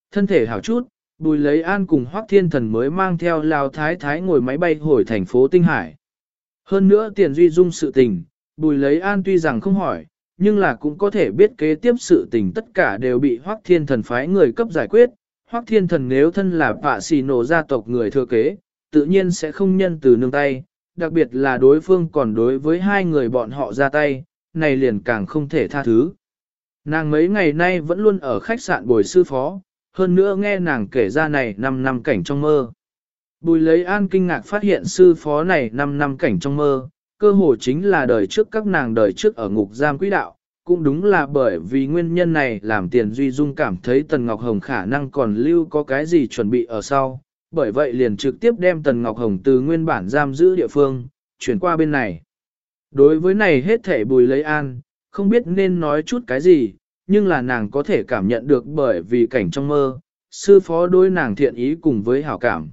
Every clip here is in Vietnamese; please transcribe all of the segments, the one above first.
Thân thể hảo chút, Bùi Lấy An cùng Hoắc Thiên Thần mới mang theo Lão Thái Thái ngồi máy bay hồi thành phố Tinh Hải. Hơn nữa Tiền Duy Dung sự tình, Bùi Lấy An tuy rằng không hỏi, nhưng là cũng có thể biết kế tiếp sự tình tất cả đều bị Hoắc Thiên Thần phái người cấp giải quyết. Hoắc Thiên Thần nếu thân là Pạ Xì Nổ gia tộc người thừa kế, tự nhiên sẽ không nhân từ nương tay, đặc biệt là đối phương còn đối với hai người bọn họ ra tay, này liền càng không thể tha thứ. Nàng mấy ngày nay vẫn luôn ở khách sạn bồi sư phó, hơn nữa nghe nàng kể ra này 5 năm cảnh trong mơ. Bùi Lấy An kinh ngạc phát hiện sư phó này 5 năm cảnh trong mơ, cơ hồ chính là đời trước các nàng đời trước ở ngục giam quỹ đạo, cũng đúng là bởi vì nguyên nhân này làm Tiền Duy Dung cảm thấy Tần Ngọc Hồng khả năng còn lưu có cái gì chuẩn bị ở sau, bởi vậy liền trực tiếp đem Tần Ngọc Hồng từ nguyên bản giam giữ địa phương, chuyển qua bên này. Đối với này hết thể Bùi Lấy An, không biết nên nói chút cái gì, nhưng là nàng có thể cảm nhận được bởi vì cảnh trong mơ, sư phó đối nàng thiện ý cùng với hảo cảm.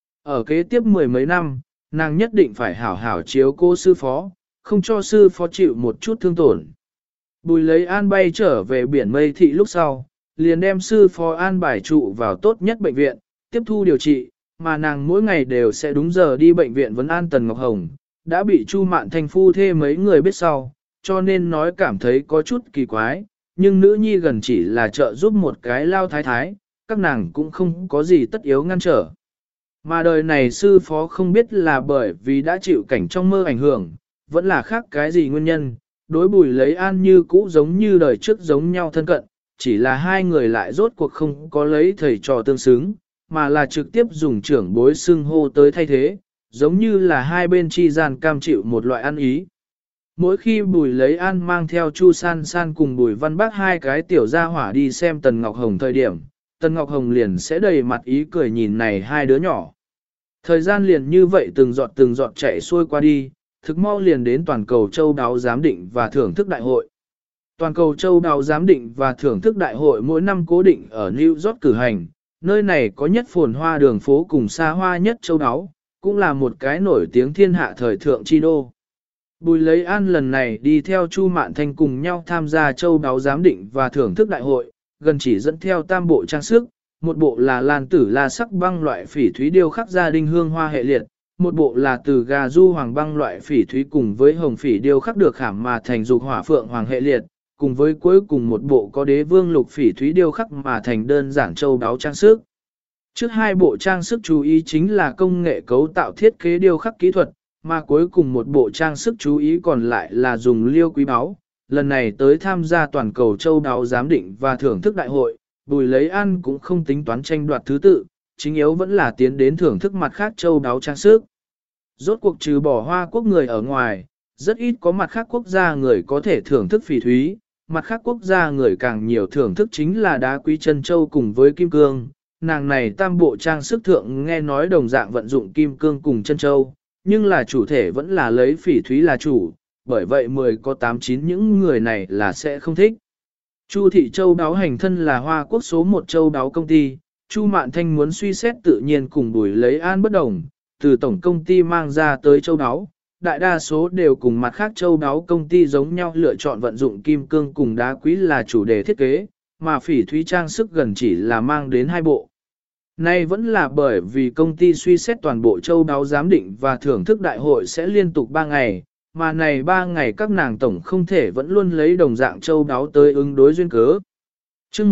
Ở kế tiếp 10 mấy năm, nàng nhất định phải hảo hảo chiếu cô sư phó, không cho sư phó chịu một chút thương tổn. Bùi Lấy An bay trở về biển Mây Thị lúc sau, liền đem sư phó an bài trụ vào tốt nhất bệnh viện, tiếp thu điều trị, mà nàng mỗi ngày đều sẽ đúng giờ đi bệnh viện vấn an Tần Ngọc Hồng, đã bị Chu Mạn Thanh phu thê mấy người biết sau, cho nên nói cảm thấy có chút kỳ quái, nhưng nữ nhi gần chỉ là trợ giúp một cái lao thái thái, các nàng cũng không có gì tất yếu ngăn trở. Mà đời này sư phó không biết là bởi vì đã chịu cảnh trong mơ ảnh hưởng, vẫn là khác cái gì nguyên nhân, đối Bùi Lấy An như cũ giống như đời trước giống nhau thân cận, chỉ là hai người lại rốt cuộc không có lấy thầy trò tương xứng, mà là trực tiếp dùng trưởng bối xưng hô tới thay thế, giống như là hai bên chi gian cam chịu một loại ăn ý. Mỗi khi Bùi Lấy An mang theo Chu San San cùng Bùi Văn Bác hai cái tiểu gia hỏa đi xem Tần Ngọc Hồng thời điểm, Tần Ngọc Hồng liền sẽ đầy mặt ý cười nhìn này hai đứa nhỏ. Thời gian liền như vậy từng giọt chạy xuôi qua đi, thực mau liền đến toàn cầu châu đáo giám định và thưởng thức đại hội. Toàn cầu châu đáo giám định và thưởng thức đại hội mỗi năm cố định ở New York cử hành, nơi này có nhất phồn hoa đường phố cùng xa hoa nhất châu đáo, cũng là một cái nổi tiếng thiên hạ thời thượng chi đô. Bùi Lấy An lần này đi theo Chu Mạn Thanh cùng nhau tham gia châu đáo giám định và thưởng thức đại hội, gần chỉ dẫn theo tam bộ trang sức, một bộ là lan tử la sắc băng loại phỉ thúy điêu khắc gia đình hương hoa hệ liệt, một bộ là từ gà du hoàng băng loại phỉ thúy cùng với hồng phỉ điêu khắc được khảm mà thành dục hỏa phượng hoàng hệ liệt, cùng với cuối cùng một bộ có đế vương lục phỉ thúy điêu khắc mà thành đơn giản châu đáo trang sức. Trước hai bộ trang sức chú ý chính là công nghệ cấu tạo thiết kế điêu khắc kỹ thuật, mà cuối cùng một bộ trang sức chú ý còn lại là dùng liêu quý báu. Lần này tới tham gia toàn cầu châu đáo giám định và thưởng thức đại hội, Bùi Lấy An cũng không tính toán tranh đoạt thứ tự, chính yếu vẫn là tiến đến thưởng thức mặt khác châu đáo trang sức. Rốt cuộc trừ bỏ Hoa Quốc người ở ngoài, rất ít có mặt khác quốc gia người có thể thưởng thức phỉ thúy, mặt khác quốc gia người càng nhiều thưởng thức chính là đá quý chân châu cùng với kim cương. Nàng này tam bộ trang sức thượng nghe nói đồng dạng vận dụng kim cương cùng chân châu, nhưng là chủ thể vẫn là lấy phỉ thúy là chủ, bởi vậy 10 có 8-9 những người này là sẽ không thích. Chu Thị Châu Đáo hành thân là Hoa Quốc số 1 châu đáo công ty, Chu Mạn Thanh muốn suy xét tự nhiên cùng Bùi Lấy An bất đồng, từ tổng công ty mang ra tới châu đáo, đại đa số đều cùng mặt khác châu đáo công ty giống nhau lựa chọn vận dụng kim cương cùng đá quý là chủ đề thiết kế, mà phỉ thúy trang sức gần chỉ là mang đến 2 bộ. Nay vẫn là bởi vì công ty suy xét toàn bộ châu đáo giám định và thưởng thức đại hội sẽ liên tục 3 ngày, mà này 3 ngày các nàng tổng không thể vẫn luôn lấy đồng dạng châu đáo tới ứng đối duyên cớ. Chương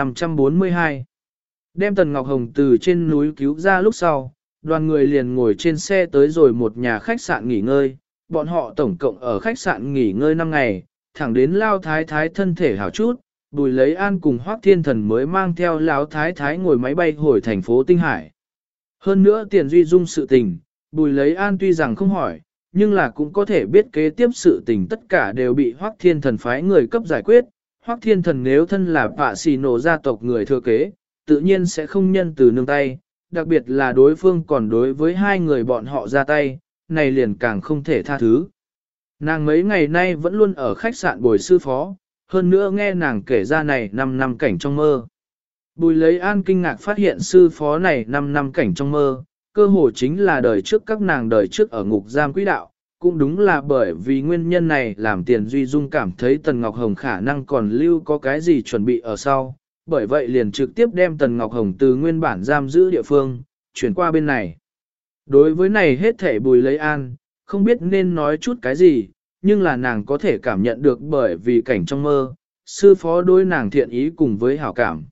1542 đem Tần Ngọc Hồng từ trên núi cứu ra lúc sau, đoàn người liền ngồi trên xe tới rồi một nhà khách sạn nghỉ ngơi, bọn họ tổng cộng ở khách sạn nghỉ ngơi 5 ngày, thẳng đến Lao Thái Thái thân thể hảo chút, Bùi Lấy An cùng Hoắc Thiên Thần mới mang theo Lão Thái Thái ngồi máy bay hồi thành phố Tinh Hải. Hơn nữa Tiền Duy Dung sự tình, Bùi Lấy An tuy rằng không hỏi, nhưng là cũng có thể biết kế tiếp sự tình tất cả đều bị Hoắc Thiên Thần phái người cấp giải quyết. Hoắc Thiên Thần nếu thân là Pạ Xì Nổ gia tộc người thừa kế, tự nhiên sẽ không nhân từ nương tay, đặc biệt là đối phương còn đối với hai người bọn họ ra tay, này liền càng không thể tha thứ. Nàng mấy ngày nay vẫn luôn ở khách sạn bồi sư phó, hơn nữa nghe nàng kể ra này 5 năm cảnh trong mơ. Bùi Lấy An kinh ngạc phát hiện sư phó này 5 năm cảnh trong mơ, cơ hồ chính là đời trước các nàng đời trước ở ngục giam quỹ đạo, cũng đúng là bởi vì nguyên nhân này làm Tiền Duy Dung cảm thấy Tần Ngọc Hồng khả năng còn lưu có cái gì chuẩn bị ở sau, bởi vậy liền trực tiếp đem Tần Ngọc Hồng từ nguyên bản giam giữ địa phương, chuyển qua bên này. Đối với này hết thể Bùi Lấy An, không biết nên nói chút cái gì, nhưng là nàng có thể cảm nhận được bởi vì cảnh trong mơ, sư phó đối nàng thiện ý cùng với hảo cảm.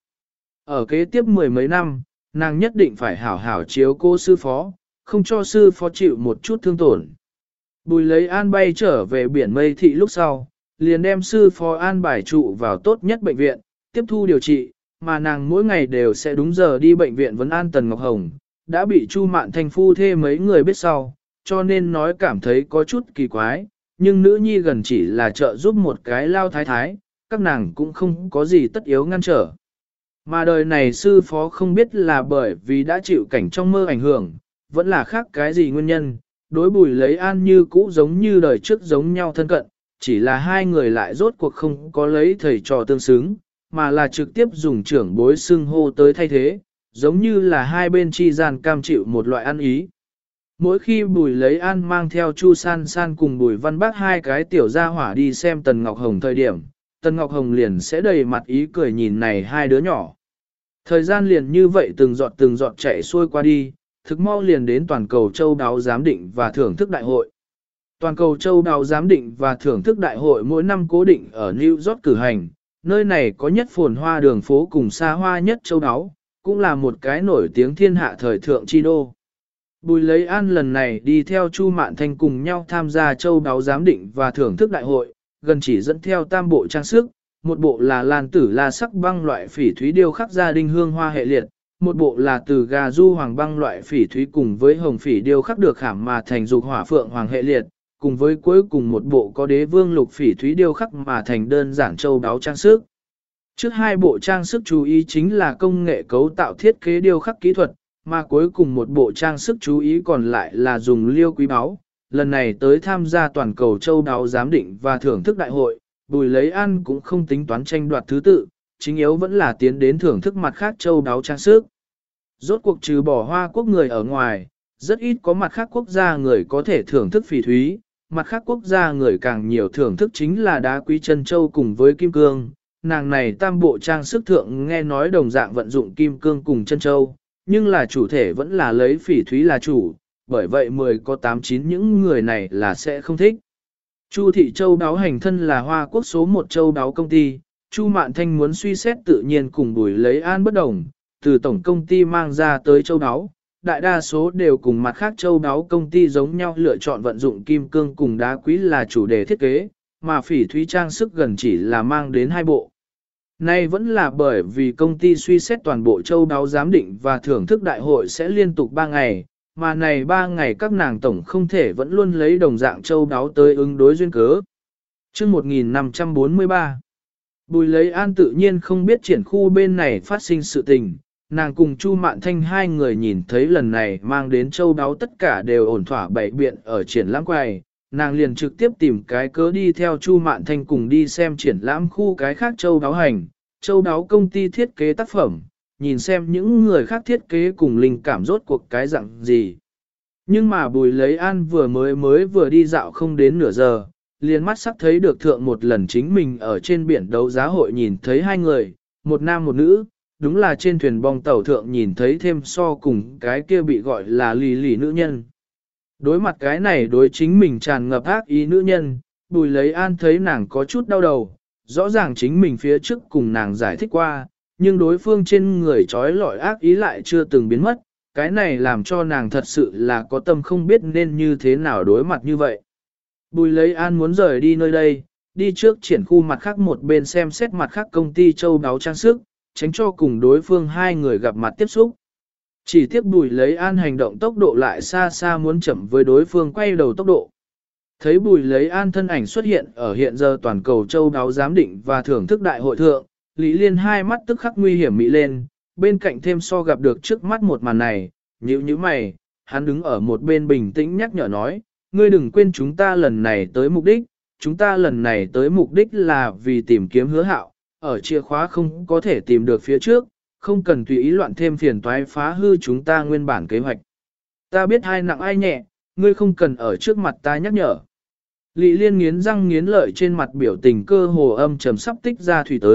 Ở kế tiếp mười mấy năm, nàng nhất định phải hảo hảo chiếu cô sư phó, không cho sư phó chịu một chút thương tổn. Bùi Lấy An bay trở về biển Mây Thị lúc sau, liền đem sư phó an bài trụ vào tốt nhất bệnh viện, tiếp thu điều trị, mà nàng mỗi ngày đều sẽ đúng giờ đi bệnh viện vấn an Tần Ngọc Hồng, đã bị Chu Mạn Thanh phu thê mấy người biết sau, cho nên nói cảm thấy có chút kỳ quái, nhưng nữ nhi gần chỉ là trợ giúp một cái lao thái thái, các nàng cũng không có gì tất yếu ngăn trở. Mà đời này sư phó không biết là bởi vì đã chịu cảnh trong mơ ảnh hưởng, vẫn là khác cái gì nguyên nhân, đối Bùi Lấy An như cũ giống như đời trước giống nhau thân cận, chỉ là hai người lại rốt cuộc không có lấy thầy trò tương xứng, mà là trực tiếp dùng trưởng bối xưng hô tới thay thế, giống như là hai bên chi gian cam chịu một loại ăn ý. Mỗi khi Bùi Lấy An mang theo Chu San San cùng Bùi Văn Bác hai cái tiểu gia hỏa đi xem Tần Ngọc Hồng thời điểm, Tần Ngọc Hồng liền sẽ đầy mặt ý cười nhìn này hai đứa nhỏ. Thời gian liền như vậy từng giọt chạy xuôi qua đi, thực mau liền đến toàn cầu châu đáo giám định và thưởng thức đại hội. Toàn cầu châu đáo giám định và thưởng thức đại hội mỗi năm cố định ở New York cử hành, nơi này có nhất phồn hoa đường phố cùng xa hoa nhất châu đáo, cũng là một cái nổi tiếng thiên hạ thời thượng chi đô. Bùi Lấy An lần này đi theo Chu Mạn Thanh cùng nhau tham gia châu đáo giám định và thưởng thức đại hội, gần chỉ dẫn theo tam bộ trang sức, một bộ là lan tử la sắc băng loại phỉ thúy điêu khắc gia đình hương hoa hệ liệt, một bộ là từ gà du hoàng băng loại phỉ thúy cùng với hồng phỉ điêu khắc được khảm mà thành dục hỏa phượng hoàng hệ liệt, cùng với cuối cùng một bộ có đế vương lục phỉ thúy điêu khắc mà thành đơn giản châu đáo trang sức. Trước hai bộ trang sức chú ý chính là công nghệ cấu tạo thiết kế điêu khắc kỹ thuật, mà cuối cùng một bộ trang sức chú ý còn lại là dùng liêu quý báu. Lần này tới tham gia toàn cầu châu đáo giám định và thưởng thức đại hội, Bùi Lấy An cũng không tính toán tranh đoạt thứ tự, chính yếu vẫn là tiến đến thưởng thức mặt khác châu đáo trang sức. Rốt cuộc trừ bỏ Hoa Quốc người ở ngoài, rất ít có mặt khác quốc gia người có thể thưởng thức phỉ thúy, mặt khác quốc gia người càng nhiều thưởng thức chính là đá quý chân châu cùng với kim cương. Nàng này tam bộ trang sức thượng nghe nói đồng dạng vận dụng kim cương cùng chân châu, nhưng là chủ thể vẫn là lấy phỉ thúy là chủ, bởi vậy 10 có 8-9 những người này là sẽ không thích. Chu Thị Châu Đáo hành thân là Hoa Quốc số 1 châu đáo công ty, Chu Mạn Thanh muốn suy xét tự nhiên cùng Bùi Lấy An bất đồng, từ tổng công ty mang ra tới châu đáo, đại đa số đều cùng mặt khác châu đáo công ty giống nhau lựa chọn vận dụng kim cương cùng đá quý là chủ đề thiết kế, mà phỉ thúy trang sức gần chỉ là mang đến 2 bộ. Nay vẫn là bởi vì công ty suy xét toàn bộ châu đáo giám định và thưởng thức đại hội sẽ liên tục 3 ngày, mà này 3 ngày các nàng tổng không thể vẫn luôn lấy đồng dạng châu đáo tới ứng đối duyên cớ. Chương 1543 Bùi Lấy An tự nhiên không biết triển khu bên này phát sinh sự tình, nàng cùng Chu Mạn Thanh hai người nhìn thấy lần này mang đến châu đáo tất cả đều ổn thỏa bày biện ở triển lãm quầy, nàng liền trực tiếp tìm cái cớ đi theo Chu Mạn Thanh cùng đi xem triển lãm khu cái khác châu đáo hành, châu đáo công ty thiết kế tác phẩm, nhìn xem những người khác thiết kế cùng linh cảm rốt cuộc cái dạng gì. Nhưng mà Bùi Lấy An vừa đi dạo không đến nửa giờ, liền mắt sắp thấy được thượng một lần chính mình ở trên biển đấu giá hội nhìn thấy hai người, một nam một nữ, đúng là trên thuyền bong tàu thượng nhìn thấy thêm so cùng cái kia bị gọi là lì lì nữ nhân. Đối mặt cái này đối chính mình tràn ngập ác ý nữ nhân, Bùi Lấy An thấy nàng có chút đau đầu, rõ ràng chính mình phía trước cùng nàng giải thích qua, nhưng đối phương trên người trói lọi ác ý lại chưa từng biến mất, cái này làm cho nàng thật sự là có tâm không biết nên như thế nào đối mặt như vậy. Bùi Lấy An muốn rời đi nơi đây, đi trước triển khu mặt khác một bên xem xét mặt khác công ty châu đáo trang sức, tránh cho cùng đối phương hai người gặp mặt tiếp xúc. Chỉ tiếc Bùi Lấy An hành động tốc độ lại xa xa muốn chậm với đối phương quay đầu tốc độ. Thấy Bùi Lấy An thân ảnh xuất hiện ở hiện giờ toàn cầu châu đáo giám định và thưởng thức đại hội thượng, Lý Liên hai mắt tức khắc nguy hiểm mị lên, bên cạnh thêm so gặp được trước mắt một màn này, nhíu nhíu mày, hắn đứng ở một bên bình tĩnh nhắc nhở nói, ngươi đừng quên chúng ta lần này tới mục đích là vì tìm kiếm Hứa Hạo, ở chìa khóa không có thể tìm được phía trước, không cần tùy ý loạn thêm phiền toái phá hư chúng ta nguyên bản kế hoạch. Ta biết ai nặng ai nhẹ, ngươi không cần ở trước mặt ta nhắc nhở. Lý Liên nghiến răng nghiến lợi trên mặt biểu tình cơ hồ âm trầm sắp tích ra thủy tới,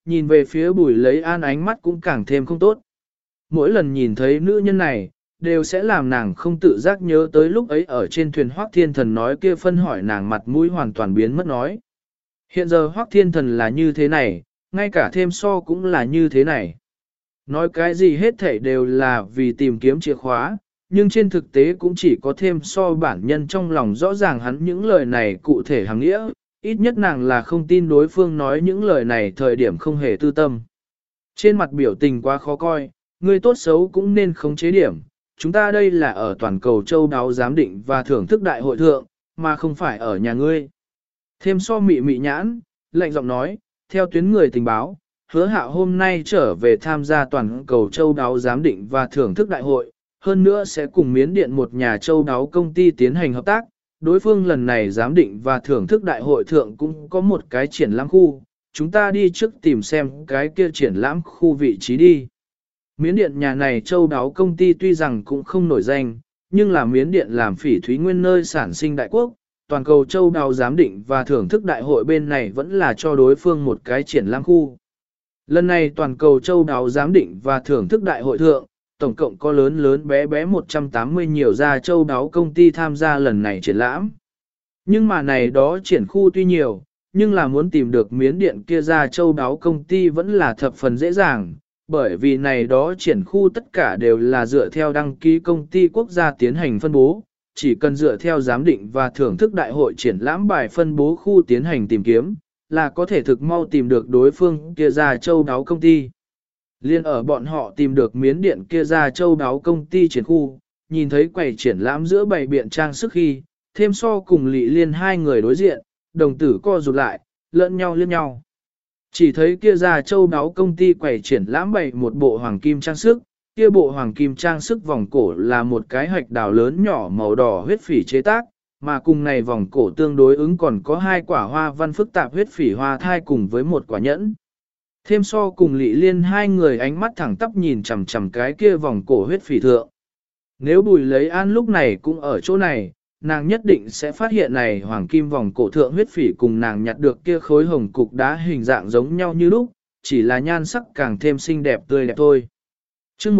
nhìn về phía Bùi Lấy An ánh mắt cũng càng thêm không tốt. Mỗi lần nhìn thấy nữ nhân này, đều sẽ làm nàng không tự giác nhớ tới lúc ấy ở trên thuyền Hoắc Thiên Thần nói kia phân hỏi nàng mặt mũi hoàn toàn biến mất nói. Hiện giờ Hoắc Thiên Thần là như thế này, ngay cả thêm so cũng là như thế này. Nói cái gì hết thảy đều là vì tìm kiếm chìa khóa, nhưng trên thực tế cũng chỉ có thêm so bản nhân trong lòng rõ ràng hắn những lời này cụ thể hàng nghĩa, ít nhất nàng là không tin đối phương nói những lời này thời điểm không hề tư tâm. Trên mặt biểu tình quá khó coi, người tốt xấu cũng nên khống chế điểm, chúng ta đây là ở toàn cầu châu đáo giám định và thưởng thức đại hội thượng, mà không phải ở nhà ngươi. Thêm so mị mị nhãn, lạnh giọng nói, theo tuyến người tình báo, Hứa Hạo hôm nay trở về tham gia toàn cầu châu đáo giám định và thưởng thức đại hội, hơn nữa sẽ cùng Miến Điện một nhà châu đáo công ty tiến hành hợp tác. Đối phương lần này giám định và thưởng thức đại hội thượng cũng có một cái triển lãm khu, chúng ta đi trước tìm xem cái kia triển lãm khu vị trí đi. Miến Điện nhà này châu đáo công ty tuy rằng cũng không nổi danh, nhưng là Miến Điện làm phỉ thúy nguyên nơi sản sinh đại quốc, toàn cầu châu đáo giám định và thưởng thức đại hội bên này vẫn là cho đối phương một cái triển lãm khu. Lần này toàn cầu châu đáo giám định và thưởng thức đại hội thượng, tổng cộng có lớn lớn bé bé 180 nhiều gia châu đáo công ty tham gia lần này triển lãm. Nhưng mà này đó triển khu tuy nhiều, nhưng là muốn tìm được Miến Điện kia gia châu đáo công ty vẫn là thập phần dễ dàng, bởi vì này đó triển khu tất cả đều là dựa theo đăng ký công ty quốc gia tiến hành phân bố, chỉ cần dựa theo giám định và thưởng thức đại hội triển lãm bài phân bố khu tiến hành tìm kiếm, là có thể thực mau tìm được đối phương kia gia châu đáo công ty. Liên ở bọn họ tìm được Miến Điện kia gia châu đáo công ty triển khu, nhìn thấy quầy triển lãm giữa bày biện trang sức khi, thêm so cùng Lị Liên hai người đối diện, đồng tử co rụt lại, lẫn nhau liếc nhau. Chỉ thấy kia gia châu đáo công ty quầy triển lãm bày một bộ hoàng kim trang sức, kia bộ hoàng kim trang sức vòng cổ là một cái hạch đào lớn nhỏ màu đỏ huyết phỉ chế tác, mà cùng này vòng cổ tương đối ứng còn có hai quả hoa văn phức tạp huyết phỉ hoa thai cùng với một quả nhẫn. Thêm so cùng Lị Liên hai người ánh mắt thẳng tắp nhìn chằm chằm cái kia vòng cổ huyết phỉ thượng. Nếu Bùi Lấy An lúc này cũng ở chỗ này, nàng nhất định sẽ phát hiện này hoàng kim vòng cổ thượng huyết phỉ cùng nàng nhặt được kia khối hồng cục đá hình dạng giống nhau như lúc, chỉ là nhan sắc càng thêm xinh đẹp tươi đẹp thôi. Chương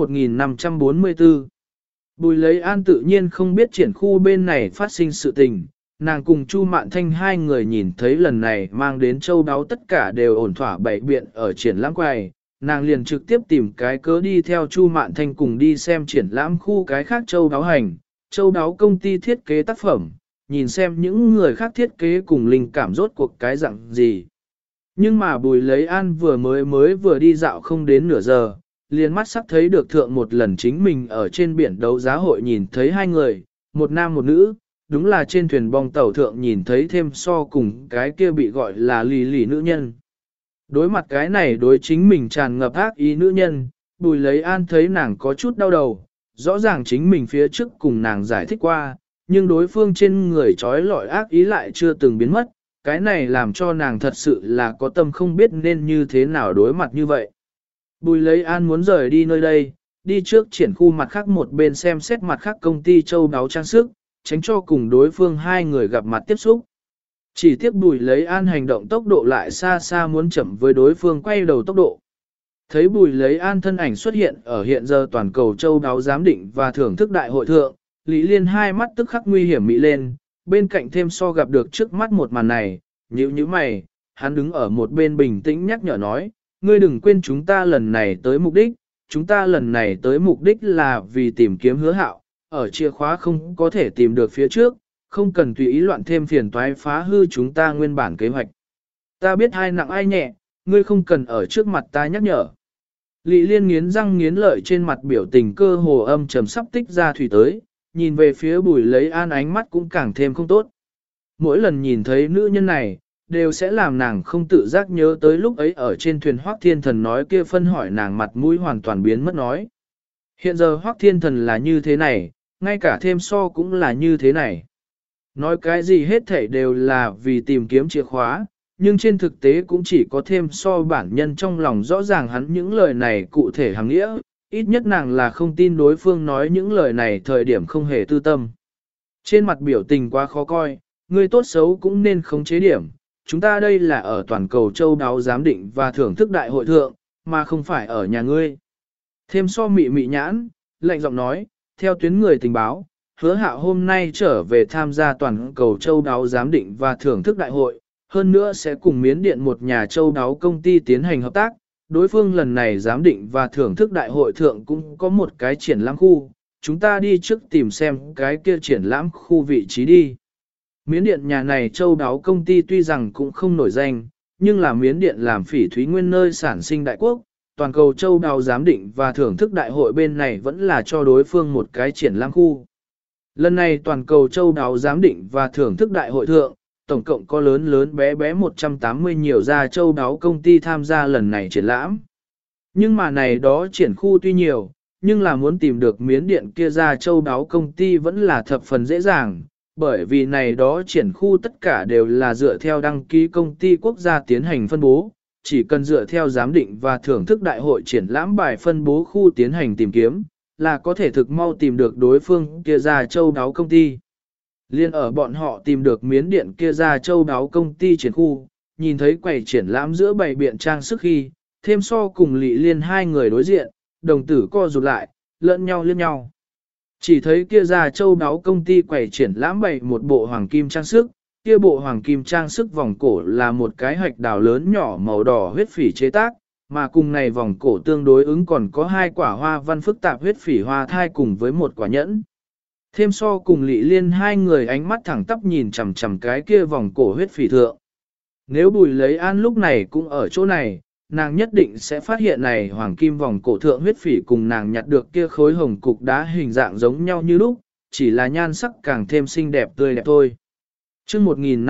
1544 Bùi Lấy An tự nhiên không biết triển khu bên này phát sinh sự tình, nàng cùng Chu Mạn Thanh hai người nhìn thấy lần này mang đến châu đáo tất cả đều ổn thỏa bày biện ở triển lãm quầy, nàng liền trực tiếp tìm cái cớ đi theo Chu Mạn Thanh cùng đi xem triển lãm khu cái khác châu đáo hành, châu đáo công ty thiết kế tác phẩm, nhìn xem những người khác thiết kế cùng linh cảm rốt cuộc cái dạng gì. Nhưng mà Bùi Lấy An vừa đi dạo không đến nửa giờ, liền mắt sắp thấy được thượng một lần chính mình ở trên biển đấu giá hội nhìn thấy hai người, một nam một nữ, đúng là trên thuyền bong tàu thượng nhìn thấy thêm so cùng cái kia bị gọi là lì lì nữ nhân. Đối mặt cái này đối chính mình tràn ngập ác ý nữ nhân, Bùi Lấy An thấy nàng có chút đau đầu, rõ ràng chính mình phía trước cùng nàng giải thích qua, nhưng đối phương trên người trói lọi ác ý lại chưa từng biến mất, cái này làm cho nàng thật sự là có tâm không biết nên như thế nào đối mặt như vậy. Bùi Lấy An muốn rời đi nơi đây, đi trước triển khu mặt khác một bên xem xét mặt khác công ty châu đáo trang sức, tránh cho cùng đối phương hai người gặp mặt tiếp xúc. Chỉ tiếc Bùi Lấy An hành động tốc độ lại xa xa muốn chậm với đối phương quay đầu tốc độ. Thấy Bùi Lấy An thân ảnh xuất hiện ở hiện giờ toàn cầu châu đáo giám định và thưởng thức đại hội thượng, Lý Liên hai mắt tức khắc nguy hiểm mị lên, bên cạnh thêm so gặp được trước mắt một màn này, nhíu nhíu mày, hắn đứng ở một bên bình tĩnh nhắc nhở nói, ngươi đừng quên chúng ta lần này tới mục đích, chúng ta lần này tới mục đích là vì tìm kiếm Hứa Hạo, ở chìa khóa không có thể tìm được phía trước, không cần tùy ý loạn thêm phiền toái phá hư chúng ta nguyên bản kế hoạch. Ta biết ai nặng ai nhẹ, ngươi không cần ở trước mặt ta nhắc nhở. Lý Liên nghiến răng nghiến lợi trên mặt biểu tình cơ hồ âm trầm sắp tích ra thủy tới, nhìn về phía Bùi Lấy An ánh mắt cũng càng thêm không tốt. Mỗi lần nhìn thấy nữ nhân này, đều sẽ làm nàng không tự giác nhớ tới lúc ấy ở trên thuyền Hoắc Thiên Thần nói kia phân hỏi nàng mặt mũi hoàn toàn biến mất nói. Hiện giờ Hoắc Thiên Thần là như thế này, ngay cả thêm so cũng là như thế này. Nói cái gì hết thảy đều là vì tìm kiếm chìa khóa, nhưng trên thực tế cũng chỉ có thêm so bản nhân trong lòng rõ ràng hắn những lời này cụ thể hàng nghĩa, ít nhất nàng là không tin đối phương nói những lời này thời điểm không hề tư tâm. Trên mặt biểu tình quá khó coi, người tốt xấu cũng nên khống chế điểm, chúng ta đây là ở toàn cầu châu đáo giám định và thưởng thức đại hội thượng, mà không phải ở nhà ngươi. Thêm so mị mị nhãn, lạnh giọng nói, theo tuyến người tình báo, Hứa Hạo hôm nay trở về tham gia toàn cầu châu đáo giám định và thưởng thức đại hội, hơn nữa sẽ cùng Miến Điện một nhà châu đáo công ty tiến hành hợp tác. Đối phương lần này giám định và thưởng thức đại hội thượng cũng có một cái triển lãm khu, chúng ta đi trước tìm xem cái kia triển lãm khu vị trí đi. Miến Điện nhà này châu đáo công ty tuy rằng cũng không nổi danh, nhưng là Miến Điện làm phỉ thúy nguyên nơi sản sinh đại quốc, toàn cầu châu đáo giám định và thưởng thức đại hội bên này vẫn là cho đối phương một cái triển lãm khu. Lần này toàn cầu châu đáo giám định và thưởng thức đại hội thượng, tổng cộng có lớn lớn bé bé 180 nhiều gia châu đáo công ty tham gia lần này triển lãm. Nhưng mà này đó triển khu tuy nhiều, nhưng là muốn tìm được Miến Điện kia gia châu đáo công ty vẫn là thập phần dễ dàng, bởi vì này đó triển khu tất cả đều là dựa theo đăng ký công ty quốc gia tiến hành phân bố, chỉ cần dựa theo giám định và thưởng thức đại hội triển lãm bài phân bố khu tiến hành tìm kiếm, là có thể thực mau tìm được đối phương kia gia châu đáo công ty. Liên ở bọn họ tìm được Miến Điện kia gia châu đáo công ty triển khu, nhìn thấy quầy triển lãm giữa bày biện trang sức khi, thêm so cùng Lị Liên hai người đối diện, đồng tử co rụt lại, lẫn nhau liếc nhau. Chỉ thấy kia gia châu đáo công ty quầy triển lãm bày một bộ hoàng kim trang sức, kia bộ hoàng kim trang sức vòng cổ là một cái hạch đào lớn nhỏ màu đỏ huyết phỉ chế tác, mà cùng này vòng cổ tương đối ứng còn có hai quả hoa văn phức tạp huyết phỉ hoa thai cùng với một quả nhẫn. Thêm so cùng Lị Liên hai người ánh mắt thẳng tắp nhìn chằm chằm cái kia vòng cổ huyết phỉ thượng. Nếu Bùi Lấy An lúc này cũng ở chỗ này, nàng nhất định sẽ phát hiện này hoàng kim vòng cổ thượng huyết phỉ cùng nàng nhặt được kia khối hồng cục đá hình dạng giống nhau như lúc, chỉ là nhan sắc càng thêm xinh đẹp tươi đẹp thôi. Chương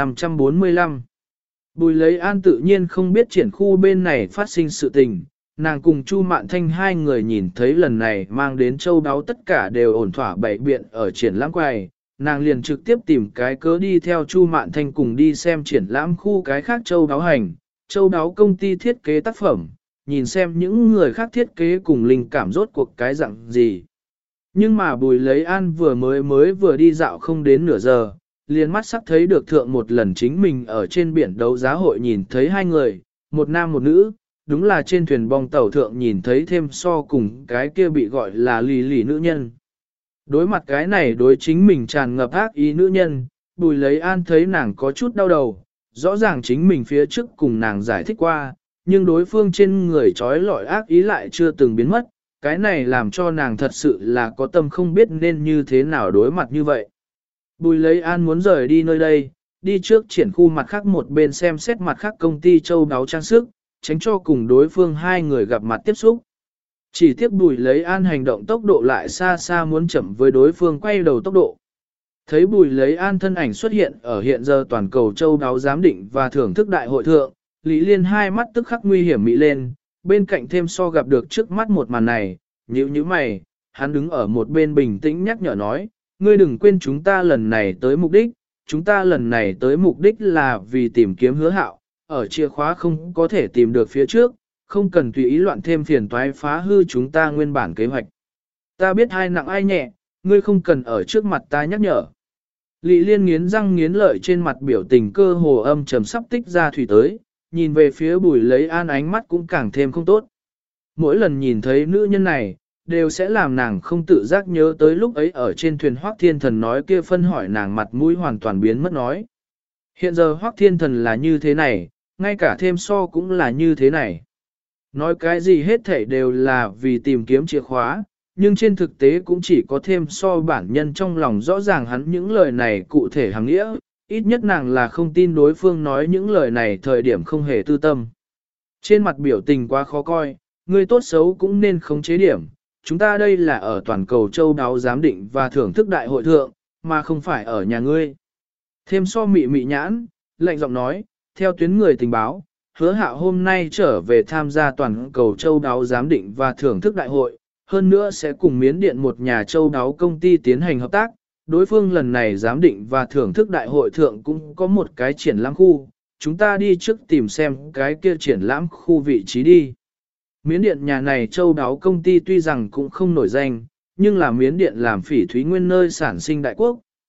1545 Bùi Lấy An tự nhiên không biết triển khu bên này phát sinh sự tình, nàng cùng Chu Mạn Thanh hai người nhìn thấy lần này mang đến châu đáo tất cả đều ổn thỏa bày biện ở triển lãm quầy, nàng liền trực tiếp tìm cái cớ đi theo Chu Mạn Thanh cùng đi xem triển lãm khu cái khác châu đáo hành, châu đáo công ty thiết kế tác phẩm, nhìn xem những người khác thiết kế cùng linh cảm rốt cuộc cái dạng gì. Nhưng mà Bùi Lấy An vừa đi dạo không đến nửa giờ, liền mắt sắc thấy được thượng một lần chính mình ở trên biển đấu giá hội nhìn thấy hai người, một nam một nữ, đúng là trên thuyền bong tàu thượng nhìn thấy thêm so cùng cái kia bị gọi là lì lì nữ nhân. Đối mặt cái này đối chính mình tràn ngập ác ý nữ nhân, Bùi Lấy An thấy nàng có chút đau đầu, rõ ràng chính mình phía trước cùng nàng giải thích qua, nhưng đối phương trên người trói lọi ác ý lại chưa từng biến mất, cái này làm cho nàng thật sự là có tâm không biết nên như thế nào đối mặt như vậy. Bùi Lấy An muốn rời đi nơi đây, đi trước triển khu mặt khác một bên xem xét mặt khác công ty châu đáo trang sức, tránh cho cùng đối phương hai người gặp mặt tiếp xúc. Chỉ tiếc Bùi Lấy An hành động tốc độ lại xa xa muốn chậm với đối phương quay đầu tốc độ. Thấy Bùi Lấy An thân ảnh xuất hiện ở hiện giờ toàn cầu châu đáo giám định và thưởng thức đại hội thượng, Lý Liên hai mắt tức khắc nguy hiểm mị lên, bên cạnh thêm so gặp được trước mắt một màn này, nhíu nhíu mày, hắn đứng ở một bên bình tĩnh nhắc nhở nói, ngươi đừng quên chúng ta lần này tới mục đích, chúng ta lần này tới mục đích là vì tìm kiếm Hứa Hạo, ở chìa khóa không có thể tìm được phía trước, không cần tùy ý loạn thêm phiền toái phá hư chúng ta nguyên bản kế hoạch. Ta biết ai nặng ai nhẹ, ngươi không cần ở trước mặt ta nhắc nhở. Lị Liên nghiến răng nghiến lợi trên mặt biểu tình cơ hồ âm trầm sắp tích ra thủy tới, nhìn về phía Bùi Lấy An ánh mắt cũng càng thêm không tốt. Mỗi lần nhìn thấy nữ nhân này, đều sẽ làm nàng không tự giác nhớ tới lúc ấy ở trên thuyền Hoắc Thiên Thần nói kia phân hỏi nàng mặt mũi hoàn toàn biến mất nói. Hiện giờ Hoắc Thiên Thần là như thế này, ngay cả thêm so cũng là như thế này. Nói cái gì hết thảy đều là vì tìm kiếm chìa khóa, nhưng trên thực tế cũng chỉ có thêm so bản nhân trong lòng rõ ràng hắn những lời này cụ thể hàng nghĩa, ít nhất nàng là không tin đối phương nói những lời này thời điểm không hề tư tâm. Trên mặt biểu tình quá khó coi, người tốt xấu cũng nên khống chế điểm, chúng ta đây là ở toàn cầu châu đáo giám định và thưởng thức đại hội thượng, mà không phải ở nhà ngươi. Thêm so mị mị nhãn, lạnh giọng nói, theo tuyến người tình báo, Hứa Hạo hôm nay trở về tham gia toàn cầu châu đáo giám định và thưởng thức đại hội, hơn nữa sẽ cùng Miến Điện một nhà châu đáo công ty tiến hành hợp tác. Đối phương lần này giám định và thưởng thức đại hội thượng cũng có một cái triển lãm khu, chúng ta đi trước tìm xem cái kia triển lãm khu vị trí đi. Miến Điện nhà này châu đáo công ty tuy rằng cũng không nổi danh, nhưng là Miến Điện làm phỉ thúy nguyên nơi sản sinh đại quốc,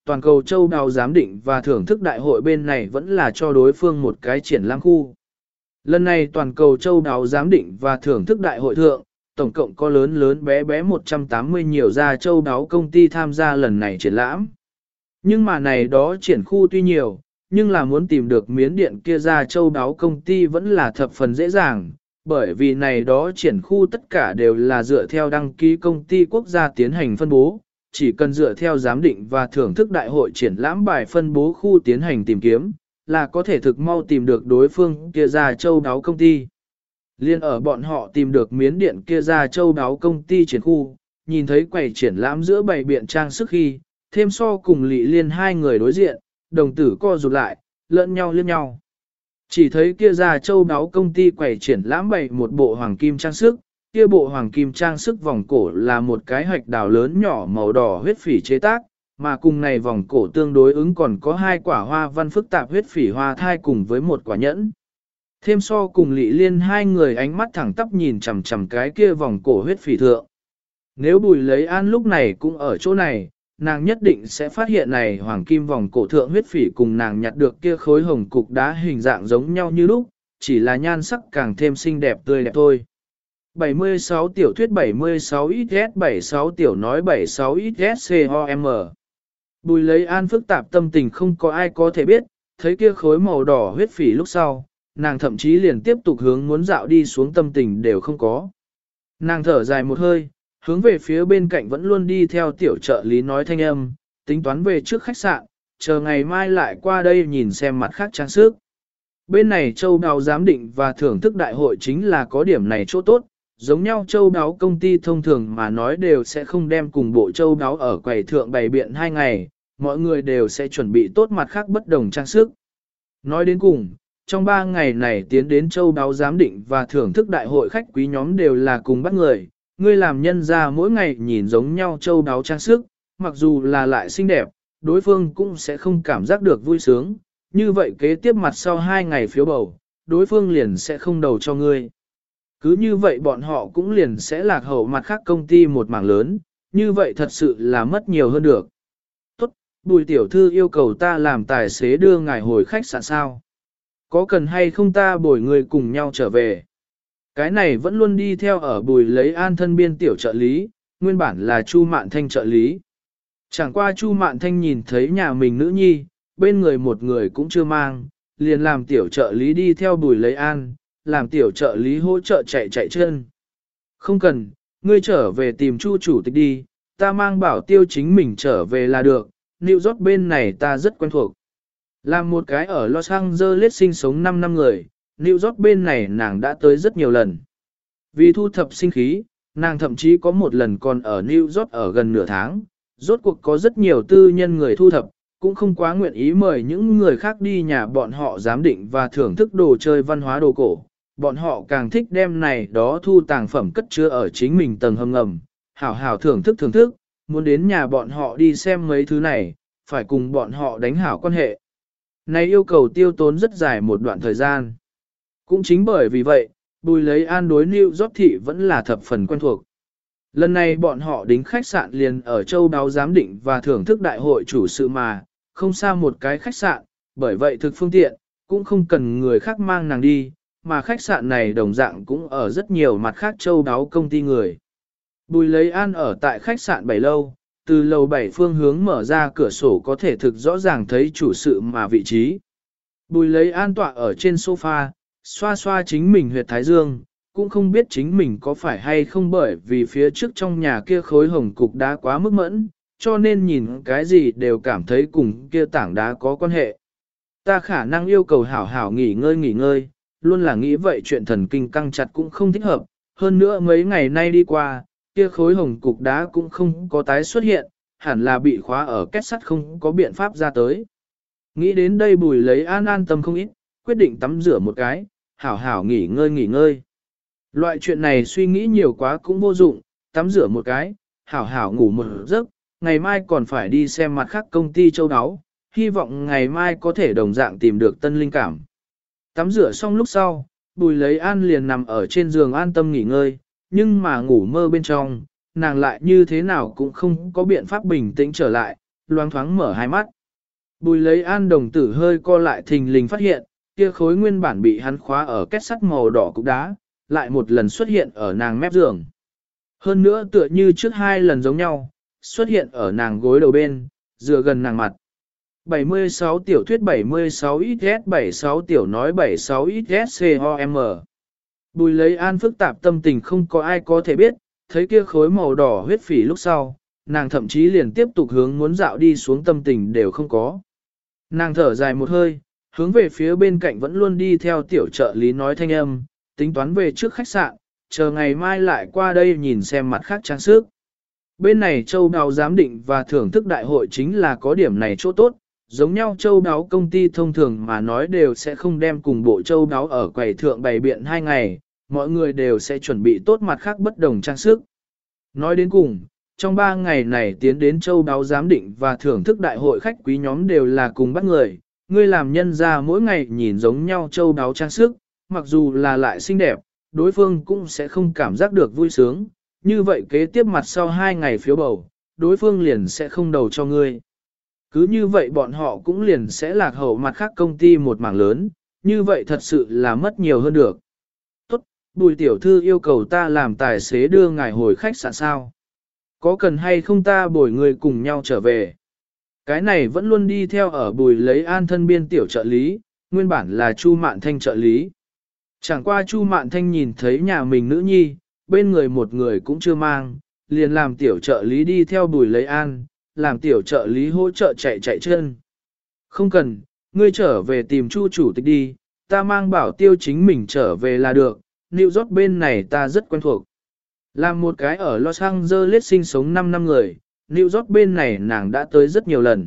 toàn cầu châu đáo giám định và thưởng thức đại hội bên này vẫn là cho đối phương một cái triển lãm khu. Lần này toàn cầu châu đáo giám định và thưởng thức đại hội thượng, tổng cộng có lớn lớn bé bé 180 nhiều gia châu đáo công ty tham gia lần này triển lãm. Nhưng mà này đó triển khu tuy nhiều, nhưng là muốn tìm được miến điện kia gia châu đáo công ty vẫn là thập phần dễ dàng, bởi vì này đó triển khu tất cả đều là dựa theo đăng ký công ty quốc gia tiến hành phân bố, chỉ cần dựa theo giám định và thưởng thức đại hội triển lãm bài phân bố khu tiến hành tìm kiếm, là có thể thực mau tìm được đối phương kia gia châu đáo công ty. Liên ở bọn họ tìm được miến điện kia gia châu đáo công ty triển khu, nhìn thấy quầy triển lãm giữa bày biện trang sức khi, thêm so cùng Lị Liên hai người đối diện, đồng tử co rụt lại, lẫn nhau liếc nhau. Chỉ thấy kia gia châu đáo công ty quầy triển lãm bày một bộ hoàng kim trang sức, kia bộ hoàng kim trang sức vòng cổ là một cái hạch đào lớn nhỏ màu đỏ huyết phỉ chế tác, mà cùng này vòng cổ tương đối ứng còn có hai quả hoa văn phức tạp huyết phỉ hoa thai cùng với một quả nhẫn. Thêm so cùng Lị Liên hai người ánh mắt thẳng tắp nhìn chằm chằm cái kia vòng cổ huyết phỉ thượng. Nếu Bùi Lấy An lúc này cũng ở chỗ này, nàng nhất định sẽ phát hiện này hoàng kim vòng cổ thượng huyết phỉ cùng nàng nhặt được kia khối hồng cục đá hình dạng giống nhau như lúc, chỉ là nhan sắc càng thêm xinh đẹp tươi đẹp thôi. 76 tiểu thuyết 76 XS 76 tiểu nói 76 XS COM. Bùi Lấy An phức tạp tâm tình không có ai có thể biết, thấy kia khối màu đỏ huyết phỉ lúc sau, nàng thậm chí liền tiếp tục hướng muốn dạo đi xuống tâm tình đều không có. Nàng thở dài một hơi, hướng về phía bên cạnh vẫn luôn đi theo tiểu trợ lý nói thanh âm, tính toán về trước khách sạn, chờ ngày mai lại qua đây nhìn xem mặt khác trang sức. Bên này châu đáo giám định và thưởng thức đại hội chính là có điểm này chỗ tốt, giống nhau châu đáo công ty thông thường mà nói đều sẽ không đem cùng bộ châu đáo ở quầy thượng bày biện 2 ngày, mọi người đều sẽ chuẩn bị tốt mặt khác bất đồng trang sức. Nói đến cùng, trong 3 ngày này tiến đến châu đáo giám định và thưởng thức đại hội khách quý nhóm đều là cùng bắt người, ngươi làm nhân ra mỗi ngày nhìn giống nhau châu đáo trang sức, mặc dù là lại xinh đẹp, đối phương cũng sẽ không cảm giác được vui sướng, như vậy kế tiếp mặt sau 2 ngày phiếu bầu, đối phương liền sẽ không đầu cho ngươi. Cứ như vậy bọn họ cũng liền sẽ lạc hậu mặt khác công ty một mảng lớn, như vậy thật sự là mất nhiều hơn được. Tốt, Bùi tiểu thư yêu cầu ta làm tài xế đưa ngài hồi khách sạn sao? Có cần hay không ta bồi người cùng nhau trở về? Cái này vẫn luôn đi theo ở Bùi Lấy An thân biên tiểu trợ lý, nguyên bản là Chu Mạn Thanh trợ lý. Chẳng qua Chu Mạn Thanh nhìn thấy nhà mình nữ nhi, bên người một người cũng chưa mang, liền làm tiểu trợ lý đi theo Bùi Lấy An, làm tiểu trợ lý hỗ trợ chạy chân. Không cần, ngươi trở về tìm Chu chủ tịch đi, ta mang bảo tiêu chính mình trở về là được, New York bên này ta rất quen thuộc. Làm một cái ở Los Angeles sinh sống 5 năm người, New York bên này nàng đã tới rất nhiều lần. Vì thu thập sinh khí, nàng thậm chí có một lần còn ở New York ở gần nửa tháng, rốt cuộc có rất nhiều tư nhân người thu thập, cũng không quá nguyện ý mời những người khác đi nhà bọn họ giám định và thưởng thức đồ chơi văn hóa đồ cổ. Bọn họ càng thích đem này đó thu tàng phẩm cất chứa ở chính mình tầng hầm ngầm, hảo hảo thưởng thức, muốn đến nhà bọn họ đi xem mấy thứ này, phải cùng bọn họ đánh hảo quan hệ. Này yêu cầu tiêu tốn rất dài một đoạn thời gian. Cũng chính bởi vì vậy, Bùi Lấy An đối New York thị vẫn là thập phần quen thuộc. Lần này bọn họ đính khách sạn liền ở châu đáo giám định và thưởng thức đại hội chủ sự mà, không xa một cái khách sạn, bởi vậy thực phương tiện, cũng không cần người khác mang nàng đi, mà khách sạn này đồng dạng cũng ở rất nhiều mặt khác châu đáo công ty người. Bùi Lấy An ở tại khách sạn 7 lâu, từ lầu 7 phương hướng mở ra cửa sổ có thể thực rõ ràng thấy chủ sự mà vị trí. Bùi Lấy An tọa ở trên sofa, xoa xoa chính mình huyệt thái dương, cũng không biết chính mình có phải hay không bởi vì phía trước trong nhà kia khối hồng cục đá quá mức mẫn, cho nên nhìn cái gì đều cảm thấy cùng kia tảng đá có quan hệ. Ta khả năng yêu cầu hảo hảo nghỉ ngơi, luôn là nghĩ vậy chuyện thần kinh căng chặt cũng không thích hợp, hơn nữa mấy ngày nay đi qua, kia khối hồng cục đá cũng không có tái xuất hiện, hẳn là bị khóa ở kết sắt không có biện pháp ra tới. Nghĩ đến đây Bùi Lấy An an tâm không ít, quyết định tắm rửa một cái, hảo hảo nghỉ ngơi. Loại chuyện này suy nghĩ nhiều quá cũng vô dụng, tắm rửa một cái, hảo hảo ngủ một giấc, ngày mai còn phải đi xem mặt khác công ty châu áo, hy vọng ngày mai có thể đồng dạng tìm được tân linh cảm. Tắm rửa xong lúc sau, Bùi Lấy An liền nằm ở trên giường an tâm nghỉ ngơi, nhưng mà ngủ mơ bên trong, nàng lại như thế nào cũng không có biện pháp bình tĩnh trở lại, loáng thoáng mở hai mắt. Bùi lấy an đồng tử hơi co lại thình lình phát hiện, kia khối nguyên bản bị hắn khóa ở két sắt màu đỏ cục đá, lại một lần xuất hiện ở nàng mép giường. Hơn nữa tựa như trước hai lần giống nhau, xuất hiện ở nàng gối đầu bên, dựa gần nàng mặt. 76 tiểu thuyết 76 XS 76 tiểu nói 76 XS COM. Bùi lấy an phức tạp tâm tình không có ai có thể biết, thấy kia khối màu đỏ huyết phỉ lúc sau, nàng thậm chí liền tiếp tục hướng muốn dạo đi xuống tâm tình đều không có. Nàng thở dài một hơi, hướng về phía bên cạnh vẫn luôn đi theo tiểu trợ lý nói thanh âm, tính toán về trước khách sạn, chờ ngày mai lại qua đây nhìn xem mặt khác trang sức. Bên này châu đáo giám định và thưởng thức đại hội chính là có điểm này chỗ tốt, giống nhau châu đáo công ty thông thường mà nói đều sẽ không đem cùng bộ châu đáo ở quầy thượng bày biện 2 ngày, mọi người đều sẽ chuẩn bị tốt mặt khác bất đồng trang sức. Nói đến cùng, trong 3 ngày này tiến đến châu đáo giám định và thưởng thức đại hội khách quý nhóm đều là cùng bắt người, ngươi làm nhân ra mỗi ngày nhìn giống nhau châu đáo trang sức, mặc dù là lại xinh đẹp, đối phương cũng sẽ không cảm giác được vui sướng, như vậy kế tiếp mặt sau 2 ngày phiếu bầu, đối phương liền sẽ không đầu cho ngươi. Cứ như vậy bọn họ cũng liền sẽ lạc hậu mặt khác công ty một mảng lớn, như vậy thật sự là mất nhiều hơn được. Tốt, Bùi tiểu thư yêu cầu ta làm tài xế đưa ngài hồi khách sạn sao? Có cần hay không ta bồi người cùng nhau trở về? Cái này vẫn luôn đi theo ở Bùi lấy an thân biên tiểu trợ lý, nguyên bản là Chu Mạn Thanh trợ lý. Chẳng qua Chu Mạn Thanh nhìn thấy nhà mình nữ nhi, bên người một người cũng chưa mang, liền làm tiểu trợ lý đi theo Bùi lấy an, làm tiểu trợ lý hỗ trợ chạy chân. Không cần, ngươi trở về tìm Chu chủ tịch đi, ta mang bảo tiêu chính mình trở về là được, New York bên này ta rất quen thuộc. Làm một cái ở Los Angeles sinh sống 5 năm người, New York bên này nàng đã tới rất nhiều lần.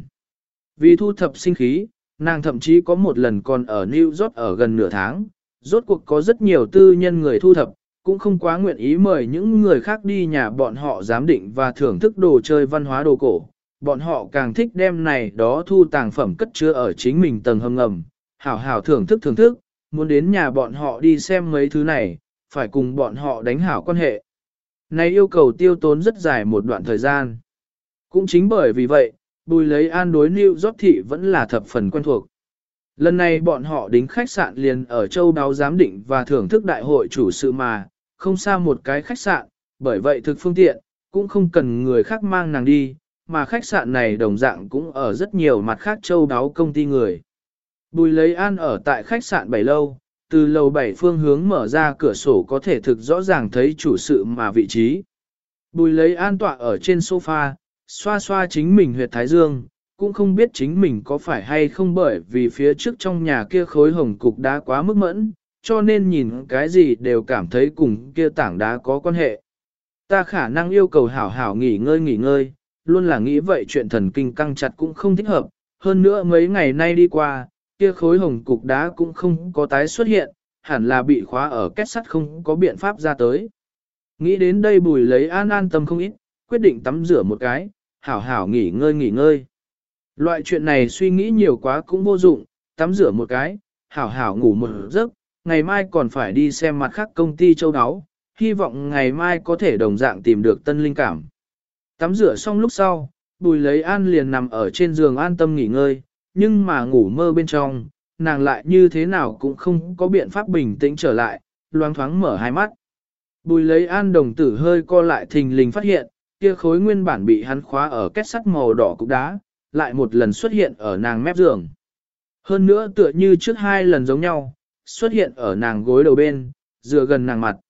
Vì thu thập sinh khí, nàng thậm chí có một lần còn ở New York ở gần nửa tháng, rốt cuộc có rất nhiều tư nhân người thu thập, cũng không quá nguyện ý mời những người khác đi nhà bọn họ giám định và thưởng thức đồ chơi văn hóa đồ cổ. Bọn họ càng thích đem này đó thu tàng phẩm cất chứa ở chính mình tầng hầm ngầm, hảo hảo thưởng thức, muốn đến nhà bọn họ đi xem mấy thứ này, phải cùng bọn họ đánh hảo quan hệ. Này yêu cầu tiêu tốn rất dài một đoạn thời gian. Cũng chính bởi vì vậy, Bùi lấy an đối New York thị vẫn là thập phần quen thuộc. Lần này bọn họ đính khách sạn liền ở châu đáo giám định và thưởng thức đại hội chủ sự mà, không xa một cái khách sạn, bởi vậy thực phương tiện, cũng không cần người khác mang nàng đi, mà khách sạn này đồng dạng cũng ở rất nhiều mặt khác châu đáo công ty người. Bùi lấy an ở tại khách sạn 7 lâu, từ lầu 7 phương hướng mở ra cửa sổ có thể thực rõ ràng thấy chủ sự mà vị trí. Bùi lấy an tọa ở trên sofa, xoa xoa chính mình huyệt thái dương, cũng không biết chính mình có phải hay không bởi vì phía trước trong nhà kia khối hồng cục đá quá mức mẫn, cho nên nhìn cái gì đều cảm thấy cùng kia tảng đá có quan hệ. Ta khả năng yêu cầu hảo hảo nghỉ ngơi, luôn là nghĩ vậy chuyện thần kinh căng chặt cũng không thích hợp, hơn nữa mấy ngày nay đi qua, kia khối hồng cục đá cũng không có tái xuất hiện, hẳn là bị khóa ở két sắt không có biện pháp ra tới. Nghĩ đến đây Bùi lấy an tâm không ít, quyết định tắm rửa một cái, hảo hảo nghỉ ngơi. Loại chuyện này suy nghĩ nhiều quá cũng vô dụng, tắm rửa một cái, hảo hảo ngủ một giấc, ngày mai còn phải đi xem mặt khác công ty châu áo, hy vọng ngày mai có thể đồng dạng tìm được tân linh cảm. Tắm rửa xong lúc sau, Bùi lấy an liền nằm ở trên giường an tâm nghỉ ngơi, nhưng mà ngủ mơ bên trong, nàng lại như thế nào cũng không có biện pháp bình tĩnh trở lại, loáng thoáng mở hai mắt. Bùi lấy an đồng tử hơi co lại thình lình phát hiện, kia khối nguyên bản bị hắn khóa ở két sắt màu đỏ cục đá, lại một lần xuất hiện ở nàng mép giường. Hơn nữa tựa như trước hai lần giống nhau, xuất hiện ở nàng gối đầu bên, dựa gần nàng mặt.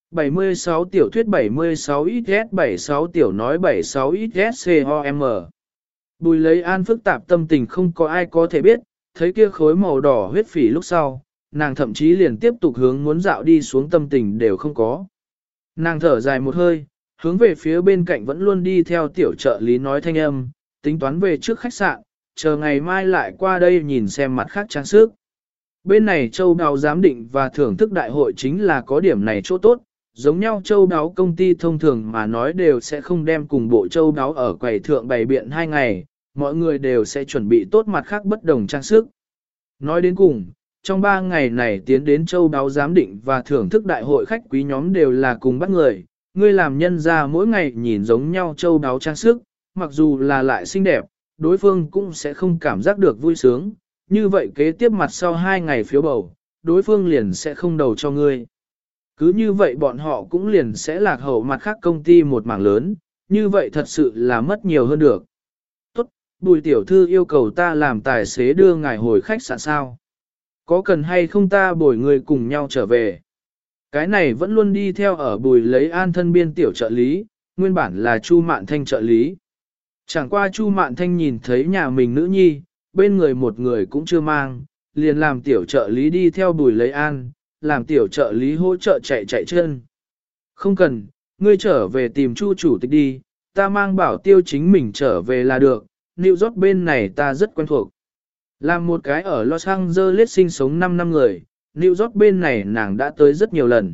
76 tiểu thuyết 76 XS 76 tiểu nói 76 XS COM. Bùi lấy an phức tạp tâm tình không có ai có thể biết, thấy kia khối màu đỏ huyết phỉ lúc sau, nàng thậm chí liền tiếp tục hướng muốn dạo đi xuống tâm tình đều không có. Nàng thở dài một hơi, hướng về phía bên cạnh vẫn luôn đi theo tiểu trợ lý nói thanh âm, tính toán về trước khách sạn, chờ ngày mai lại qua đây nhìn xem mặt khác trang sức. Bên này châu đáo giám định và thưởng thức đại hội chính là có điểm này chỗ tốt, giống nhau châu đáo công ty thông thường mà nói đều sẽ không đem cùng bộ châu đáo ở quầy thượng bày biện 2 ngày, mọi người đều sẽ chuẩn bị tốt mặt khác bất đồng trang sức. Nói đến cùng, trong 3 ngày này tiến đến châu đáo giám định và thưởng thức đại hội khách quý nhóm đều là cùng bắt người, ngươi làm nhân ra mỗi ngày nhìn giống nhau châu đáo trang sức, mặc dù là lại xinh đẹp, đối phương cũng sẽ không cảm giác được vui sướng, như vậy kế tiếp mặt sau 2 ngày phiếu bầu, đối phương liền sẽ không đầu cho ngươi. Cứ như vậy bọn họ cũng liền sẽ lạc hậu mặt khác công ty một mảng lớn, như vậy thật sự là mất nhiều hơn được. Tốt, Bùi tiểu thư yêu cầu ta làm tài xế đưa ngài hồi khách sạn sao? Có cần hay không ta bồi người cùng nhau trở về? Cái này vẫn luôn đi theo ở Bùi lấy an thân biên tiểu trợ lý, nguyên bản là Chu Mạn Thanh trợ lý. Chẳng qua Chu Mạn Thanh nhìn thấy nhà mình nữ nhi, bên người một người cũng chưa mang, liền làm tiểu trợ lý đi theo Bùi lấy an, làm tiểu trợ lý hỗ trợ chạy chạy chân. Không cần, ngươi trở về tìm Chu chủ tịch đi, ta mang bảo tiêu chính mình trở về là được, New York bên này ta rất quen thuộc. Làm một cái ở Los Angeles sinh sống 5 năm người, New York bên này nàng đã tới rất nhiều lần.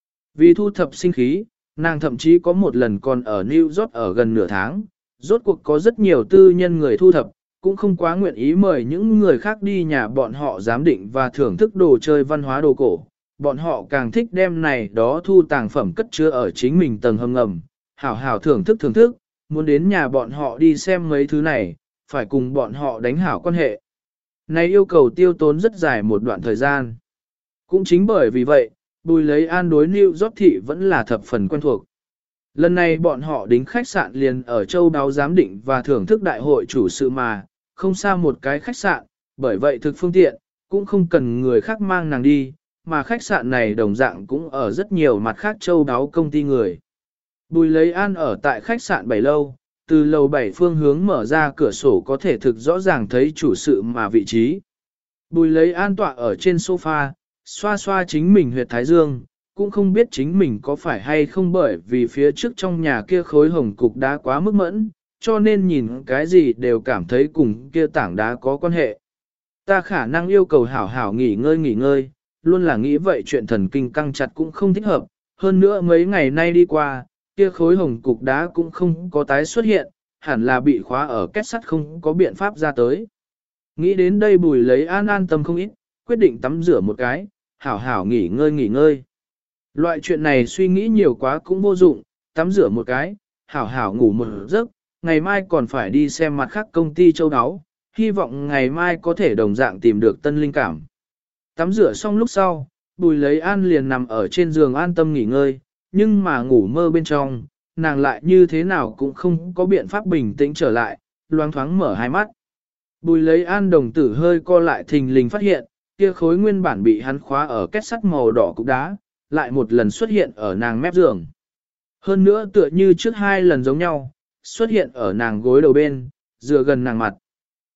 Vì thu thập sinh khí, nàng thậm chí có một lần còn ở New York ở gần nửa tháng, rốt cuộc có rất nhiều tư nhân người thu thập, cũng không quá nguyện ý mời những người khác đi nhà bọn họ giám định và thưởng thức đồ chơi văn hóa đồ cổ. Bọn họ càng thích đem này đó thu tàng phẩm cất chứa ở chính mình tầng hầm ngầm, hảo hảo thưởng thức, muốn đến nhà bọn họ đi xem mấy thứ này, phải cùng bọn họ đánh hảo quan hệ. Này yêu cầu tiêu tốn rất dài một đoạn thời gian. Cũng chính bởi vì vậy, Bùi lấy an đối New York thị vẫn là thập phần quen thuộc. Lần này bọn họ đính khách sạn liền ở châu đáo giám định và thưởng thức đại hội chủ sự mà, không xa một cái khách sạn, bởi vậy thực phương tiện, cũng không cần người khác mang nàng đi, mà khách sạn này đồng dạng cũng ở rất nhiều mặt khác châu đáo công ty người. Bùi lấy an ở tại khách sạn 7 lâu, từ lầu 7 phương hướng mở ra cửa sổ có thể thực rõ ràng thấy chủ sự mà vị trí. Bùi lấy an tọa ở trên sofa, xoa xoa chính mình huyệt thái dương, cũng không biết chính mình có phải hay không bởi vì phía trước trong nhà kia khối hồng cục đá quá mức mẫn, cho nên nhìn cái gì đều cảm thấy cùng kia tảng đá có quan hệ. Ta khả năng yêu cầu hảo hảo nghỉ ngơi, luôn là nghĩ vậy chuyện thần kinh căng chặt cũng không thích hợp, hơn nữa mấy ngày nay đi qua, kia khối hồng cục đá cũng không có tái xuất hiện, hẳn là bị khóa ở kết sắt không có biện pháp ra tới. Nghĩ đến đây Bùi lấy an tâm không ít, quyết định tắm rửa một cái, hảo hảo nghỉ ngơi. Loại chuyện này suy nghĩ nhiều quá cũng vô dụng, tắm rửa một cái, hảo hảo ngủ một giấc, ngày mai còn phải đi xem mặt khác công ty châu áo, hy vọng ngày mai có thể đồng dạng tìm được tân linh cảm. Tắm rửa xong lúc sau, Bùi lấy an liền nằm ở trên giường an tâm nghỉ ngơi, nhưng mà ngủ mơ bên trong, nàng lại như thế nào cũng không có biện pháp bình tĩnh trở lại, loáng thoáng mở hai mắt. Bùi lấy an đồng tử hơi co lại thình lình phát hiện, kia khối nguyên bản bị hắn khóa ở kết sắt màu đỏ cục đá, lại một lần xuất hiện ở nàng mép giường. Hơn nữa tựa như trước 2 lần giống nhau, xuất hiện ở nàng gối đầu bên, dựa gần nàng mặt.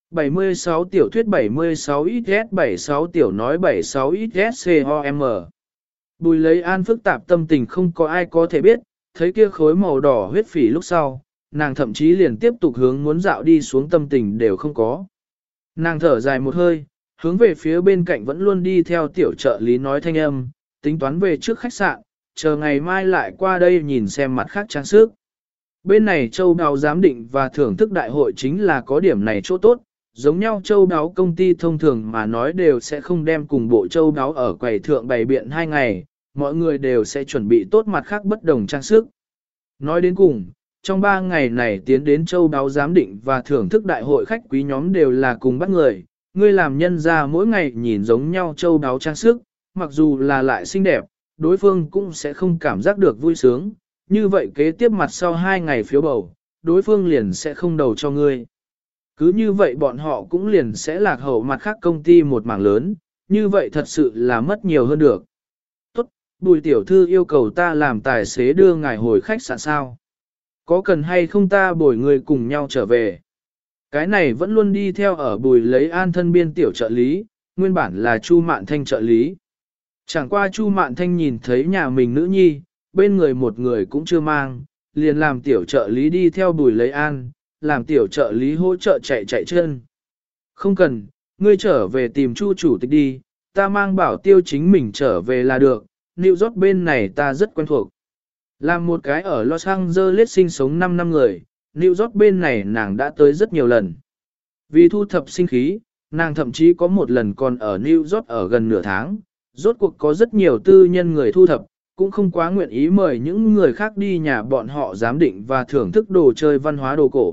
76 tiểu thuyết 76 XS 76 tiểu nói 76 XS COM. Bùi lấy an phức tạp tâm tình không có ai có thể biết, thấy kia khối màu đỏ huyết phỉ lúc sau, nàng thậm chí liền tiếp tục hướng muốn dạo đi xuống tâm tình đều không có. Nàng thở dài một hơi, hướng về phía bên cạnh vẫn luôn đi theo tiểu trợ lý nói thanh âm, tính toán về trước khách sạn, chờ ngày mai lại qua đây nhìn xem mặt khác trang sức. Bên này châu đáo giám định và thưởng thức đại hội chính là có điểm này chỗ tốt, giống nhau châu đáo công ty thông thường mà nói đều sẽ không đem cùng bộ châu đáo ở quầy thượng bày biện 2 ngày, mọi người đều sẽ chuẩn bị tốt mặt khác bất đồng trang sức. Nói đến cùng, trong 3 ngày này tiến đến châu đáo giám định và thưởng thức đại hội khách quý nhóm đều là cùng bắt người, người làm nhân ra mỗi ngày nhìn giống nhau châu đáo trang sức, mặc dù là lại xinh đẹp, đối phương cũng sẽ không cảm giác được vui sướng, như vậy kế tiếp mặt sau 2 ngày phiếu bầu, đối phương liền sẽ không đầu cho ngươi. Cứ như vậy bọn họ cũng liền sẽ lạc hậu mặt khác công ty một mảng lớn, như vậy thật sự là mất nhiều hơn được. Tốt, Bùi tiểu thư yêu cầu ta làm tài xế đưa ngài hồi khách sạn sao? Có cần hay không ta bồi người cùng nhau trở về? Cái này vẫn luôn đi theo ở Bùi lấy an thân biên tiểu trợ lý, nguyên bản là Chu Mạn Thanh trợ lý. Chẳng qua Chu Mạn Thanh nhìn thấy nhà mình nữ nhi, bên người một người cũng chưa mang, liền làm tiểu trợ lý đi theo Bùi lấy an, làm tiểu trợ lý hỗ trợ chạy chạy chân. Không cần, ngươi trở về tìm Chu chủ tịch đi, ta mang bảo tiêu chính mình trở về là được, New York bên này ta rất quen thuộc. Làm một cái ở Los Angeles sinh sống 5 năm người, New York bên này nàng đã tới rất nhiều lần. Vì thu thập sinh khí, nàng thậm chí có một lần còn ở New York ở gần nửa tháng, rốt cuộc có rất nhiều tư nhân người thu thập, cũng không quá nguyện ý mời những người khác đi nhà bọn họ giám định và thưởng thức đồ chơi văn hóa đồ cổ.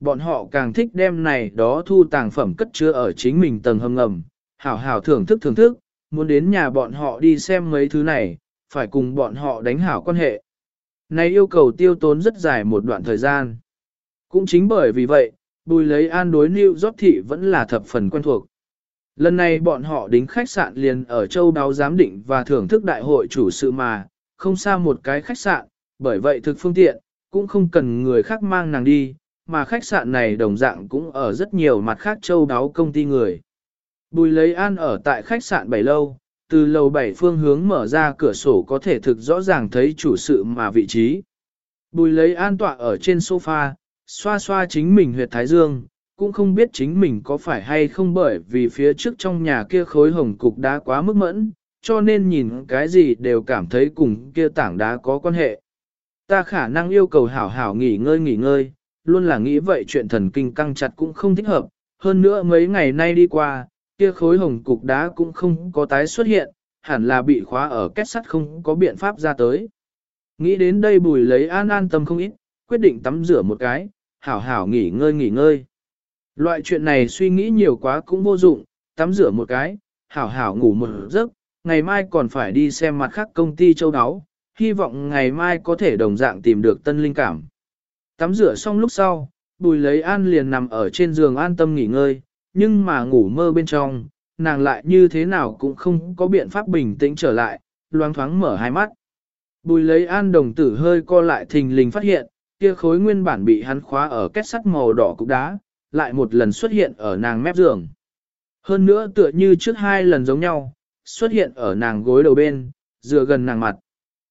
bọn họ càng thích đem này đó thu tàng phẩm cất chứa ở chính mình tầng hầm ngầm, hảo hảo thưởng thức, muốn đến nhà bọn họ đi xem mấy thứ này, phải cùng bọn họ đánh hảo quan hệ. Này yêu cầu tiêu tốn rất dài một đoạn thời gian. Cũng chính bởi vì vậy, Bùi Lấy An đối New York thị vẫn là thập phần quen thuộc. Lần này bọn họ đính khách sạn liền ở châu đáo giám định và thưởng thức đại hội chủ sự mà, không xa một cái khách sạn, bởi vậy thực phương tiện, cũng không cần người khác mang nàng đi, mà khách sạn này đồng dạng cũng ở rất nhiều mặt khác châu đáo công ty người. Bùi Lấy An ở tại khách sạn 7 lâu, từ lầu 7 phương hướng mở ra cửa sổ có thể thực rõ ràng thấy chủ sự mà vị trí. Bùi Lấy An tọa ở trên sofa, xoa xoa chính mình huyệt thái dương, cũng không biết chính mình có phải hay không bởi vì phía trước trong nhà kia khối hồng cục đá quá mức mẫn, cho nên nhìn cái gì đều cảm thấy cùng kia tảng đá có quan hệ. Ta khả năng yêu cầu hảo hảo nghỉ ngơi, luôn là nghĩ vậy chuyện thần kinh căng chặt cũng không thích hợp, hơn nữa mấy ngày nay đi qua, kia khối hồng cục đá cũng không có tái xuất hiện, hẳn là bị khóa ở kết sắt không có biện pháp ra tới. Nghĩ đến đây Bùi Lấy An an tâm không ít, quyết định tắm rửa một cái, hảo hảo nghỉ ngơi. Loại chuyện này suy nghĩ nhiều quá cũng vô dụng, tắm rửa một cái, hảo hảo ngủ một giấc, ngày mai còn phải đi xem mặt khác công ty châu áo, hy vọng ngày mai có thể đồng dạng tìm được tân linh cảm. Tắm rửa xong lúc sau, Bùi Lấy An liền nằm ở trên giường an tâm nghỉ ngơi, nhưng mà ngủ mơ bên trong, nàng lại như thế nào cũng không có biện pháp bình tĩnh trở lại, loáng thoáng mở hai mắt. Bùi Lấy An đồng tử hơi co lại thình lình phát hiện, kia khối nguyên bản bị hắn khóa ở kết sắt màu đỏ cục đá, lại một lần xuất hiện ở nàng mép giường. Hơn nữa tựa như trước hai lần giống nhau, xuất hiện ở nàng gối đầu bên, dựa gần nàng mặt.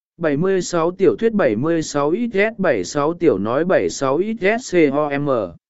76 tiểu thuyết 76 XS 76 tiểu nói 76 XS COM.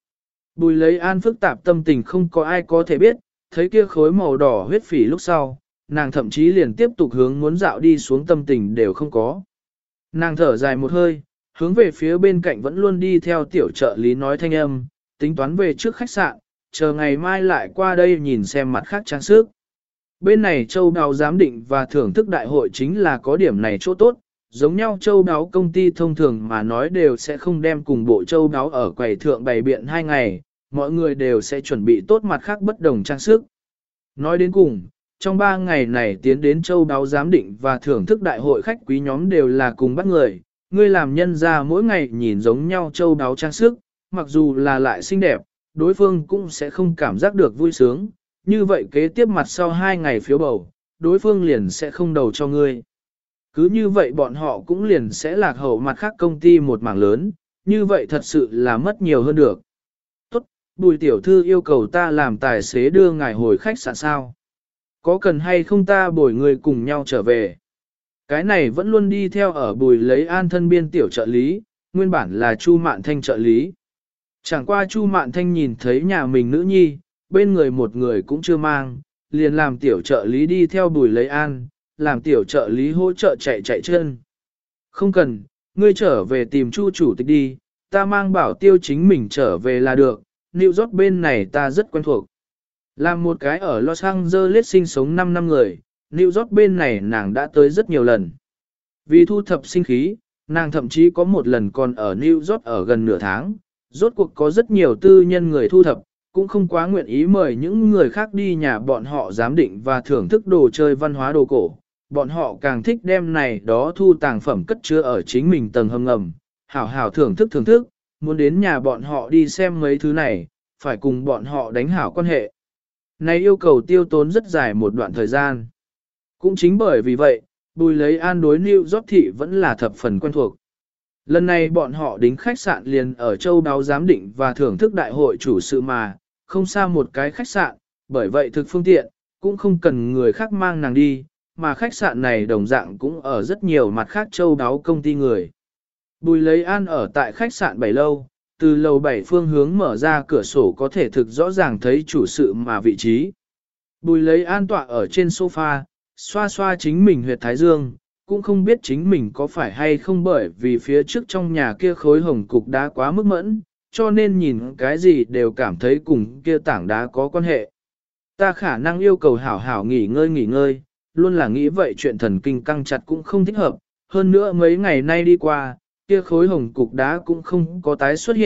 Bùi Lấy An phức tạp tâm tình không có ai có thể biết, thấy kia khối màu đỏ huyết phỉ lúc sau, nàng thậm chí liền tiếp tục hướng muốn dạo đi xuống tâm tình đều không có. Nàng thở dài một hơi, hướng về phía bên cạnh vẫn luôn đi theo tiểu trợ lý nói thanh âm, tính toán về trước khách sạn, chờ ngày mai lại qua đây nhìn xem mặt khác trang sức. Bên này châu đáo giám định và thưởng thức đại hội chính là có điểm này chỗ tốt, giống nhau châu đáo công ty thông thường mà nói đều sẽ không đem cùng bộ châu đáo ở quầy thượng bày biện 2 ngày, mọi người đều sẽ chuẩn bị tốt mặt khác bất đồng trang sức. Nói đến cùng, trong 3 ngày này tiến đến châu đáo giám định và thưởng thức đại hội khách quý nhóm đều là cùng bắt người làm nhân ra mỗi ngày nhìn giống nhau châu đáo trang sức, mặc dù là lại xinh đẹp, đối phương cũng sẽ không cảm giác được vui sướng, như vậy kế tiếp mặt sau 2 ngày phiếu bầu, đối phương liền sẽ không đầu cho ngươi. Cứ như vậy bọn họ cũng liền sẽ lạc hậu mặt khác công ty một mảng lớn, như vậy thật sự là mất nhiều hơn được. Tốt, Bùi tiểu thư yêu cầu ta làm tài xế đưa ngài hồi khách sạn sao? Có cần hay không ta bồi người cùng nhau trở về? Cái này vẫn luôn đi theo ở Bùi Lấy An thân biên tiểu trợ lý, nguyên bản là Chu Mạn Thanh trợ lý. Chẳng qua Chu Mạn Thanh nhìn thấy nhà mình nữ nhi, bên người một người cũng chưa mang, liền làm tiểu trợ lý đi theo Bùi Lấy An, làm tiểu trợ lý hỗ trợ chạy chân. Không cần, ngươi trở về tìm Chu chủ tịch đi, ta mang bảo tiêu chính mình trở về là được, New York bên này ta rất quen thuộc. Làm một cái ở Los Angeles sinh sống 5 năm người, New York bên này nàng đã tới rất nhiều lần. Vì thu thập sinh khí, nàng thậm chí có một lần còn ở New York ở gần nửa tháng, rốt cuộc có rất nhiều tư nhân người thu thập, cũng không quá nguyện ý mời những người khác đi nhà bọn họ giám định và thưởng thức đồ chơi văn hóa đồ cổ. Bọn họ càng thích đem này đó thu tàng phẩm cất chứa ở chính mình tầng hầm ngầm, hảo hảo thưởng thức, muốn đến nhà bọn họ đi xem mấy thứ này, phải cùng bọn họ đánh hảo quan hệ. Này yêu cầu tiêu tốn rất dài một đoạn thời gian. Cũng chính bởi vì vậy, Bùi Lấy An đối New York thị vẫn là thập phần quen thuộc. Lần này bọn họ đính khách sạn liền ở châu đáo giám định và thưởng thức đại hội chủ sự mà, không xa một cái khách sạn, bởi vậy thực phương tiện, cũng không cần người khác mang nàng đi, mà khách sạn này đồng dạng cũng ở rất nhiều mặt khác châu đáo công ty người. Bùi Lấy An ở tại khách sạn 7 lâu, từ lầu 7 phương hướng mở ra cửa sổ có thể thực rõ ràng thấy chủ sự mà vị trí. Bùi Lấy An tọa ở trên sofa, xoa xoa chính mình huyệt thái dương, cũng không biết chính mình có phải hay không bởi vì phía trước trong nhà kia khối hồng cục đá quá mức mẫn, cho nên nhìn cái gì đều cảm thấy cùng kia tảng đá có quan hệ. Ta khả năng yêu cầu hảo hảo nghỉ ngơi, luôn là nghĩ vậy chuyện thần kinh căng chặt cũng không thích hợp, hơn nữa mấy ngày nay đi qua, kia khối hồng cục đá cũng không có tái xuất hiện,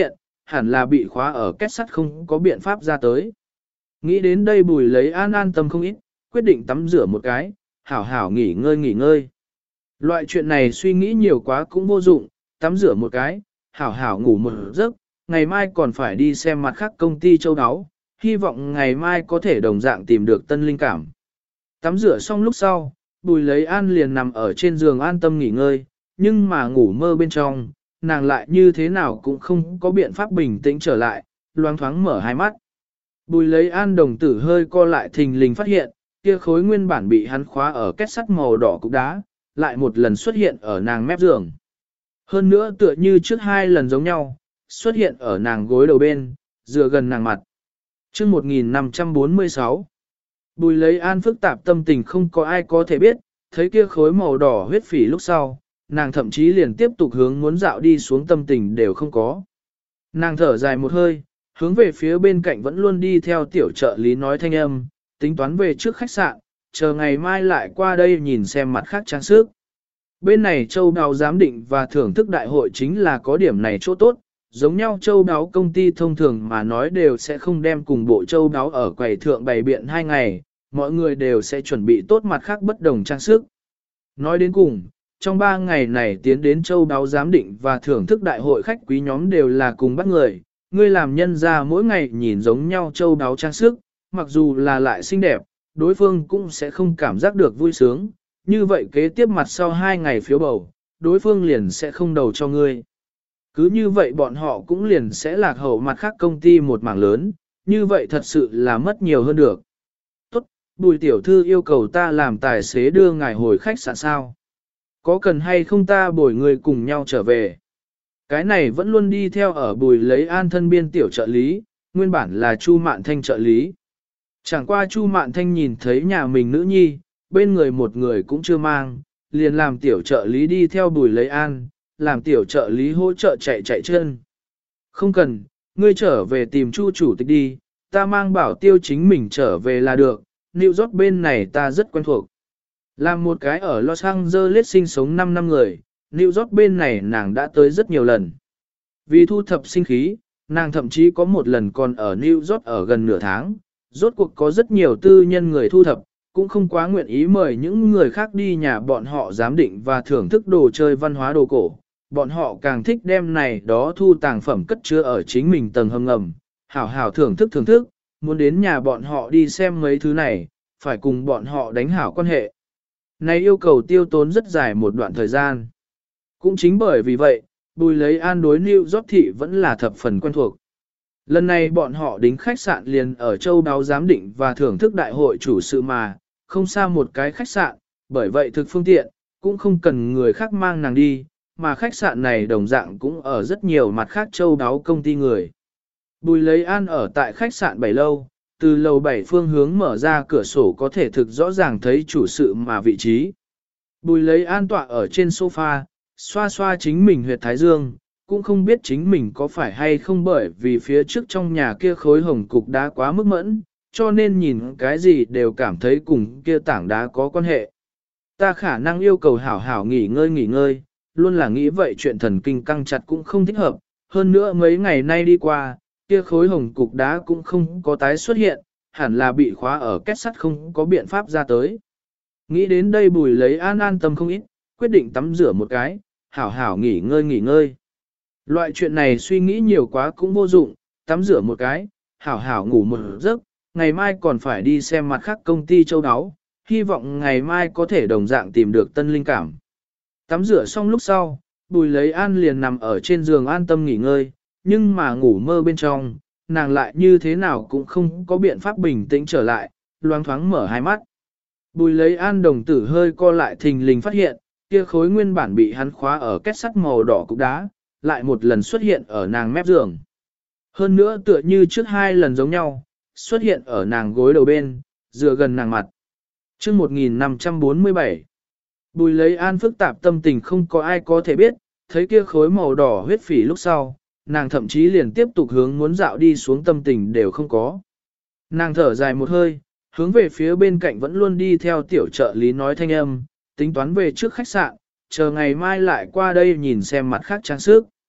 hẳn là bị khóa ở kết sắt không có biện pháp ra tới. Nghĩ đến đây Bùi lấy an tâm không ít, quyết định tắm rửa một cái, hảo hảo nghỉ ngơi. Loại chuyện này suy nghĩ nhiều quá cũng vô dụng, tắm rửa một cái, hảo hảo ngủ một giấc, ngày mai còn phải đi xem mặt khác công ty châu áo, hy vọng ngày mai có thể đồng dạng tìm được tân linh cảm. Tắm rửa xong lúc sau, Bùi lấy an liền nằm ở trên giường an tâm nghỉ ngơi, nhưng mà ngủ mơ bên trong, nàng lại như thế nào cũng không có biện pháp bình tĩnh trở lại, loáng thoáng mở hai mắt. Bùi lấy an đồng tử hơi co lại thình lình phát hiện, kia khối nguyên bản bị hắn khóa ở kết sắt màu đỏ cục đá, lại một lần xuất hiện ở nàng mép giường. Hơn nữa tựa như trước hai lần giống nhau, xuất hiện ở nàng gối đầu bên, dựa gần nàng mặt. chương 1546, Bùi lấy an phức tạp tâm tình không có ai có thể biết, thấy kia khối màu đỏ huyết phỉ lúc sau, nàng thậm chí liền tiếp tục hướng muốn dạo đi xuống tâm tình đều không có. Nàng thở dài một hơi, hướng về phía bên cạnh vẫn luôn đi theo tiểu trợ lý nói thanh âm, tính toán về trước khách sạn, chờ ngày mai lại qua đây nhìn xem mặt khác trang sức. Bên này châu đáo giám định và thưởng thức đại hội chính là có điểm này chỗ tốt, giống nhau châu đáo công ty thông thường mà nói đều sẽ không đem cùng bộ châu đáo ở quầy thượng bày biện 2 ngày, mọi người đều sẽ chuẩn bị tốt mặt khác bất đồng trang sức. Nói đến cùng, trong 3 ngày này tiến đến châu đáo giám định và thưởng thức đại hội khách quý nhóm đều là cùng bắt người, ngươi làm nhân ra mỗi ngày nhìn giống nhau châu đáo trang sức, mặc dù là lại xinh đẹp, đối phương cũng sẽ không cảm giác được vui sướng, như vậy kế tiếp mặt sau 2 ngày phiếu bầu, đối phương liền sẽ không đầu cho ngươi. Cứ như vậy bọn họ cũng liền sẽ lạc hậu mặt khác công ty một mảng lớn, như vậy thật sự là mất nhiều hơn được. Tốt, Bùi tiểu thư yêu cầu ta làm tài xế đưa ngài hồi khách sạn sao? Có cần hay không ta bồi người cùng nhau trở về? Cái này vẫn luôn đi theo ở Bùi lấy an thân biên tiểu trợ lý, nguyên bản là Chu Mạn Thanh trợ lý. Chẳng qua Chu Mạn Thanh nhìn thấy nhà mình nữ nhi, bên người một người cũng chưa mang, liền làm tiểu trợ lý đi theo Bùi lấy an, làm tiểu trợ lý hỗ trợ chạy chân. Không cần, ngươi trở về tìm Chu chủ tịch đi, ta mang bảo tiêu chính mình trở về là được, New York bên này ta rất quen thuộc. Làm một cái ở Los Angeles sinh sống 5 năm người, New York bên này nàng đã tới rất nhiều lần. Vì thu thập sinh khí, nàng thậm chí có một lần còn ở New York ở gần nửa tháng, rốt cuộc có rất nhiều tư nhân người thu thập, cũng không quá nguyện ý mời những người khác đi nhà bọn họ giám định và thưởng thức đồ chơi văn hóa đồ cổ. Bọn họ càng thích đem này đó thu tàng phẩm cất chứa ở chính mình tầng hầm ngầm, hảo hảo thưởng thức, muốn đến nhà bọn họ đi xem mấy thứ này, phải cùng bọn họ đánh hảo quan hệ. Này yêu cầu tiêu tốn rất dài một đoạn thời gian. Cũng chính bởi vì vậy, Bùi lấy an đối New York thị vẫn là thập phần quen thuộc. Lần này bọn họ đính khách sạn liền ở châu đáo giám định và thưởng thức đại hội chủ sự mà, không xa một cái khách sạn, bởi vậy thực phương tiện, cũng không cần người khác mang nàng đi, mà khách sạn này đồng dạng cũng ở rất nhiều mặt khác châu đáo công ty người. Bùi lấy an ở tại khách sạn 7 lâu, từ lầu 7 phương hướng mở ra cửa sổ có thể thực rõ ràng thấy chủ sự mà vị trí. Bùi lấy an tọa ở trên sofa, xoa xoa chính mình huyệt thái dương, cũng không biết chính mình có phải hay không bởi vì phía trước trong nhà kia khối hồng cục đá quá mức mẫn, cho nên nhìn cái gì đều cảm thấy cùng kia tảng đá có quan hệ. Ta khả năng yêu cầu hảo hảo nghỉ ngơi, luôn là nghĩ vậy chuyện thần kinh căng chặt cũng không thích hợp, hơn nữa mấy ngày nay đi qua, kia khối hồng cục đá cũng không có tái xuất hiện, hẳn là bị khóa ở kết sắt không có biện pháp ra tới. Nghĩ đến đây Bùi lấy an tâm không ít, quyết định tắm rửa một cái, hảo hảo nghỉ ngơi. Loại chuyện này suy nghĩ nhiều quá cũng vô dụng, tắm rửa một cái, hảo hảo ngủ một giấc, ngày mai còn phải đi xem mặt khác công ty châu áo, hy vọng ngày mai có thể đồng dạng tìm được tân linh cảm. Tắm rửa xong lúc sau, Bùi lấy an liền nằm ở trên giường an tâm nghỉ ngơi, nhưng mà ngủ mơ bên trong, nàng lại như thế nào cũng không có biện pháp bình tĩnh trở lại, loáng thoáng mở hai mắt. Bùi lấy an đồng tử hơi co lại thình lình phát hiện, kia khối nguyên bản bị hắn khóa ở kết sắt màu đỏ cục đá, lại một lần xuất hiện ở nàng mép giường. Hơn nữa tựa như trước hai lần giống nhau, xuất hiện ở nàng gối đầu bên, dựa gần nàng mặt. chương 1547, Bùi lấy an phức tạp tâm tình không có ai có thể biết, thấy kia khối màu đỏ huyết phỉ lúc sau, nàng thậm chí liền tiếp tục hướng muốn dạo đi xuống tâm tình đều không có. Nàng thở dài một hơi, hướng về phía bên cạnh vẫn luôn đi theo tiểu trợ lý nói thanh âm, tính toán về trước khách sạn, chờ ngày mai lại qua đây nhìn xem mặt khác trang sức.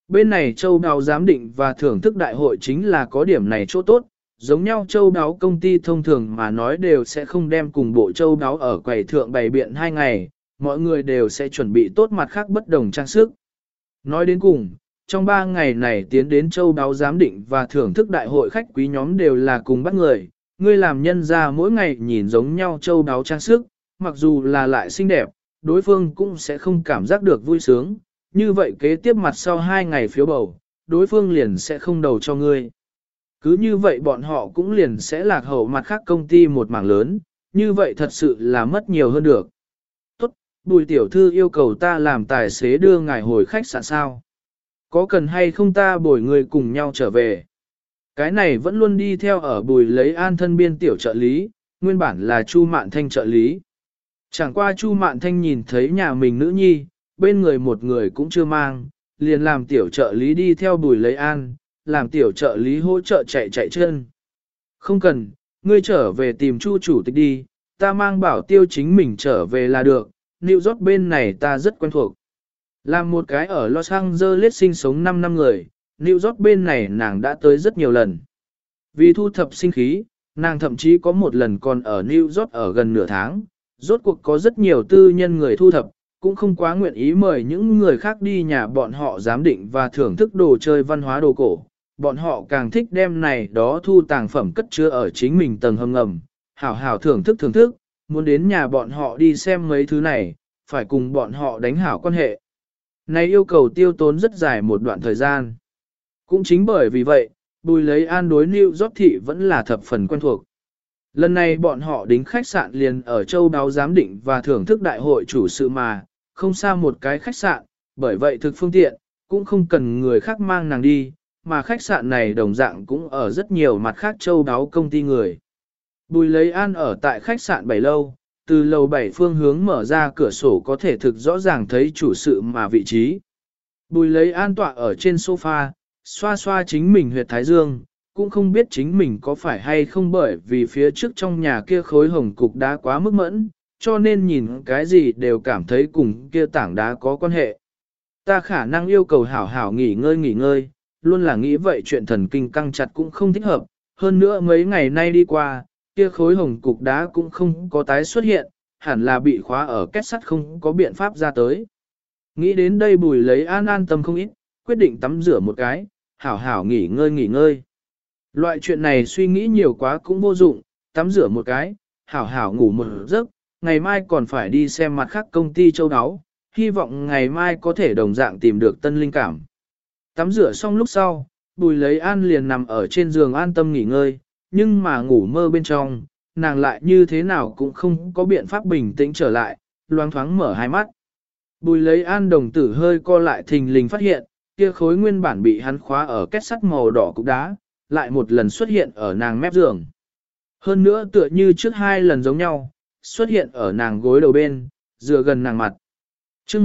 Bên này châu đáo giám định và thưởng thức đại hội chính là có điểm này chỗ tốt, giống nhau châu đáo công ty thông thường mà nói đều sẽ không đem cùng bộ châu đáo ở quầy thượng bày biện 2 ngày, mọi người đều sẽ chuẩn bị tốt mặt khác bất đồng trang sức. Nói đến cùng, trong 3 ngày này tiến đến châu đáo giám định và thưởng thức đại hội khách quý nhóm đều là cùng bắt người, ngươi làm nhân ra mỗi ngày nhìn giống nhau châu đáo trang sức, mặc dù là lại xinh đẹp, đối phương cũng sẽ không cảm giác được vui sướng, như vậy kế tiếp mặt sau 2 ngày phiếu bầu, đối phương liền sẽ không đầu cho ngươi. Cứ như vậy bọn họ cũng liền sẽ lạc hậu mặt khác công ty một mảng lớn, như vậy thật sự là mất nhiều hơn được. Tốt, Bùi tiểu thư yêu cầu ta làm tài xế đưa ngài hồi khách sạn sao? Có cần hay không ta bồi người cùng nhau trở về? Cái này vẫn luôn đi theo ở Bùi lấy an thân biên tiểu trợ lý, nguyên bản là Chu Mạn Thanh trợ lý. Chẳng qua Chu Mạn Thanh nhìn thấy nhà mình nữ nhi, bên người một người cũng chưa mang, liền làm tiểu trợ lý đi theo Bùi lấy an, làm tiểu trợ lý hỗ trợ chạy chân. Không cần, ngươi trở về tìm Chu chủ tịch đi, ta mang bảo tiêu chính mình trở về là được, New York bên này ta rất quen thuộc. Làm một cái ở Los Angeles sinh sống 5 năm người, New York bên này nàng đã tới rất nhiều lần. Vì thu thập sinh khí, nàng thậm chí có một lần còn ở New York ở gần nửa tháng, rốt cuộc có rất nhiều tư nhân người thu thập, cũng không quá nguyện ý mời những người khác đi nhà bọn họ giám định và thưởng thức đồ chơi văn hóa đồ cổ. Bọn họ càng thích đem này đó thu tàng phẩm cất chứa ở chính mình tầng hầm ngầm, hảo hảo thưởng thức, muốn đến nhà bọn họ đi xem mấy thứ này, phải cùng bọn họ đánh hảo quan hệ. Này yêu cầu tiêu tốn rất dài một đoạn thời gian. Cũng chính bởi vì vậy, Bùi lấy an đối New York thị vẫn là thập phần quen thuộc. Lần này bọn họ đính khách sạn liền ở châu đáo giám định và thưởng thức đại hội chủ sự mà, không xa một cái khách sạn, bởi vậy thực phương tiện, cũng không cần người khác mang nàng đi, mà khách sạn này đồng dạng cũng ở rất nhiều mặt khác châu đáo công ty người. Bùi lấy an ở tại khách sạn 7 lâu, từ lầu 7 phương hướng mở ra cửa sổ có thể thực rõ ràng thấy chủ sự mà vị trí. Bùi lấy an tọa ở trên sofa, xoa xoa chính mình huyệt thái dương, cũng không biết chính mình có phải hay không bởi vì phía trước trong nhà kia khối hồng cục đá quá mức mẫn, cho nên nhìn cái gì đều cảm thấy cùng kia tảng đá có quan hệ. Ta khả năng yêu cầu hảo hảo nghỉ ngơi, luôn là nghĩ vậy chuyện thần kinh căng chặt cũng không thích hợp, hơn nữa mấy ngày nay đi qua, kia khối hồng cục đá cũng không có tái xuất hiện, hẳn là bị khóa ở kết sắt không có biện pháp ra tới. Nghĩ đến đây Bùi lấy an tâm không ít, quyết định tắm rửa một cái, hảo hảo nghỉ ngơi. Loại chuyện này suy nghĩ nhiều quá cũng vô dụng, tắm rửa một cái, hảo hảo ngủ một giấc, ngày mai còn phải đi xem mặt khác công ty châu áo, hy vọng ngày mai có thể đồng dạng tìm được tân linh cảm. Tắm rửa xong lúc sau, Bùi lấy an liền nằm ở trên giường an tâm nghỉ ngơi, nhưng mà ngủ mơ bên trong, nàng lại như thế nào cũng không có biện pháp bình tĩnh trở lại, loáng thoáng mở hai mắt. Bùi lấy an đồng tử hơi co lại thình lình phát hiện, kia khối nguyên bản bị hắn khóa ở kết sắt màu đỏ cục đá, lại một lần xuất hiện ở nàng mép giường. Hơn nữa tựa như trước 2 lần giống nhau, xuất hiện ở nàng gối đầu bên, dựa gần nàng mặt. Trước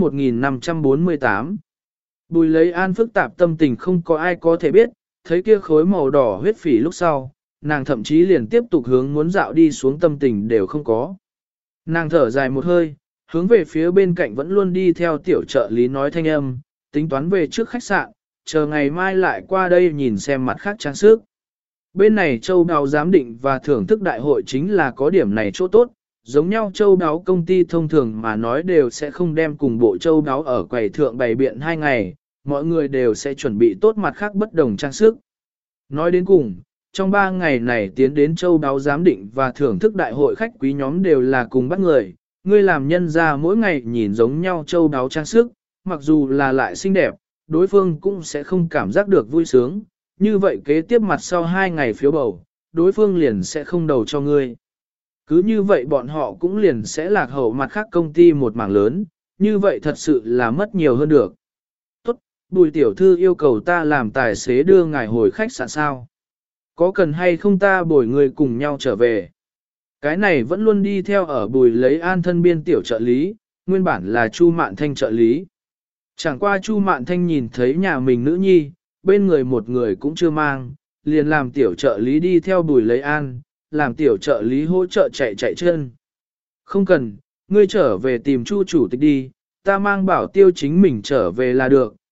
1548, Bùi lấy an phức tạp tâm tình không có ai có thể biết, thấy kia khối màu đỏ huyết phỉ lúc sau, nàng thậm chí liền tiếp tục hướng muốn dạo đi xuống tâm tình đều không có. Nàng thở dài một hơi, hướng về phía bên cạnh vẫn luôn đi theo tiểu trợ lý nói thanh âm, tính toán về trước khách sạn, chờ ngày mai lại qua đây nhìn xem mặt khác trang sức. Bên này châu đáo giám định và thưởng thức đại hội chính là có điểm này chỗ tốt, giống nhau châu đáo công ty thông thường mà nói đều sẽ không đem cùng bộ châu đáo ở quầy thượng bày biện 2 ngày, mọi người đều sẽ chuẩn bị tốt mặt khác bất đồng trang sức. Nói đến cùng, trong 3 ngày này tiến đến châu đáo giám định và thưởng thức đại hội khách quý nhóm đều là cùng bắt người, ngươi làm nhân ra mỗi ngày nhìn giống nhau châu đáo trang sức, mặc dù là lại xinh đẹp, đối phương cũng sẽ không cảm giác được vui sướng, như vậy kế tiếp mặt sau 2 ngày phiếu bầu, đối phương liền sẽ không đầu cho ngươi. Cứ như vậy bọn họ cũng liền sẽ lạc hậu mặt khác công ty một mảng lớn, như vậy thật sự là mất nhiều hơn được. Tốt, Bùi tiểu thư yêu cầu ta làm tài xế đưa ngài hồi khách sạn sao? Có cần hay không ta bồi người cùng nhau trở về? Cái này vẫn luôn đi theo ở Bùi lấy an thân biên tiểu trợ lý, nguyên bản là Chu Mạn Thanh trợ lý. Chẳng qua Chu Mạn Thanh nhìn thấy nhà mình nữ nhi, bên người một người cũng chưa mang, liền làm tiểu trợ lý đi theo Bùi lấy an, làm tiểu trợ lý hỗ trợ chạy chân. Không cần, ngươi trở về tìm Chu chủ tịch đi, ta mang bảo tiêu chính mình trở về là được,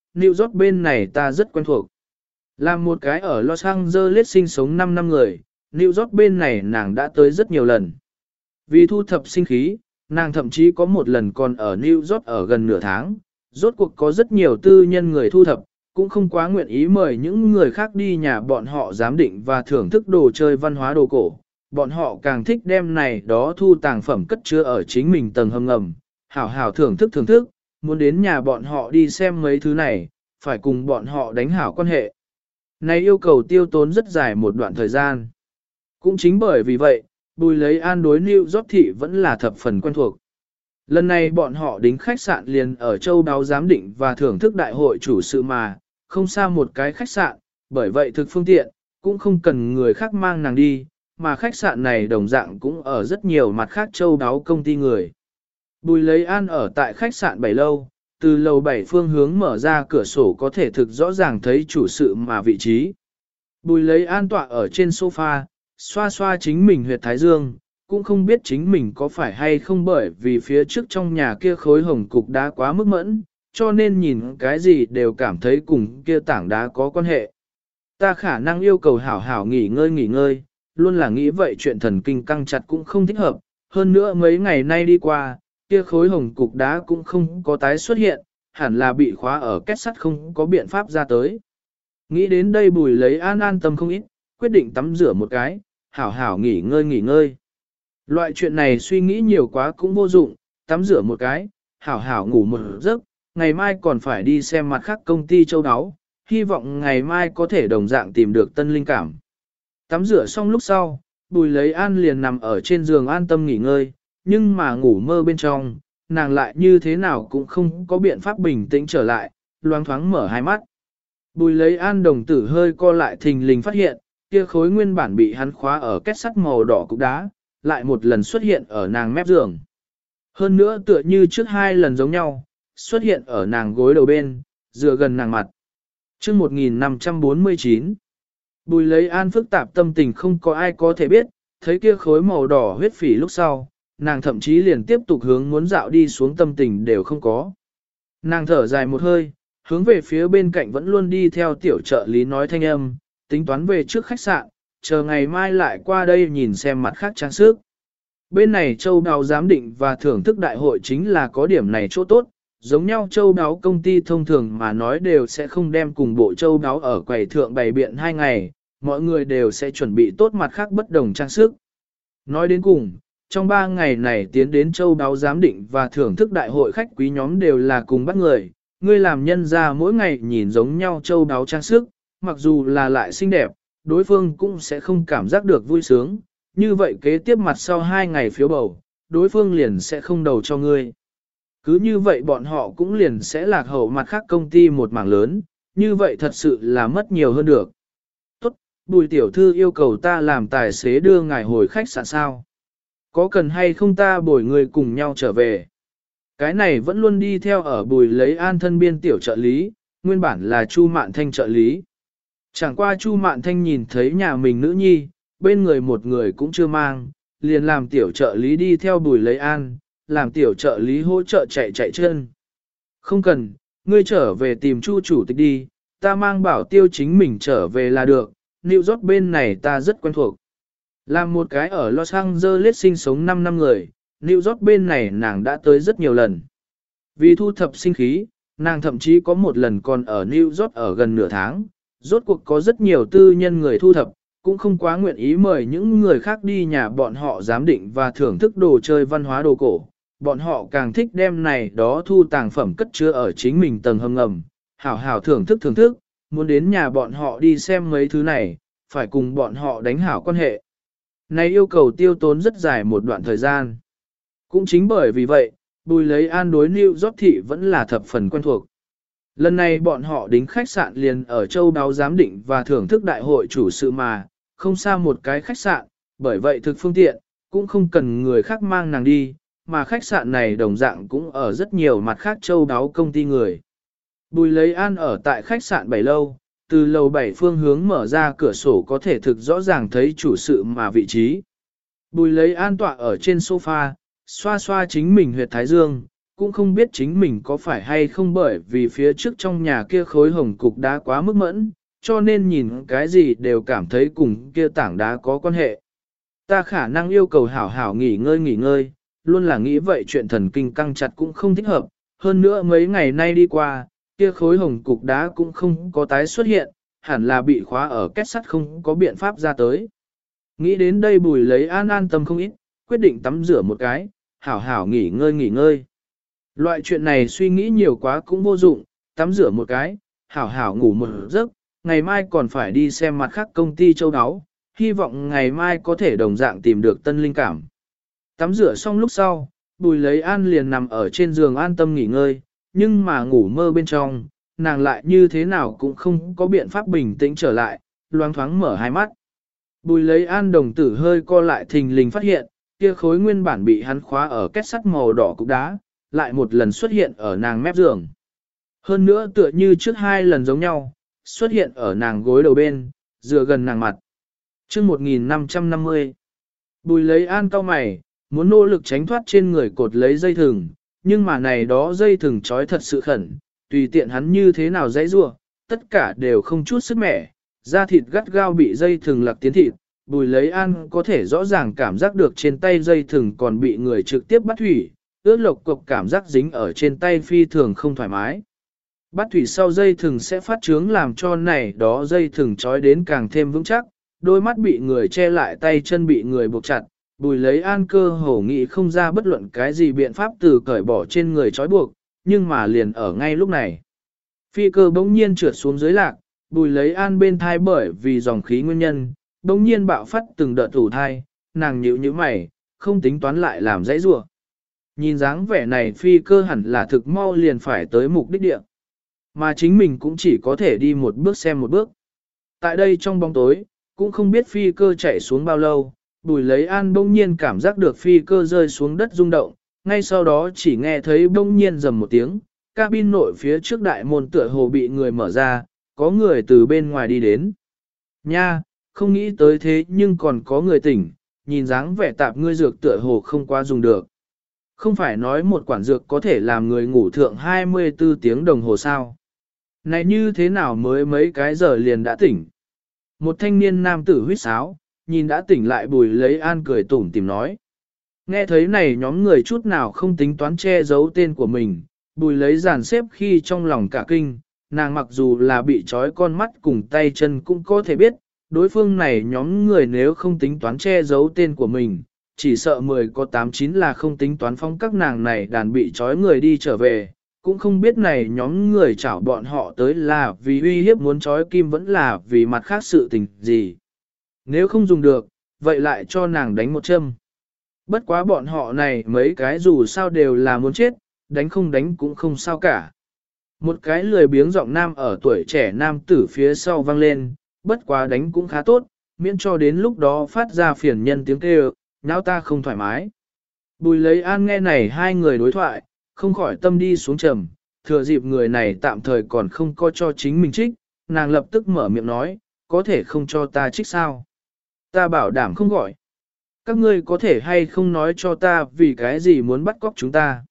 New York bên này ta rất quen thuộc. Làm một cái ở Los Angeles sinh sống 5 năm người, New York bên này nàng đã tới rất nhiều lần. Vì thu thập sinh khí, nàng thậm chí có một lần còn ở New York ở gần nửa tháng, rốt cuộc có rất nhiều tư nhân người thu thập, cũng không quá nguyện ý mời những người khác đi nhà bọn họ giám định và thưởng thức đồ chơi văn hóa đồ cổ. Bọn họ càng thích đem này đó thu tàng phẩm cất chứa ở chính mình tầng hầm ngầm, hảo hảo thưởng thức, muốn đến nhà bọn họ đi xem mấy thứ này, phải cùng bọn họ đánh hảo quan hệ. Này yêu cầu tiêu tốn rất dài một đoạn thời gian. Cũng chính bởi vì vậy, Bùi Lấy An đối New York thị vẫn là thập phần quen thuộc. Lần này bọn họ đính khách sạn liền ở châu đáo giám định và thưởng thức đại hội chủ sự mà, không xa một cái khách sạn, bởi vậy thực phương tiện, cũng không cần người khác mang nàng đi, mà khách sạn này đồng dạng cũng ở rất nhiều mặt khác châu đáo công ty người. Bùi Lấy An ở tại khách sạn 7 lâu, từ lầu 7 phương hướng mở ra cửa sổ có thể thực rõ ràng thấy chủ sự mà vị trí. Bùi Lấy An tọa ở trên sofa, xoa xoa chính mình huyệt thái dương, cũng không biết chính mình có phải hay không bởi vì phía trước trong nhà kia khối hồng cục đá quá mức mẫn, cho nên nhìn cái gì đều cảm thấy cùng kia tảng đá có quan hệ. Ta khả năng yêu cầu hảo hảo nghỉ ngơi, luôn là nghĩ vậy chuyện thần kinh căng chặt cũng không thích hợp, hơn nữa mấy ngày nay đi qua, kia khối hồng cục đá cũng không có tái xuất hiện, hẳn là bị khóa ở kết sắt không có biện pháp ra tới. Nghĩ đến đây Bùi Lấy An an tâm không ít, quyết định tắm rửa một cái, hảo hảo nghỉ ngơi. Loại chuyện này suy nghĩ nhiều quá cũng vô dụng, tắm rửa một cái, hảo hảo ngủ một giấc, ngày mai còn phải đi xem mặt khác công ty châu áo, hy vọng ngày mai có thể đồng dạng tìm được tân linh cảm. Tắm rửa xong lúc sau, Bùi Lấy An liền nằm ở trên giường an tâm nghỉ ngơi, nhưng mà ngủ mơ bên trong, nàng lại như thế nào cũng không có biện pháp bình tĩnh trở lại, loáng thoáng mở hai mắt. Bùi Lấy An đồng tử hơi co lại thình lình phát hiện, kia khối nguyên bản bị hắn khóa ở kết sắt màu đỏ cục đá, lại một lần xuất hiện ở nàng mép giường. Hơn nữa tựa như trước hai lần giống nhau, xuất hiện ở nàng gối đầu bên, dựa gần nàng mặt. Trước 1549, Bùi Lấy An phức tạp tâm tình không có ai có thể biết, thấy kia khối màu đỏ huyết phỉ lúc sau, nàng thậm chí liền tiếp tục hướng muốn dạo đi xuống tâm tình đều không có. Nàng thở dài một hơi, hướng về phía bên cạnh vẫn luôn đi theo tiểu trợ lý nói thanh âm, tính toán về trước khách sạn, chờ ngày mai lại qua đây nhìn xem mặt khác trang sức. Bên này châu đáo giám định và thưởng thức đại hội chính là có điểm này chỗ tốt, giống nhau châu đáo công ty thông thường mà nói đều sẽ không đem cùng bộ châu đáo ở quầy thượng bày biện 2 ngày, mọi người đều sẽ chuẩn bị tốt mặt khác bất đồng trang sức. Nói đến cùng, trong 3 ngày này tiến đến châu đáo giám định và thưởng thức đại hội khách quý nhóm đều là cùng bắt người, ngươi làm nhân ra mỗi ngày nhìn giống nhau châu đáo trang sức, mặc dù là lại xinh đẹp, đối phương cũng sẽ không cảm giác được vui sướng, như vậy kế tiếp mặt sau 2 ngày phiếu bầu, đối phương liền sẽ không đầu cho ngươi. Cứ như vậy bọn họ cũng liền sẽ lạc hậu mặt khác công ty một mảng lớn, như vậy thật sự là mất nhiều hơn được. Tốt, Bùi tiểu thư yêu cầu ta làm tài xế đưa ngài hồi khách sạn sao? Có cần hay không ta bồi người cùng nhau trở về? Cái này vẫn luôn đi theo ở Bùi Lấy An thân biên tiểu trợ lý, nguyên bản là Chu Mạn Thanh trợ lý. Chẳng qua Chu Mạn Thanh nhìn thấy nhà mình nữ nhi, bên người một người cũng chưa mang, liền làm tiểu trợ lý đi theo Bùi Lấy An, làm tiểu trợ lý hỗ trợ chạy chân. Không cần, ngươi trở về tìm Chu chủ tịch đi, ta mang bảo tiêu chính mình trở về là được, New York bên này ta rất quen thuộc. Làm một cái ở Los Angeles sinh sống 5 năm người, New York bên này nàng đã tới rất nhiều lần. Vì thu thập sinh khí, nàng thậm chí có một lần còn ở New York ở gần nửa tháng, rốt cuộc có rất nhiều tư nhân người thu thập, cũng không quá nguyện ý mời những người khác đi nhà bọn họ giám định và thưởng thức đồ chơi văn hóa đồ cổ. Bọn họ càng thích đem này đó thu tàng phẩm cất chứa ở chính mình tầng hầm ngầm, hảo hảo thưởng thức, muốn đến nhà bọn họ đi xem mấy thứ này, phải cùng bọn họ đánh hảo quan hệ. Này yêu cầu tiêu tốn rất dài một đoạn thời gian. Cũng chính bởi vì vậy, Bùi Lấy An đối New York thị vẫn là thập phần quen thuộc. Lần này bọn họ đính khách sạn liền ở châu đáo giám định và thưởng thức đại hội chủ sự mà, không xa một cái khách sạn, bởi vậy thực phương tiện, cũng không cần người khác mang nàng đi, mà khách sạn này đồng dạng cũng ở rất nhiều mặt khác châu đáo công ty người. Bùi Lấy An ở tại khách sạn 7 lâu, từ lầu 7 phương hướng mở ra cửa sổ có thể thực rõ ràng thấy chủ sự mà vị trí. Bùi Lấy An tọa ở trên sofa, xoa xoa chính mình huyệt thái dương, cũng không biết chính mình có phải hay không bởi vì phía trước trong nhà kia khối hồng cục đá quá mức mẫn, cho nên nhìn cái gì đều cảm thấy cùng kia tảng đá có quan hệ. Ta khả năng yêu cầu hảo hảo nghỉ ngơi, luôn là nghĩ vậy chuyện thần kinh căng chặt cũng không thích hợp, hơn nữa mấy ngày nay đi qua, kia khối hồng cục đá cũng không có tái xuất hiện, hẳn là bị khóa ở kết sắt không có biện pháp ra tới. Nghĩ đến đây Bùi lấy an tâm không ít, quyết định tắm rửa một cái, hảo hảo nghỉ ngơi. Loại chuyện này suy nghĩ nhiều quá cũng vô dụng, tắm rửa một cái, hảo hảo ngủ một giấc, ngày mai còn phải đi xem mặt khác công ty châu áo, hy vọng ngày mai có thể đồng dạng tìm được tân linh cảm. Tắm rửa xong lúc sau, Bùi lấy an liền nằm ở trên giường an tâm nghỉ ngơi, nhưng mà ngủ mơ bên trong, nàng lại như thế nào cũng không có biện pháp bình tĩnh trở lại, loáng thoáng mở hai mắt. Bùi lấy an đồng tử hơi co lại thình lình phát hiện, kia khối nguyên bản bị hắn khóa ở kết sắt màu đỏ cục đá, lại một lần xuất hiện ở nàng mép giường. Hơn nữa tựa như trước hai lần giống nhau, xuất hiện ở nàng gối đầu bên, dựa gần nàng mặt. Chương 1550 Bùi lấy an cau mày, muốn nỗ lực tránh thoát trên người cột lấy dây thừng, nhưng mà này đó dây thừng trói thật sự khẩn, tùy tiện hắn như thế nào dãy rua, tất cả đều không chút sức mẻ, da thịt gắt gao bị dây thừng lặc tiến thịt, Bùi lấy an có thể rõ ràng cảm giác được trên tay dây thừng còn bị người trực tiếp bắt thủy, ướt lộc cục cảm giác dính ở trên tay phi thường không thoải mái. Bắt thủy sau dây thừng sẽ phát trướng làm cho này đó dây thừng trói đến càng thêm vững chắc, đôi mắt bị người che lại tay chân bị người buộc chặt, Bùi lấy an cơ hồ nghĩ không ra bất luận cái gì biện pháp từ cởi bỏ trên người trói buộc, nhưng mà liền ở ngay lúc này. Phi cơ bỗng nhiên trượt xuống dưới lạc, Bùi lấy an bên thai bởi vì dòng khí nguyên nhân, bỗng nhiên bạo phát từng đợt thủ thai, nàng nhíu như mày, không tính toán lại làm dãy rủa. Nhìn dáng vẻ này phi cơ hẳn là thực mau liền phải tới mục đích địa. Mà chính mình cũng chỉ có thể đi một bước xem một bước. Tại đây trong bóng tối, cũng không biết phi cơ chạy xuống bao lâu, Bùi lấy an bỗng nhiên cảm giác được phi cơ rơi xuống đất rung động, ngay sau đó chỉ nghe thấy bỗng nhiên rầm một tiếng, cabin nội phía trước đại môn tựa hồ bị người mở ra, có người từ bên ngoài đi đến. Nha, không nghĩ tới thế nhưng còn có người tỉnh, nhìn dáng vẻ tạp ngươi dược tựa hồ không qua dùng được. Không phải nói một quản dược có thể làm người ngủ thượng 24 tiếng đồng hồ sao. Này như thế nào mới mấy cái giờ liền đã tỉnh. Một thanh niên nam tử huýt sáo, nhìn đã tỉnh lại Bùi lấy an cười tủm tìm nói. Nghe thấy này nhóm người chút nào không tính toán che giấu tên của mình, Bùi lấy dàn xếp khi trong lòng cả kinh, nàng mặc dù là bị trói con mắt cùng tay chân cũng có thể biết, đối phương này nhóm người nếu không tính toán che giấu tên của mình, chỉ sợ 10 có 8-9 là không tính toán phong các nàng này đàn bị trói người đi trở về, cũng không biết này nhóm người chảo bọn họ tới là vì uy hiếp muốn trói Kim vẫn là vì mặt khác sự tình gì. Nếu không dùng được, vậy lại cho nàng đánh một châm. Bất quá bọn họ này mấy cái dù sao đều là muốn chết, đánh không đánh cũng không sao cả. Một cái lười biếng giọng nam ở tuổi trẻ nam tử phía sau vang lên, bất quá đánh cũng khá tốt, miễn cho đến lúc đó phát ra phiền nhân tiếng kêu, nháo ta không thoải mái. Bùi lấy an nghe này hai người đối thoại, không khỏi tâm đi xuống trầm, thừa dịp người này tạm thời còn không có cho chính mình trích, nàng lập tức mở miệng nói, có thể không cho ta trích sao? Ta bảo đảm không gọi. Các ngươi có thể hay không nói cho ta vì cái gì muốn bắt cóc chúng ta?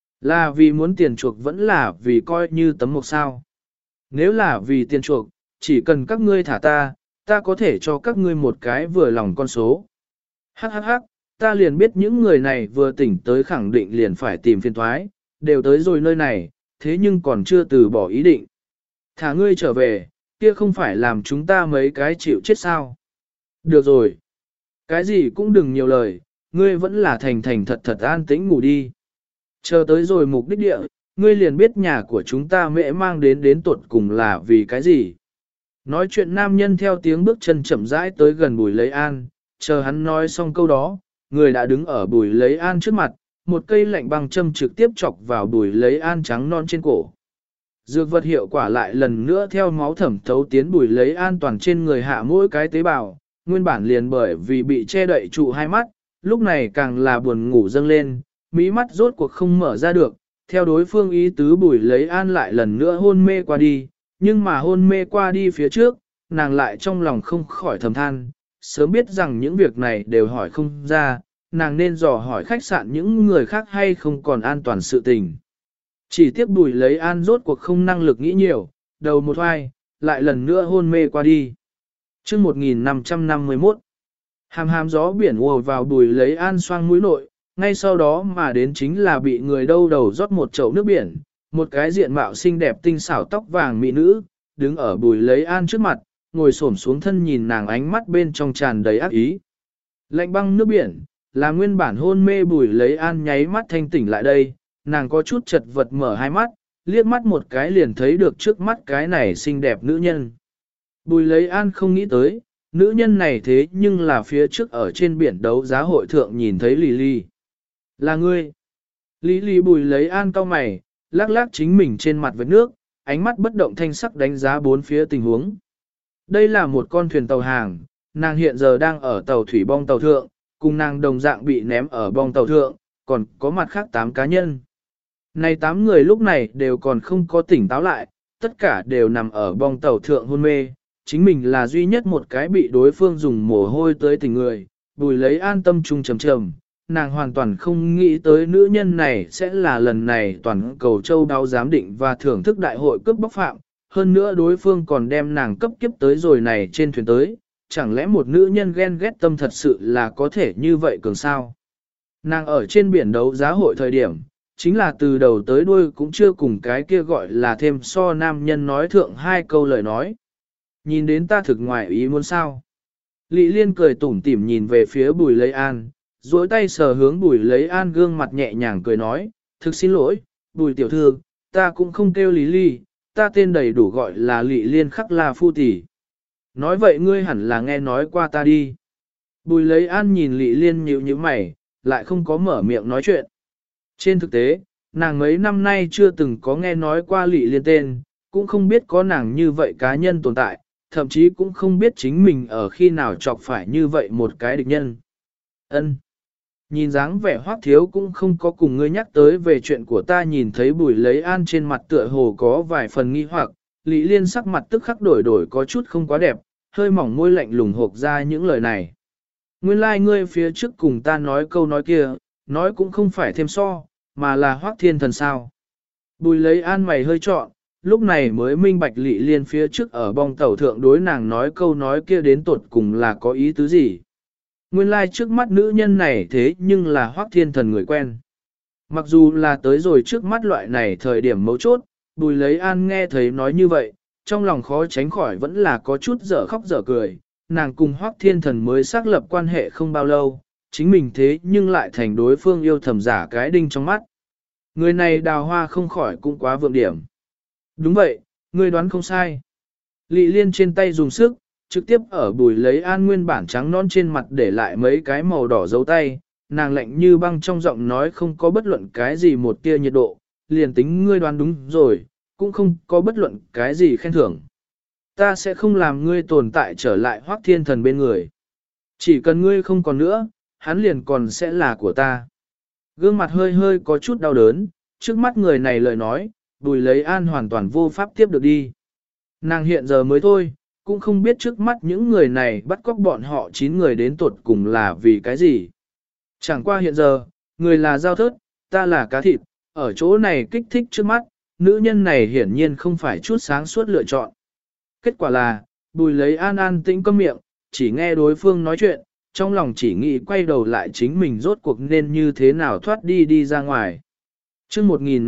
Là vì muốn tiền chuộc vẫn là vì coi như tấm mộc sao? Nếu là vì tiền chuộc, chỉ cần các ngươi thả ta, ta có thể cho các ngươi một cái vừa lòng con số. Hắc hắc hắc, ta liền biết những người này vừa tỉnh tới khẳng định liền phải tìm phiền thoái, đều tới rồi nơi này, thế nhưng còn chưa từ bỏ ý định. Thả ngươi trở về, kia không phải làm chúng ta mấy cái chịu chết sao. Được rồi. Cái gì cũng đừng nhiều lời, ngươi vẫn là thành thành thật thật an tĩnh ngủ đi. Chờ tới rồi mục đích địa, ngươi liền biết nhà của chúng ta mẹ mang đến tuột cùng là vì cái gì. Nói chuyện nam nhân theo tiếng bước chân chậm rãi tới gần Bùi lấy an, chờ hắn nói xong câu đó, người đã đứng ở Bùi lấy an trước mặt, một cây lạnh băng châm trực tiếp chọc vào Bùi lấy an trắng non trên cổ. Dược vật hiệu quả lại lần nữa theo máu thẩm thấu tiến Bùi lấy an toàn trên người hạ mỗi cái tế bào, nguyên bản liền bởi vì bị che đậy trụ hai mắt, lúc này càng là buồn ngủ dâng lên, mí mắt rốt cuộc không mở ra được, theo đối phương ý tứ Bùi lấy an lại lần nữa hôn mê qua đi, nhưng mà hôn mê qua đi phía trước, nàng lại trong lòng không khỏi thầm than, sớm biết rằng những việc này đều hỏi không ra, nàng nên dò hỏi khách sạn những người khác hay không còn an toàn sự tình. Chỉ tiếc Bùi Lấy An rốt cuộc không năng lực nghĩ nhiều, đầu một hoài, lại lần nữa hôn mê qua đi. Chương 1551 hàm hàm gió biển ùa vào Bùi Lấy An xoang mũi nội, ngay sau đó mà đến chính là bị người đâu đầu rót một chậu nước biển, một cái diện mạo xinh đẹp tinh xảo tóc vàng mỹ nữ, đứng ở Bùi Lấy An trước mặt, ngồi xổm xuống thân nhìn nàng ánh mắt bên trong tràn đầy ác ý. Lạnh băng nước biển, là nguyên bản hôn mê Bùi Lấy An nháy mắt thanh tỉnh lại đây, nàng có chút chật vật mở hai mắt, liếc mắt một cái liền thấy được trước mắt cái này xinh đẹp nữ nhân. Bùi Lấy An không nghĩ tới, nữ nhân này thế nhưng là phía trước ở trên biển đấu giá hội thượng nhìn thấy Lily. Là ngươi. Lily Bùi Lấy An cau mày, lắc lắc chính mình trên mặt vệt nước, ánh mắt bất động thanh sắc đánh giá bốn phía tình huống. Đây là một con thuyền tàu hàng, nàng hiện giờ đang ở tàu thủy bong tàu thượng, cùng nàng đồng dạng bị ném ở bong tàu thượng, còn có mặt khác 8 cá nhân. Này 8 người lúc này đều còn không có tỉnh táo lại, tất cả đều nằm ở bong tàu thượng hôn mê, chính mình là duy nhất một cái bị đối phương dùng mồ hôi tới tỉnh người, Bùi Lấy An tâm trung trầm trầm, nàng hoàn toàn không nghĩ tới nữ nhân này sẽ là lần này toàn cầu châu đáo giám định và thưởng thức đại hội cướp bóc phạm, hơn nữa đối phương còn đem nàng cấp kiếp tới rồi này trên thuyền tới, chẳng lẽ một nữ nhân ghen ghét tâm thật sự là có thể như vậy cường sao? Nàng ở trên biển đấu giá hội thời điểm, chính là từ đầu tới đuôi cũng chưa cùng cái kia gọi là thêm so nam nhân nói thượng 2 câu lời nói. Nhìn đến ta thực ngoài ý muốn sao? Lị Liên cười tủm tỉm nhìn về phía Bùi Lấy An, duỗi tay sờ hướng Bùi Lấy An gương mặt nhẹ nhàng cười nói, thực xin lỗi, Bùi tiểu thư, ta cũng không kêu Lý Ly, ta tên đầy đủ gọi là Lị Liên Khắc La Phu Tỷ. Nói vậy ngươi hẳn là nghe nói qua ta đi. Bùi Lấy An nhìn Lị Liên nhíu nhíu mày, lại không có mở miệng nói chuyện. Trên thực tế, nàng mấy năm nay chưa từng có nghe nói qua Lị Liên tên, cũng không biết có nàng như vậy cá nhân tồn tại, thậm chí cũng không biết chính mình ở khi nào chọc phải như vậy một cái địch nhân. Ân. Nhìn dáng vẻ Hoắc Thiếu cũng không có cùng ngươi nhắc tới về chuyện của ta, nhìn thấy Bùi Lấy An trên mặt tựa hồ có vài phần nghi hoặc, Lị Liên sắc mặt tức khắc đổi có chút không quá đẹp, hơi mỏng môi lạnh lùng hộc ra những lời này. Nguyên lai like ngươi phía trước cùng ta nói câu nói kia, nói cũng không phải thêm so, mà là Hoắc Thiên Thần sao. Bùi Lấy An mày hơi trọn, lúc này mới minh bạch Lị Liên phía trước ở bong tàu thượng đối nàng nói câu nói kia đến tột cùng là có ý tứ gì. Nguyên lai like trước mắt nữ nhân này thế nhưng là Hoắc Thiên Thần người quen. Mặc dù là tới rồi trước mắt loại này thời điểm mấu chốt, Bùi Lấy An nghe thấy nói như vậy, trong lòng khó tránh khỏi vẫn là có chút dở khóc dở cười, nàng cùng Hoắc Thiên Thần mới xác lập quan hệ không bao lâu, chính mình thế nhưng lại thành đối phương yêu thầm giả cái đinh trong mắt. Người này đào hoa không khỏi cũng quá vượng điểm. Đúng vậy, ngươi đoán không sai. Lị Liên trên tay dùng sức, trực tiếp ở Bùi Lấy An nguyên bản trắng non trên mặt để lại mấy cái màu đỏ dấu tay, nàng lạnh như băng trong giọng nói không có bất luận cái gì một tia nhiệt độ, liền tính ngươi đoán đúng rồi, cũng không có bất luận cái gì khen thưởng. Ta sẽ không làm ngươi tồn tại trở lại Hoắc Thiên Thần bên người. Chỉ cần ngươi không còn nữa, hắn liền còn sẽ là của ta. Gương mặt hơi hơi có chút đau đớn, trước mắt người này lời nói, Bùi Lấy An hoàn toàn vô pháp tiếp được đi. Nàng hiện giờ mới thôi, cũng không biết trước mắt những người này bắt cóc bọn họ 9 người đến tuột cùng là vì cái gì. Chẳng qua hiện giờ, người là dao thớt, ta là cá thịt, ở chỗ này kích thích trước mắt, nữ nhân này hiển nhiên không phải chút sáng suốt lựa chọn. Kết quả là, Bùi Lấy An an tĩnh câm miệng, chỉ nghe đối phương nói chuyện, trong lòng chỉ nghĩ quay đầu lại chính mình rốt cuộc nên như thế nào thoát đi ra ngoài. Chương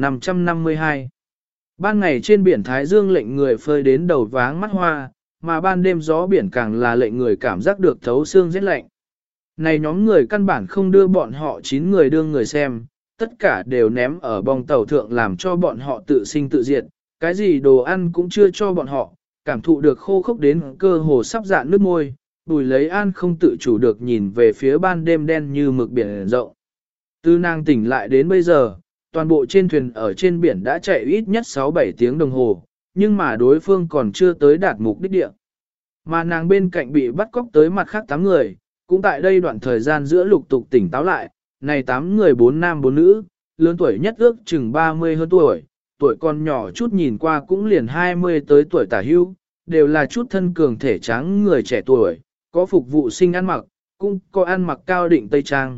1552 Ban ngày trên biển Thái Dương lệnh người phơi đến đầu váng mắt hoa, mà ban đêm gió biển càng là lệnh người cảm giác được thấu xương rét lạnh. Này nhóm người căn bản không đưa bọn họ 9 người đương người xem, tất cả đều ném ở bong tàu thượng làm cho bọn họ tự sinh tự diệt, cái gì đồ ăn cũng chưa cho bọn họ, cảm thụ được khô khốc đến cơ hồ sắp dạn nước môi, Bùi Lấy An không tự chủ được nhìn về phía ban đêm đen như mực biển rộng. Từ nàng tỉnh lại đến bây giờ, toàn bộ trên thuyền ở trên biển đã chạy ít nhất 6-7 tiếng đồng hồ, nhưng mà đối phương còn chưa tới đạt mục đích địa. Mà nàng bên cạnh bị bắt cóc tới mặt khác 8 người, cũng tại đây đoạn thời gian giữa lục tục tỉnh táo lại, này 8 người 4 nam 4 nữ, lớn tuổi nhất ước chừng 30 hơn tuổi, tuổi còn nhỏ chút nhìn qua cũng liền 20 tới tuổi tả hưu, đều là chút thân cường thể trắng người trẻ tuổi, có phục vụ sinh ăn mặc, cũng có ăn mặc cao định tây trang,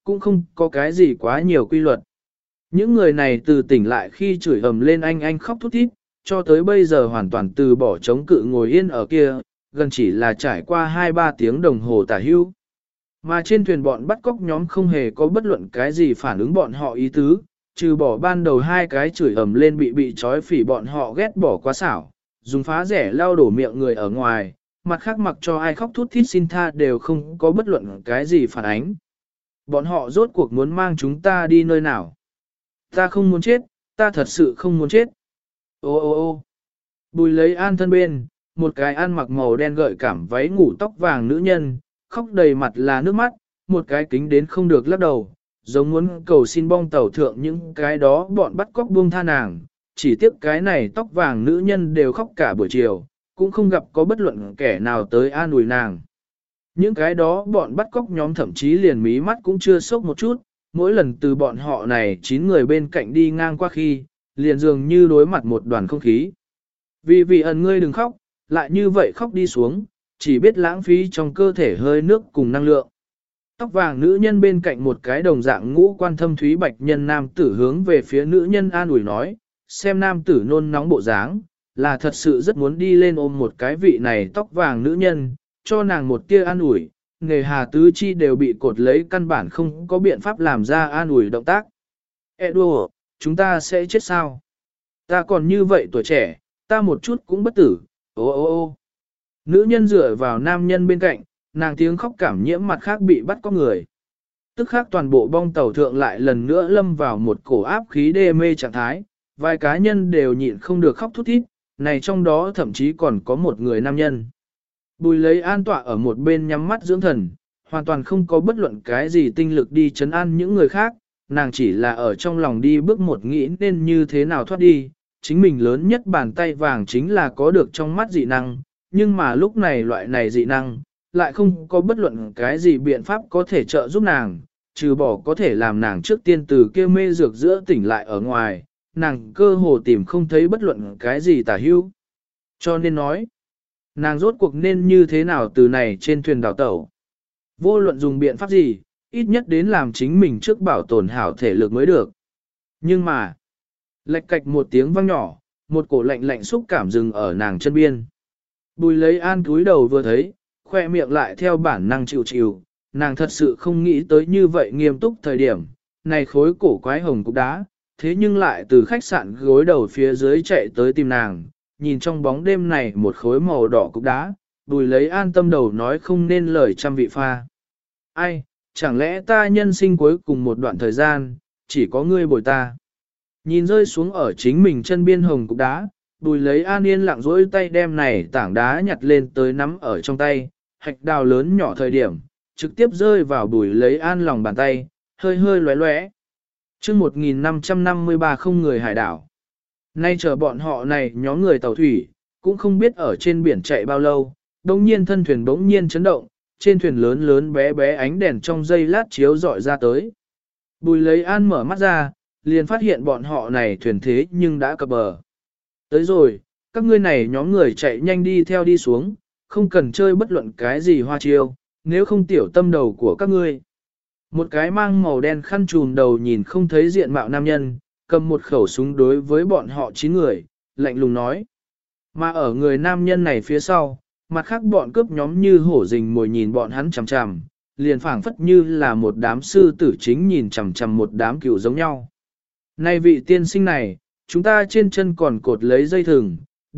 cũng không có cái gì quá nhiều quy luật. Những người này từ tỉnh lại khi chửi ầm lên anh khóc thút thít, cho tới bây giờ hoàn toàn từ bỏ chống cự ngồi yên ở kia, gần chỉ là trải qua 2-3 tiếng đồng hồ tả hưu. Mà trên thuyền bọn bắt cóc nhóm không hề có bất luận cái gì phản ứng bọn họ ý tứ, trừ bỏ ban đầu 2 cái chửi ầm lên bị trói phỉ bọn họ ghét bỏ quá xảo, dùng phá rẻ lau đổ miệng người ở ngoài, mặt khác mặc cho ai khóc thút thít xin tha đều không có bất luận cái gì phản ánh. Bọn họ rốt cuộc muốn mang chúng ta đi nơi nào? Ta không muốn chết, ta thật sự không muốn chết. Ô ô ô Bùi lấy an thân bên, một cái ăn mặc màu đen gợi cảm váy ngủ tóc vàng nữ nhân, khóc đầy mặt là nước mắt, một cái kính đến không được lắc đầu, giống muốn cầu xin bong tàu thượng những cái đó bọn bắt cóc buông tha nàng, chỉ tiếc cái này tóc vàng nữ nhân đều khóc cả buổi chiều, cũng không gặp có bất luận kẻ nào tới an ủi nàng. Những cái đó bọn bắt cóc nhóm thậm chí liền mí mắt cũng chưa sốc một chút, mỗi lần từ bọn họ này 9 người bên cạnh đi ngang qua khi, liền dường như đối mặt một đoàn không khí. Vì ẩn ngươi đừng khóc, lại như vậy khóc đi xuống, chỉ biết lãng phí trong cơ thể hơi nước cùng năng lượng. Tóc vàng nữ nhân bên cạnh một cái đồng dạng ngũ quan thâm thúy bạch nhân nam tử hướng về phía nữ nhân an ủi nói, xem nam tử nôn nóng bộ dáng, là thật sự rất muốn đi lên ôm một cái vị này tóc vàng nữ nhân, cho nàng một tia an ủi, nghề hà tứ chi đều bị cột lấy căn bản không có biện pháp làm ra an ủi động tác. Đùa, chúng ta sẽ chết sao? Ta còn như vậy tuổi trẻ, ta một chút cũng bất tử, ô ô ô. Nữ nhân dựa vào nam nhân bên cạnh, nàng tiếng khóc cảm nhiễm mặt khác bị bắt có người. Tức khác toàn bộ bong tàu thượng lại lần nữa lâm vào một cổ áp khí đê mê trạng thái, vài cá nhân đều nhịn không được khóc thút thít, này trong đó thậm chí còn có một người nam nhân. Bùi lấy an tọa ở một bên nhắm mắt dưỡng thần, hoàn toàn không có bất luận cái gì tinh lực đi chấn an những người khác, nàng chỉ là ở trong lòng đi bước một nghĩ nên như thế nào thoát đi, chính mình lớn nhất bàn tay vàng chính là có được trong mắt dị năng, nhưng mà lúc này loại này dị năng, lại không có bất luận cái gì biện pháp có thể trợ giúp nàng, trừ bỏ có thể làm nàng trước tiên từ kia mê dược giữa tỉnh lại ở ngoài, nàng cơ hồ tìm không thấy bất luận cái gì tả hữu. Cho nên nói, nàng rốt cuộc nên như thế nào từ này trên thuyền đào tẩu. Vô luận dùng biện pháp gì, ít nhất đến làm chính mình trước bảo tồn hảo thể lực mới được. Nhưng mà, lệch cạch một tiếng vang nhỏ, một cổ lạnh lạnh xúc cảm dừng ở nàng chân biên. Bùi lấy an cúi đầu vừa thấy, khoe miệng lại theo bản năng chịu chịu, nàng thật sự không nghĩ tới như vậy nghiêm túc thời điểm, này khối cổ quái hồng cục đá, thế nhưng lại từ khách sạn gối đầu phía dưới chạy tới tìm nàng, nhìn trong bóng đêm này một khối màu đỏ cục đá, Bùi lấy an tâm đầu nói không nên lời trăm vị pha. Ai, chẳng lẽ ta nhân sinh cuối cùng một đoạn thời gian, chỉ có ngươi bồi ta. Nhìn rơi xuống ở chính mình chân biên hồng cục đá, Bùi lấy an yên lặng dỗi tay đem này tảng đá nhặt lên tới nắm ở trong tay, hạch đào lớn nhỏ thời điểm, trực tiếp rơi vào Bùi lấy an lòng bàn tay, hơi hơi lóe lóe. Chương 1553 không người hải đảo. Nay chờ bọn họ này nhóm người tàu thủy, cũng không biết ở trên biển chạy bao lâu, đồng nhiên thân thuyền bỗng nhiên chấn động, trên thuyền lớn lớn bé bé ánh đèn trong giây lát chiếu dọi ra tới. Bùi lấy an mở mắt ra, liền phát hiện bọn họ này thuyền thế nhưng đã cập bờ. Tới rồi, các ngươi này nhóm người chạy nhanh đi theo đi xuống, không cần chơi bất luận cái gì hoa chiêu, nếu không tiểu tâm đầu của các ngươi. Một cái mang màu đen khăn trùm đầu nhìn không thấy diện mạo nam nhân, cầm một khẩu súng đối với bọn họ 9 người, lạnh lùng nói. Mà ở người nam nhân này phía sau, mặt khác bọn cướp nhóm như hổ rình mồi nhìn bọn hắn chằm chằm, liền phảng phất như là một đám sư tử chính nhìn chằm chằm một đám cừu giống nhau. Này vị tiên sinh này, chúng ta trên chân còn cột lấy dây thừng,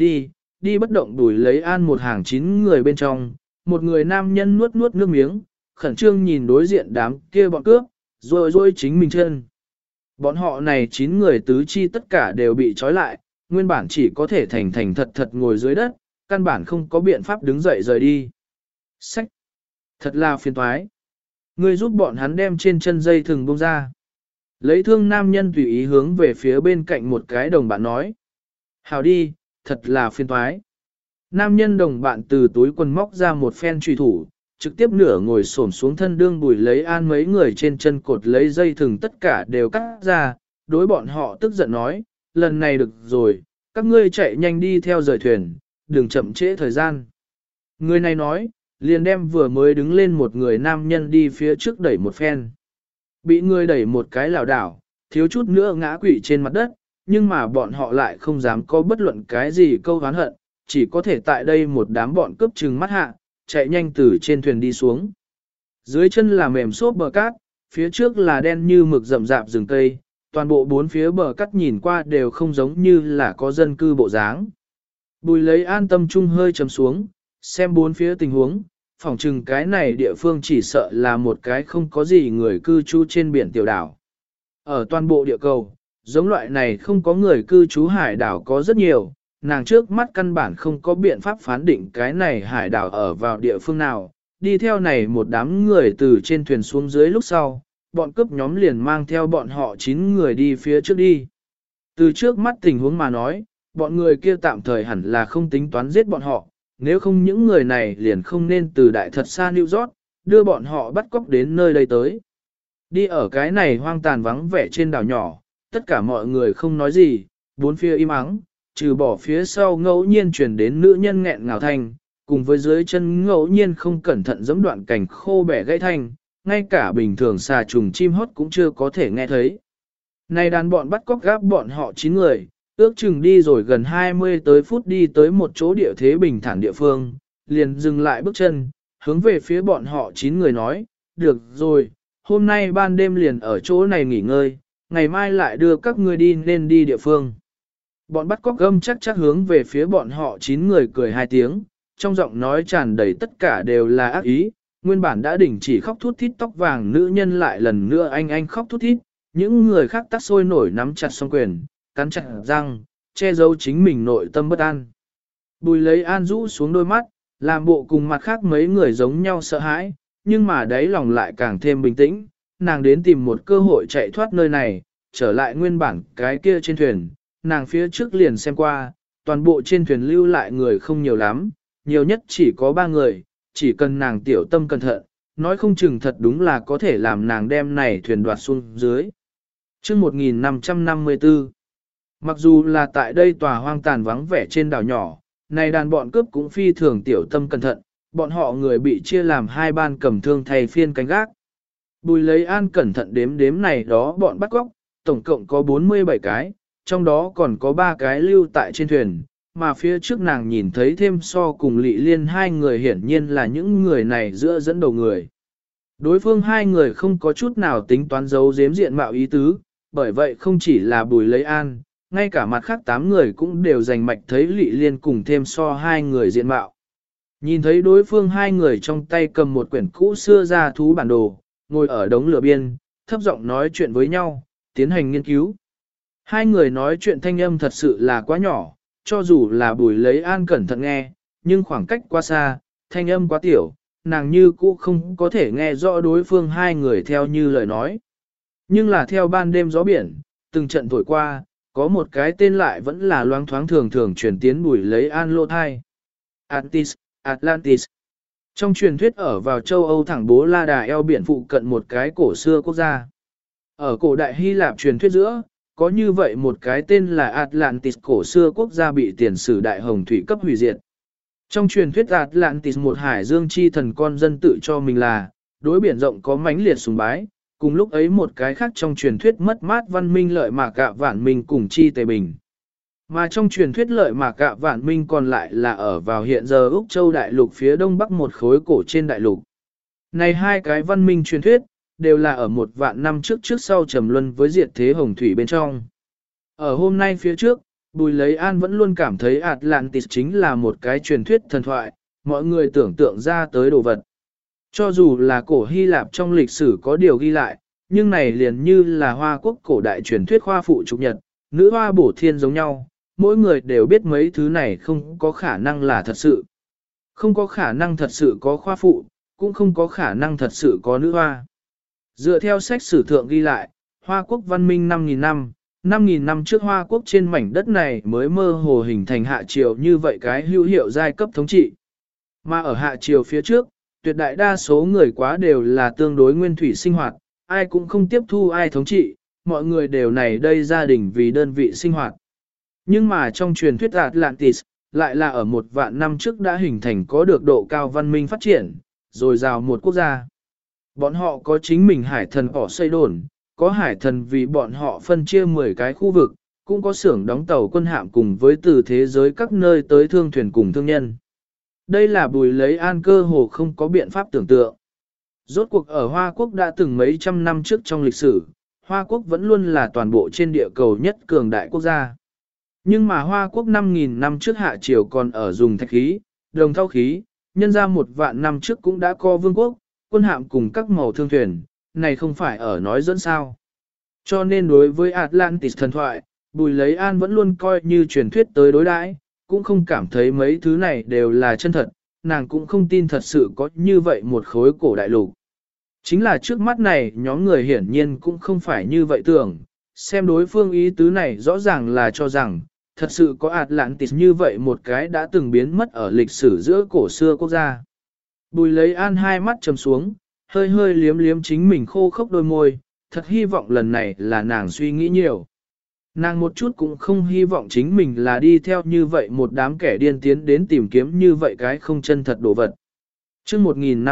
đi bất động đuổi lấy an một hàng 9 người bên trong, một người nam nhân nuốt nuốt nước miếng, khẩn trương nhìn đối diện đám kia bọn cướp, rồi chính mình chân. Bọn họ này 9 người tứ chi tất cả đều bị trói lại, nguyên bản chỉ có thể thành thật ngồi dưới đất, căn bản không có biện pháp đứng dậy rời đi. Sách! Thật là phiền toái. Ngươi giúp bọn hắn đem trên chân dây thừng bông ra. Lấy thương nam nhân tùy ý hướng về phía bên cạnh một cái đồng bạn nói. Hào đi, thật là phiền toái. Nam nhân đồng bạn từ túi quần móc ra một phen trùy thủ, trực tiếp nửa ngồi xổm xuống thân đương Bùi lấy an mấy người trên chân cột lấy dây thừng tất cả đều cắt ra, đối bọn họ tức giận nói, lần này được rồi, các ngươi chạy nhanh đi theo rời thuyền, đừng chậm trễ thời gian. Người này nói, liền đem vừa mới đứng lên một người nam nhân đi phía trước đẩy một phen. Bị người đẩy một cái lảo đảo, thiếu chút nữa ngã quỵ trên mặt đất, nhưng mà bọn họ lại không dám có bất luận cái gì câu oán hận, chỉ có thể tại đây một đám bọn cướp trừng mắt hạ, chạy nhanh từ trên thuyền đi xuống. Dưới chân là mềm xốp bờ cát, phía trước là đen như mực rậm rạp rừng cây, toàn bộ bốn phía bờ cát nhìn qua đều không giống như là có dân cư bộ dáng. Bùi lấy an tâm trung hơi chấm xuống, xem bốn phía tình huống, phỏng chừng cái này địa phương chỉ sợ là một cái không có gì người cư trú trên biển tiểu đảo. Ở toàn bộ địa cầu, giống loại này không có người cư trú hải đảo có rất nhiều, nàng trước mắt căn bản không có biện pháp phán định cái này hải đảo ở vào địa phương nào. Đi theo này một đám người từ trên thuyền xuống dưới lúc sau, bọn cướp nhóm liền mang theo bọn họ 9 người đi phía trước đi. Từ trước mắt tình huống mà nói, bọn người kia tạm thời hẳn là không tính toán giết bọn họ, nếu không những người này liền không nên từ đại thật xa New York, đưa bọn họ bắt cóc đến nơi đây tới. Đi ở cái này hoang tàn vắng vẻ trên đảo nhỏ, tất cả mọi người không nói gì, bốn phía im ắng, trừ bỏ phía sau ngẫu nhiên truyền đến nữ nhân nghẹn ngào thanh, cùng với dưới chân ngẫu nhiên không cẩn thận giẫm đoạn cảnh khô bẻ gãy thanh, ngay cả bình thường xà trùng chim hót cũng chưa có thể nghe thấy. Này đàn bọn bắt cóc gáp bọn họ 9 người, ước chừng đi rồi gần 20 tới phút đi tới một chỗ địa thế bình thản địa phương, liền dừng lại bước chân, hướng về phía bọn họ 9 người nói, được rồi, hôm nay ban đêm liền ở chỗ này nghỉ ngơi, ngày mai lại đưa các ngươi đi nên đi địa phương. Bọn bắt cóc gâm chắc hướng về phía bọn họ 9 người cười 2 tiếng, trong giọng nói tràn đầy tất cả đều là ác ý, nguyên bản đã đình chỉ khóc thút thít tóc vàng nữ nhân lại lần nữa anh khóc thút thít, những người khác tắt sôi nổi nắm chặt song quyền, cắn chặt răng, che giấu chính mình nội tâm bất an. Bùi lấy an rũ xuống đôi mắt, làm bộ cùng mặt khác mấy người giống nhau sợ hãi, nhưng mà đáy lòng lại càng thêm bình tĩnh, nàng đến tìm một cơ hội chạy thoát nơi này, trở lại nguyên bản cái kia trên thuyền, nàng phía trước liền xem qua, toàn bộ trên thuyền lưu lại người không nhiều lắm, nhiều nhất chỉ có 3 người, chỉ cần nàng tiểu tâm cẩn thận, nói không chừng thật đúng là có thể làm nàng đem này thuyền đoạt xuống dưới. Chương 1554 Mặc dù là tại đây tòa hoang tàn vắng vẻ trên đảo nhỏ, này đàn bọn cướp cũng phi thường tiểu tâm cẩn thận, bọn họ người bị chia làm 2 ban cầm thương thay phiên canh gác. Bùi lấy an cẩn thận đếm này đó bọn bắt cóc, tổng cộng có 47 cái, trong đó còn có 3 cái lưu tại trên thuyền, mà phía trước nàng nhìn thấy thêm so cùng Lị Liên 2 người hiển nhiên là những người này giữa dẫn đầu người. Đối phương 2 người không có chút nào tính toán giấu giếm diện mạo ý tứ, bởi vậy không chỉ là Bùi lấy an, ngay cả mặt khác 8 người cũng đều giành mạch thấy Lị Liên cùng thêm so 2 người diện mạo. Nhìn thấy đối phương 2 người trong tay cầm một quyển cũ xưa ra thú bản đồ, ngồi ở đống lửa biên, thấp giọng nói chuyện với nhau, tiến hành nghiên cứu. 2 người nói chuyện thanh âm thật sự là quá nhỏ, cho dù là Bùi lấy an cẩn thận nghe, nhưng khoảng cách quá xa, thanh âm quá tiểu, nàng như cũ không có thể nghe rõ đối phương 2 người theo như lời nói. Nhưng là theo ban đêm gió biển, từng trận thổi qua, có một cái tên lại vẫn là loáng thoáng thường thường truyền tiến Bùi lấy an lô thai. Atlantis. Trong truyền thuyết ở vào châu Âu thẳng bố La Đà eo biển phụ cận một cái cổ xưa quốc gia. Ở cổ đại Hy Lạp truyền thuyết giữa, có như vậy một cái tên là Atlantis cổ xưa quốc gia bị tiền sử đại hồng thủy cấp hủy diệt. Trong truyền thuyết Atlantis một hải dương chi thần con dân tự cho mình là, đối biển rộng có mãnh liệt sùng bái, cùng lúc ấy một cái khác trong truyền thuyết mất mát văn minh lợi mà cả vạn minh cùng chi tề bình. Mà trong truyền thuyết lợi mà cả vạn minh còn lại là ở vào hiện giờ Úc Châu đại lục phía đông bắc một khối cổ trên đại lục. Này 2 cái văn minh truyền thuyết, đều là ở 1 vạn năm trước sau trầm luân với diệt thế hồng thủy bên trong. Ở hôm nay phía trước, Bùi lấy an vẫn luôn cảm thấy Atlantis chính là một cái truyền thuyết thần thoại, mọi người tưởng tượng ra tới đồ vật. Cho dù là cổ Hy Lạp trong lịch sử có điều ghi lại, nhưng này liền như là Hoa quốc cổ đại truyền thuyết khoa phụ trục nhật, nữ hoa bổ thiên giống nhau, mỗi người đều biết mấy thứ này không có khả năng là thật sự. Không có khả năng thật sự có khoa phụ, cũng không có khả năng thật sự có nữ hoa. Dựa theo sách sử thượng ghi lại, Hoa quốc văn minh 5.000 năm, 5.000 năm trước Hoa quốc trên mảnh đất này mới mơ hồ hình thành hạ triều như vậy cái hữu hiệu giai cấp thống trị. Mà ở hạ triều phía trước, tuyệt đại đa số người quá đều là tương đối nguyên thủy sinh hoạt, ai cũng không tiếp thu ai thống trị, mọi người đều này đây gia đình vì đơn vị sinh hoạt. Nhưng mà trong truyền thuyết Atlantis, lại là ở 1 vạn năm trước đã hình thành có được độ cao văn minh phát triển, rồi rào một quốc gia. Bọn họ có chính mình hải thần bỏ xây đồn, có hải thần vì bọn họ phân chia 10 cái khu vực, cũng có xưởng đóng tàu quân hạm cùng với từ thế giới các nơi tới thương thuyền cùng thương nhân. Đây là Bùi Lấy An cơ hồ không có biện pháp tưởng tượng. Rốt cuộc ở Hoa Quốc đã từng mấy trăm năm trước trong lịch sử, Hoa Quốc vẫn luôn là toàn bộ trên địa cầu nhất cường đại quốc gia. Nhưng mà Hoa Quốc 5.000 năm trước hạ triều còn ở dùng thạch khí, đồng thau khí, nhân ra 1 vạn năm trước cũng đã có vương quốc, quân hạm cùng các màu thương thuyền, này không phải ở nói dẫn sao. Cho nên đối với Atlantis thần thoại, Bùi Lấy An vẫn luôn coi như truyền thuyết tới đối đãi, cũng không cảm thấy mấy thứ này đều là chân thật, nàng cũng không tin thật sự có như vậy một khối cổ đại lục. Chính là trước mắt này nhóm người hiển nhiên cũng không phải như vậy tưởng, xem đối phương ý tứ này rõ ràng là cho rằng, thật sự có Atlantis như vậy một cái đã từng biến mất ở lịch sử giữa cổ xưa quốc gia. Bùi Lấy An hai mắt trầm xuống, hơi hơi liếm liếm chính mình khô khốc đôi môi, thật hy vọng lần này là nàng suy nghĩ nhiều. Nàng một chút cũng không hy vọng chính mình là đi theo như vậy một đám kẻ điên tiến đến tìm kiếm như vậy cái không chân thật đồ vật. chương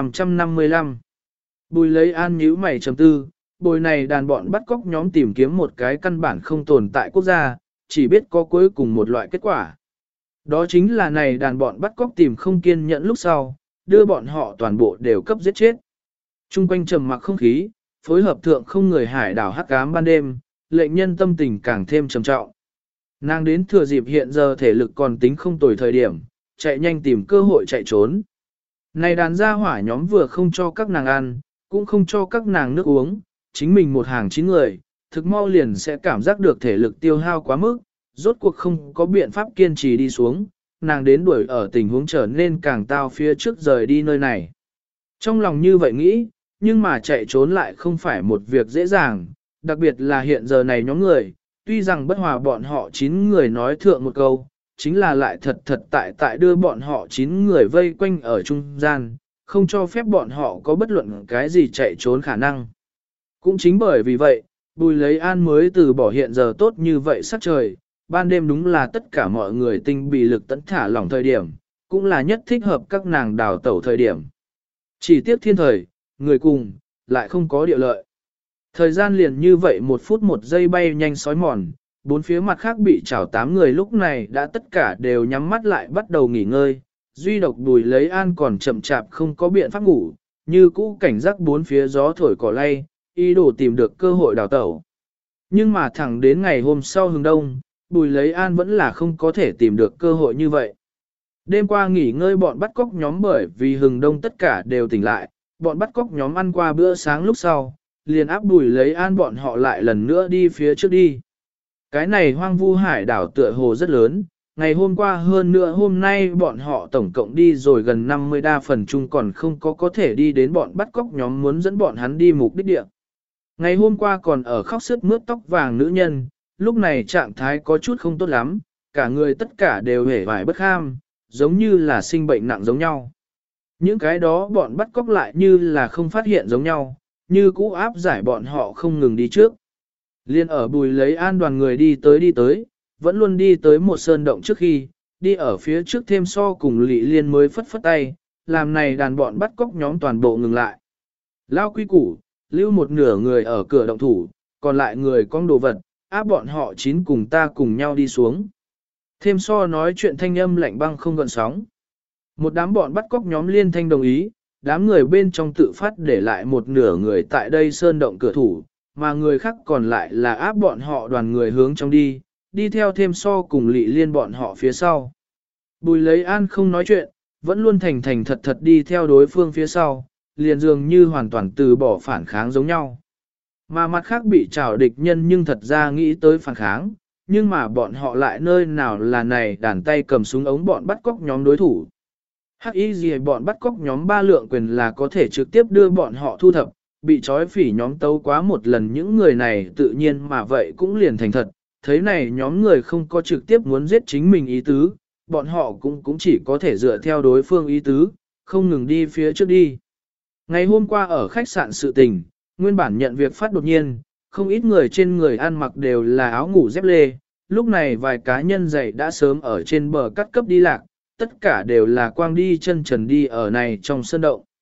1555 Bùi Lấy An nhíu mày trầm tư, bồi này đàn bọn bắt cóc nhóm tìm kiếm một cái căn bản không tồn tại quốc gia, chỉ biết có cuối cùng một loại kết quả. Đó chính là này đàn bọn bắt cóc tìm không kiên nhẫn lúc sau, đưa bọn họ toàn bộ đều cấp giết chết. Trung quanh trầm mặc không khí, phối hợp thượng không người hải đảo hắc ám ban đêm, lệnh nhân tâm tình càng thêm trầm trọng. Nàng đến thừa dịp hiện giờ thể lực còn tính không tồi thời điểm, chạy nhanh tìm cơ hội chạy trốn. Này đàn gia hỏa nhóm vừa không cho các nàng ăn, cũng không cho các nàng nước uống, chính mình một hàng 9 người, thực mau liền sẽ cảm giác được thể lực tiêu hao quá mức, rốt cuộc không có biện pháp kiên trì đi xuống, nàng đến đuổi ở tình huống trở nên càng tao phía trước rời đi nơi này. Trong lòng như vậy nghĩ, nhưng mà chạy trốn lại không phải một việc dễ dàng, đặc biệt là hiện giờ này nhóm người, tuy rằng bất hòa bọn họ 9 người nói thượng một câu, chính là lại thật tại đưa bọn họ 9 người vây quanh ở trung gian, không cho phép bọn họ có bất luận cái gì chạy trốn khả năng. Cũng chính bởi vì vậy, Bùi Lấy An mới từ bỏ hiện giờ tốt như vậy sắc trời, ban đêm đúng là tất cả mọi người tinh bị lực tẫn thả lỏng thời điểm, cũng là nhất thích hợp các nàng đào tẩu thời điểm. Chỉ tiếc thiên thời, người cùng, lại không có địa lợi. Thời gian liền như vậy 1 phút 1 giây bay nhanh sói mòn, 4 phía mặt khác bị chảo 8 người lúc này đã tất cả đều nhắm mắt lại bắt đầu nghỉ ngơi, duy độc Bùi Lấy An còn chậm chạp không có biện pháp ngủ, như cũ cảnh giác 4 phía gió thổi cỏ lay, ý đồ tìm được cơ hội đào tẩu. Nhưng mà thẳng đến ngày hôm sau hừng đông, Bùi Lấy An vẫn là không có thể tìm được cơ hội như vậy. Đêm qua nghỉ ngơi bọn bắt cóc nhóm bởi vì hừng đông tất cả đều tỉnh lại, bọn bắt cóc nhóm ăn qua bữa sáng lúc sau, liền áp Bùi Lấy An bọn họ lại lần nữa đi phía trước đi. Cái này hoang vu hải đảo tựa hồ rất lớn, ngày hôm qua hơn nữa hôm nay bọn họ tổng cộng đi rồi gần 50 đa phần chung còn không có thể đi đến bọn bắt cóc nhóm muốn dẫn bọn hắn đi mục đích địa. Ngày hôm qua còn ở khóc sướt mướt tóc vàng nữ nhân, lúc này trạng thái có chút không tốt lắm, cả người tất cả đều hề vải bất kham, giống như là sinh bệnh nặng giống nhau. Những cái đó bọn bắt cóc lại như là không phát hiện giống nhau, như cũ áp giải bọn họ không ngừng đi trước. Liên ở Bùi Lấy An đoàn người đi tới, vẫn luôn đi tới một sơn động trước khi, đi ở phía trước thêm so cùng Lị Liên mới phất phất tay, làm này đàn bọn bắt cóc nhóm toàn bộ ngừng lại. Lao quy củ, lưu một nửa người ở cửa động thủ, còn lại người con đồ vật, áp bọn họ 9 cùng ta cùng nhau đi xuống. Thêm so nói chuyện thanh âm lạnh băng không gợn sóng. Một đám bọn bắt cóc nhóm liên thanh đồng ý, đám người bên trong tự phát để lại một nửa người tại đây sơn động cửa thủ, mà người khác còn lại là áp bọn họ đoàn người hướng trong đi, đi theo thêm so cùng Lị Liên bọn họ phía sau. Bùi Lấy An không nói chuyện, vẫn luôn thành thật đi theo đối phương phía sau, liền dường như hoàn toàn từ bỏ phản kháng giống nhau. Mà mặt khác bị trảo địch nhân nhưng thật ra nghĩ tới phản kháng, nhưng mà bọn họ lại nơi nào là này đàn tay cầm súng ống bọn bắt cóc nhóm đối thủ. Hắc y gì bọn bắt cóc nhóm 3 lượng quyền là có thể trực tiếp đưa bọn họ thu thập, bị trói phỉ nhóm tấu quá một lần những người này tự nhiên mà vậy cũng liền thành thật, thấy này nhóm người không có trực tiếp muốn giết chính mình ý tứ, bọn họ cũng chỉ có thể dựa theo đối phương ý tứ, không ngừng đi phía trước đi. Ngày hôm qua ở khách sạn sự tình, nguyên bản nhận việc phát đột nhiên, không ít người trên người ăn mặc đều là áo ngủ dép lê, lúc này vài cá nhân giày đã sớm ở trên bờ cắt cấp đi lạc, tất cả đều là quang đi chân trần đi ở này trong sơn động.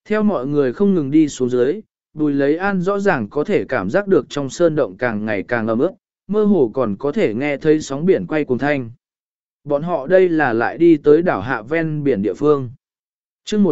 Theo mọi người không ngừng đi xuống dưới, Bùi Lấy An rõ ràng có thể cảm giác được trong sơn động càng ngày càng ấm ướt, mơ hồ còn có thể nghe thấy sóng biển quay cuồng thanh. Bọn họ đây là lại đi tới đảo hạ ven biển địa phương. chương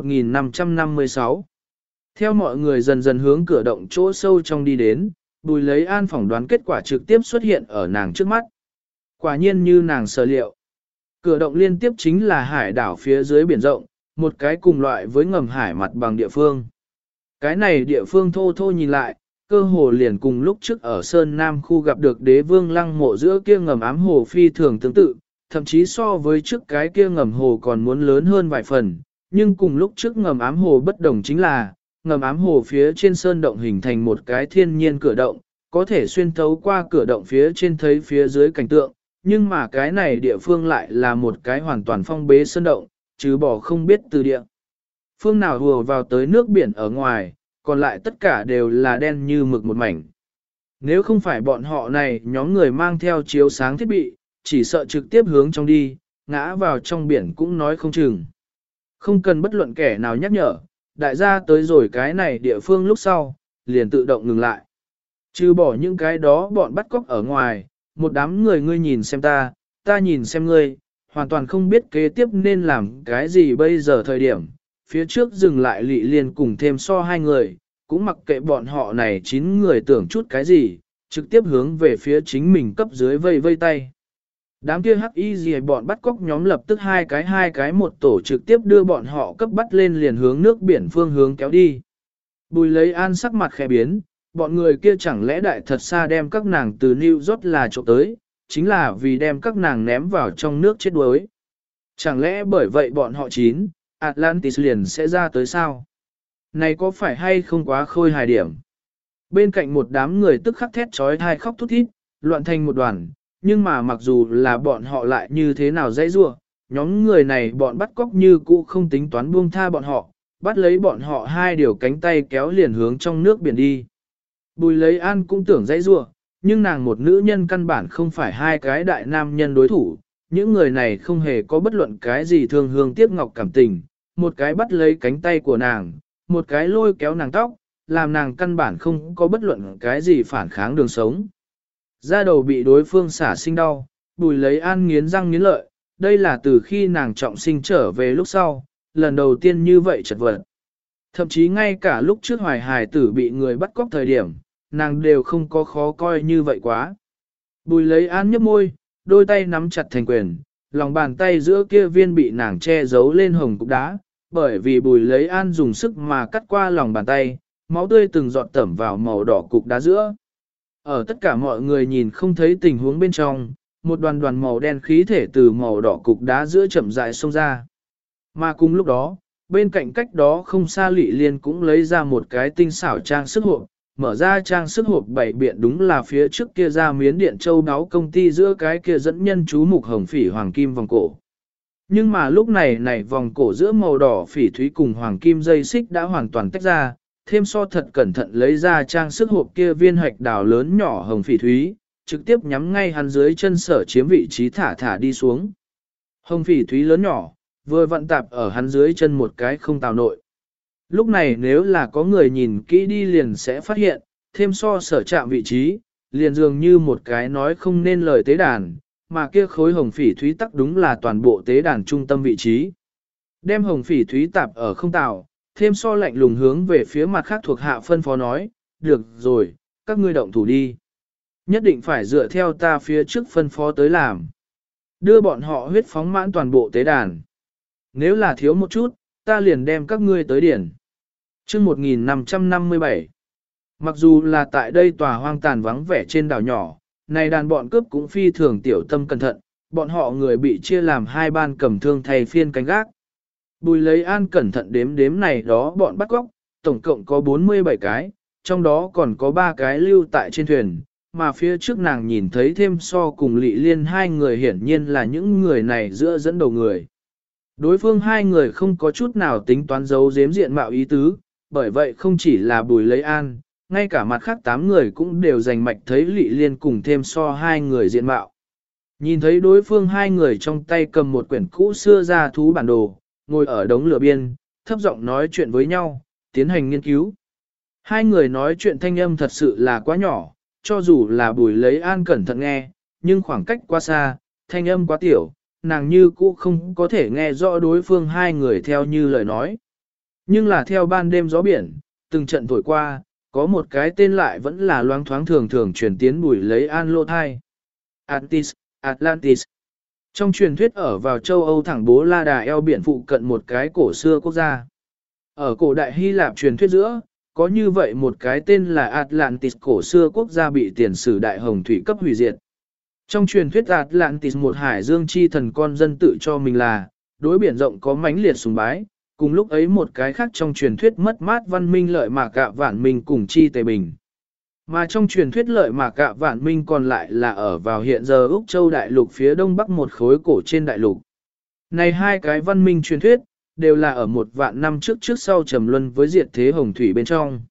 1556. Theo mọi người dần dần hướng cửa động chỗ sâu trong đi đến, Bùi Lấy An phỏng đoán kết quả trực tiếp xuất hiện ở nàng trước mắt. Quả nhiên như nàng sở liệu. Cửa động liên tiếp chính là hải đảo phía dưới biển rộng, một cái cùng loại với ngầm hải mặt bằng địa phương. Cái này địa phương thô thô nhìn lại, cơ hồ liền cùng lúc trước ở Sơn Nam khu gặp được đế vương lăng mộ giữa kia ngầm ám hồ phi thường tương tự, thậm chí so với trước cái kia ngầm hồ còn muốn lớn hơn vài phần, nhưng cùng lúc trước ngầm ám hồ bất đồng chính là, ngầm ám hồ phía trên sơn động hình thành một cái thiên nhiên cửa động, có thể xuyên thấu qua cửa động phía trên thấy phía dưới cảnh tượng, nhưng mà cái này địa phương lại là một cái hoàn toàn phong bế sơn động, chứ bỏ không biết từ địa. Phương nào hùa vào tới nước biển ở ngoài, còn lại tất cả đều là đen như mực một mảnh. Nếu không phải bọn họ này nhóm người mang theo chiếu sáng thiết bị, chỉ sợ trực tiếp hướng trong đi, ngã vào trong biển cũng nói không chừng. Không cần bất luận kẻ nào nhắc nhở, đại gia tới rồi cái này địa phương lúc sau, liền tự động ngừng lại. Trừ bỏ những cái đó bọn bắt cóc ở ngoài, một đám người ngươi nhìn xem ta nhìn xem ngươi, hoàn toàn không biết kế tiếp nên làm cái gì bây giờ thời điểm. Phía trước dừng lại Lị Liên cùng thêm so hai người, cũng mặc kệ bọn họ này 9 người tưởng chút cái gì, trực tiếp hướng về phía chính mình cấp dưới vây vây tay. Đám kia hắc y gì bọn bắt cóc nhóm lập tức hai cái một tổ trực tiếp đưa bọn họ cấp bắt lên liền hướng nước biển phương hướng kéo đi. Bùi Lấy An sắc mặt khẽ biến, bọn người kia chẳng lẽ đại thật xa đem các nàng từ New York là trộm tới, chính là vì đem các nàng ném vào trong nước chết đuối. Chẳng lẽ bởi vậy bọn họ 9, Atlantis liền sẽ ra tới sao? Này có phải hay không quá khôi hài điểm? Bên cạnh một đám người tức khắc thét trói thai khóc thút thít, loạn thành một đoàn, nhưng mà mặc dù là bọn họ lại như thế nào dãy rua, nhóm người này bọn bắt cóc như cũ không tính toán buông tha bọn họ, bắt lấy bọn họ hai điều cánh tay kéo liền hướng trong nước biển đi. Bùi Lấy An cũng tưởng dãy rua, nhưng nàng một nữ nhân căn bản không phải hai cái đại nam nhân đối thủ, những người này không hề có bất luận cái gì thương hương tiếc ngọc cảm tình, một cái bắt lấy cánh tay của nàng, một cái lôi kéo nàng tóc, làm nàng căn bản không có bất luận cái gì phản kháng đường sống. Da đầu bị đối phương xả sinh đau, Bùi Lấy An nghiến răng nghiến lợi, đây là từ khi nàng trọng sinh trở về lúc sau, lần đầu tiên như vậy chật vật. Thậm chí ngay cả lúc trước Hoài hài tử bị người bắt cóc thời điểm, nàng đều không có khó coi như vậy quá. Bùi Lấy An nhấp môi, đôi tay nắm chặt thành quyền, lòng bàn tay giữa kia viên bị nàng che giấu lên hồng cục đá, bởi vì Bùi Lấy An dùng sức mà cắt qua lòng bàn tay, máu tươi từng giọt tẩm vào màu đỏ cục đá giữa. Ở tất cả mọi người nhìn không thấy tình huống bên trong, một đoàn đoàn màu đen khí thể từ màu đỏ cục đá giữa chậm rãi xông ra. Mà cùng lúc đó, bên cạnh cách đó không xa Lị Liên cũng lấy ra một cái tinh xảo trang sức hộp, mở ra trang sức hộp bảy biện đúng là phía trước kia ra miến điện châu đáo công ty giữa cái kia dẫn nhân chú mục hồng phỉ hoàng kim vòng cổ. Nhưng mà lúc này vòng cổ giữa màu đỏ phỉ thúy cùng hoàng kim dây xích đã hoàn toàn tách ra, thêm so thật cẩn thận lấy ra trang sức hộp kia viên hạch đào lớn nhỏ hồng phỉ thúy, trực tiếp nhắm ngay hắn dưới chân sở chiếm vị trí thả đi xuống. Hồng phỉ thúy lớn nhỏ, vừa vận tạp ở hắn dưới chân một cái không tào nội. Lúc này nếu là có người nhìn kỹ đi liền sẽ phát hiện, thêm so sở chạm vị trí, liền dường như một cái nói không nên lời tế đàn, mà kia khối hồng phỉ thúy tắc đúng là toàn bộ tế đàn trung tâm vị trí. Đem hồng phỉ thúy tạp ở không tào, thêm so lạnh lùng hướng về phía mặt khác thuộc hạ phân phó nói, được rồi, các ngươi động thủ đi. Nhất định phải dựa theo ta phía trước phân phó tới làm. Đưa bọn họ huyết phóng mãn toàn bộ tế đàn. Nếu là thiếu một chút, ta liền đem các ngươi tới điển. chương 1557. Mặc dù là tại đây tòa hoang tàn vắng vẻ trên đảo nhỏ, này đàn bọn cướp cũng phi thường tiểu tâm cẩn thận, bọn họ người bị chia làm hai ban cầm thương thay phiên canh gác. Bùi Lấy An cẩn thận đếm này đó bọn bắt cóc, tổng cộng có 47 cái, trong đó còn có 3 cái lưu tại trên thuyền, mà phía trước nàng nhìn thấy thêm so cùng Lị Liên hai người hiển nhiên là những người này giữa dẫn đầu người. Đối phương hai người không có chút nào tính toán giấu giếm diện mạo ý tứ, bởi vậy không chỉ là Bùi Lấy An, ngay cả mặt khác 8 người cũng đều giành mạch thấy Lị Liên cùng thêm so hai người diện mạo. Nhìn thấy đối phương hai người trong tay cầm một quyển cũ xưa ra thú bản đồ, ngồi ở đống lửa biên, thấp giọng nói chuyện với nhau, tiến hành nghiên cứu. Hai người nói chuyện thanh âm thật sự là quá nhỏ, cho dù là Bùi Lấy An cẩn thận nghe, nhưng khoảng cách quá xa, thanh âm quá tiểu, nàng như cũ không có thể nghe rõ đối phương hai người theo như lời nói. Nhưng là theo ban đêm gió biển, từng trận thổi qua, có một cái tên lại vẫn là loáng thoáng thường thường truyền tiến Bùi Lấy An lô thai. Atlantis. Trong truyền thuyết ở vào châu Âu thẳng bố La Đà eo biển phụ cận một cái cổ xưa quốc gia. Ở cổ đại Hy Lạp truyền thuyết giữa, có như vậy một cái tên là Atlantis cổ xưa quốc gia bị tiền sử đại hồng thủy cấp hủy diệt. Trong truyền thuyết Atlantis một hải dương chi thần con dân tự cho mình là, đối biển rộng có mãnh liệt sùng bái, cùng lúc ấy một cái khác trong truyền thuyết mất mát văn minh lợi mà cả vạn minh cùng chi tề bình. Mà trong truyền thuyết lợi mà cả vạn minh còn lại là ở vào hiện giờ Úc Châu đại lục phía đông bắc một khối cổ trên đại lục. Này hai cái văn minh truyền thuyết, đều là ở một vạn năm trước sau trầm luân với diệt thế hồng thủy bên trong.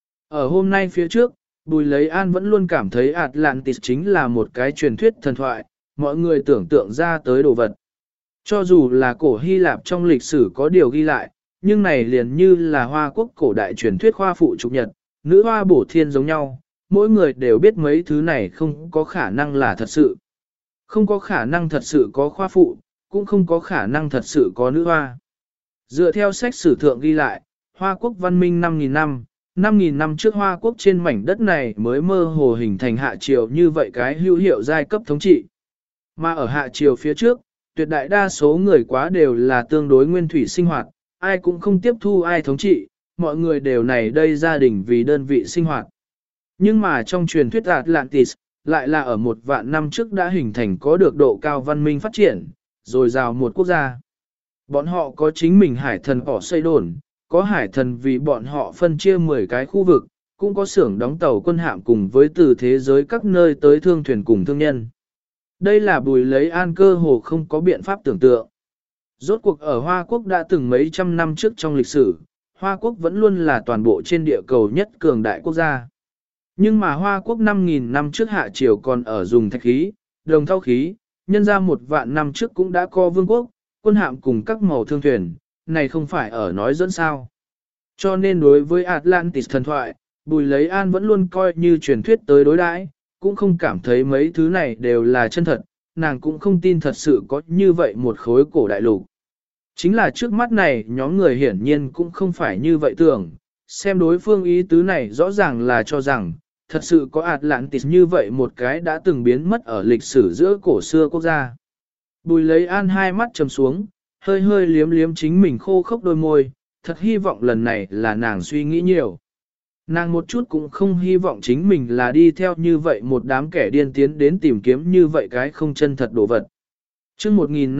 Ở hôm nay phía trước, Bùi Lấy An vẫn luôn cảm thấy Atlantis chính là một cái truyền thuyết thần thoại, mọi người tưởng tượng ra tới đồ vật. Cho dù là cổ Hy Lạp trong lịch sử có điều ghi lại, nhưng này liền như là Hoa quốc cổ đại truyền thuyết khoa phụ trục nhật, nữ hoa bổ thiên giống nhau, mỗi người đều biết mấy thứ này không có khả năng là thật sự. Không có khả năng thật sự có khoa phụ, cũng không có khả năng thật sự có nữ hoa. Dựa theo sách sử thượng ghi lại, Hoa quốc văn minh 5.000 năm trước Hoa quốc trên mảnh đất này mới mơ hồ hình thành hạ triều như vậy cái hữu hiệu giai cấp thống trị. Mà ở hạ triều phía trước, tuyệt đại đa số người quá đều là tương đối nguyên thủy sinh hoạt, ai cũng không tiếp thu ai thống trị, mọi người đều này đây gia đình vì đơn vị sinh hoạt. Nhưng mà trong truyền thuyết Atlantis, lại là ở một vạn năm trước đã hình thành có được độ cao văn minh phát triển, rồi rào một quốc gia. Bọn họ có chính mình hải thần bỏ xây đồn, có hải thần vì bọn họ phân chia 10 cái khu vực, cũng có xưởng đóng tàu quân hạm cùng với từ thế giới các nơi tới thương thuyền cùng thương nhân. Đây là Bùi Lấy An cơ hồ không có biện pháp tưởng tượng. Rốt cuộc ở Hoa Quốc đã từng mấy trăm năm trước trong lịch sử, Hoa Quốc vẫn luôn là toàn bộ trên địa cầu nhất cường đại quốc gia. Nhưng mà Hoa Quốc 5.000 năm trước hạ triều còn ở dùng thạch khí, đồng thau khí, nhân ra một vạn năm trước cũng đã có vương quốc, quân hạm cùng các màu thương thuyền, này không phải ở nói dẫn sao. Cho nên đối với Atlantis thần thoại, Bùi Lấy An vẫn luôn coi như truyền thuyết tới đối đãi, cũng không cảm thấy mấy thứ này đều là chân thật, nàng cũng không tin thật sự có như vậy một khối cổ đại lục. Chính là trước mắt này nhóm người hiển nhiên cũng không phải như vậy tưởng, xem đối phương ý tứ này rõ ràng là cho rằng, thật sự có Atlantis như vậy một cái đã từng biến mất ở lịch sử giữa cổ xưa quốc gia. Bùi Lấy An hai mắt trầm xuống, hơi hơi liếm liếm chính mình khô khốc đôi môi, thật hy vọng lần này là nàng suy nghĩ nhiều. Nàng một chút cũng không hy vọng chính mình là đi theo như vậy một đám kẻ điên tiến đến tìm kiếm như vậy cái không chân thật đồ vật. chương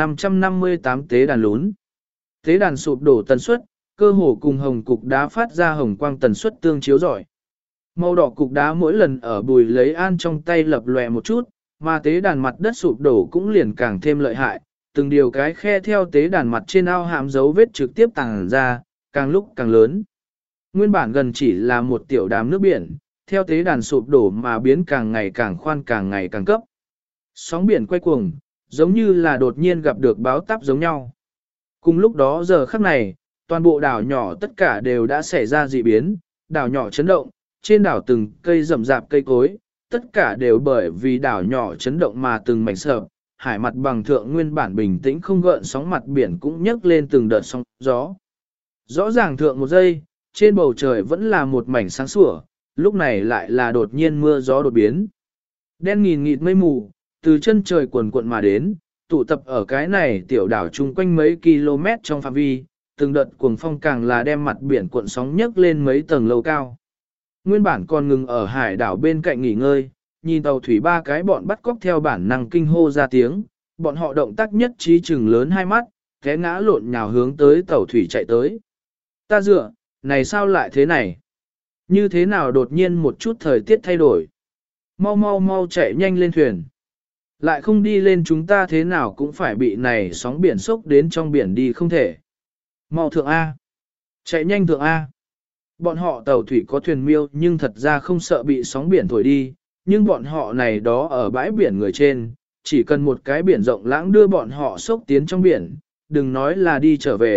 1558 tế đàn lún. Tế đàn sụp đổ tần suất, cơ hồ cùng hồng cục đá phát ra hồng quang tần suất tương chiếu giỏi. Màu đỏ cục đá mỗi lần ở Bùi Lấy An trong tay lập lòe một chút, mà tế đàn mặt đất sụp đổ cũng liền càng thêm lợi hại, từng điều cái khe theo tế đàn mặt trên ao hàm dấu vết trực tiếp tàng ra, càng lúc càng lớn. Nguyên bản gần chỉ là một tiểu đám nước biển, theo tế đàn sụp đổ mà biến càng ngày càng khoan càng ngày càng cấp. Sóng biển quay cuồng, giống như là đột nhiên gặp được báo táp giống nhau. Cùng lúc đó giờ khắc này, toàn bộ đảo nhỏ tất cả đều đã xảy ra dị biến, đảo nhỏ chấn động, trên đảo từng cây rậm rạp cây cối, tất cả đều bởi vì đảo nhỏ chấn động mà từng mảnh sợp, hải mặt bằng thượng nguyên bản bình tĩnh không gợn sóng mặt biển cũng nhấc lên từng đợt sóng gió. Rõ ràng thượng một giây, trên bầu trời vẫn là một mảnh sáng sủa, lúc này lại là đột nhiên mưa gió đột biến. Đen nghìn nghịt mây mù, từ chân trời cuồn cuộn mà đến, tụ tập ở cái này tiểu đảo chung quanh mấy km trong phạm vi, từng đợt cuồng phong càng là đem mặt biển cuộn sóng nhấc lên mấy tầng lầu cao. Nguyên bản còn ngừng ở hải đảo bên cạnh nghỉ ngơi, nhìn tàu thủy ba cái bọn bắt cóc theo bản năng kinh hô ra tiếng, bọn họ động tác nhất trí chừng lớn hai mắt, té ngã lộn nhào hướng tới tàu thủy chạy tới. Ta dựa, này sao lại thế này? Như thế nào đột nhiên một chút thời tiết thay đổi? Mau mau mau chạy nhanh lên thuyền. Lại không đi lên chúng ta thế nào cũng phải bị này sóng biển sốc đến trong biển đi không thể. Mau thượng A. Chạy nhanh thượng A. Bọn họ tàu thủy có thuyền miêu nhưng thật ra không sợ bị sóng biển thổi đi, nhưng bọn họ này đó ở bãi biển người trên, chỉ cần một cái biển rộng lãng đưa bọn họ sốc tiến trong biển, đừng nói là đi trở về,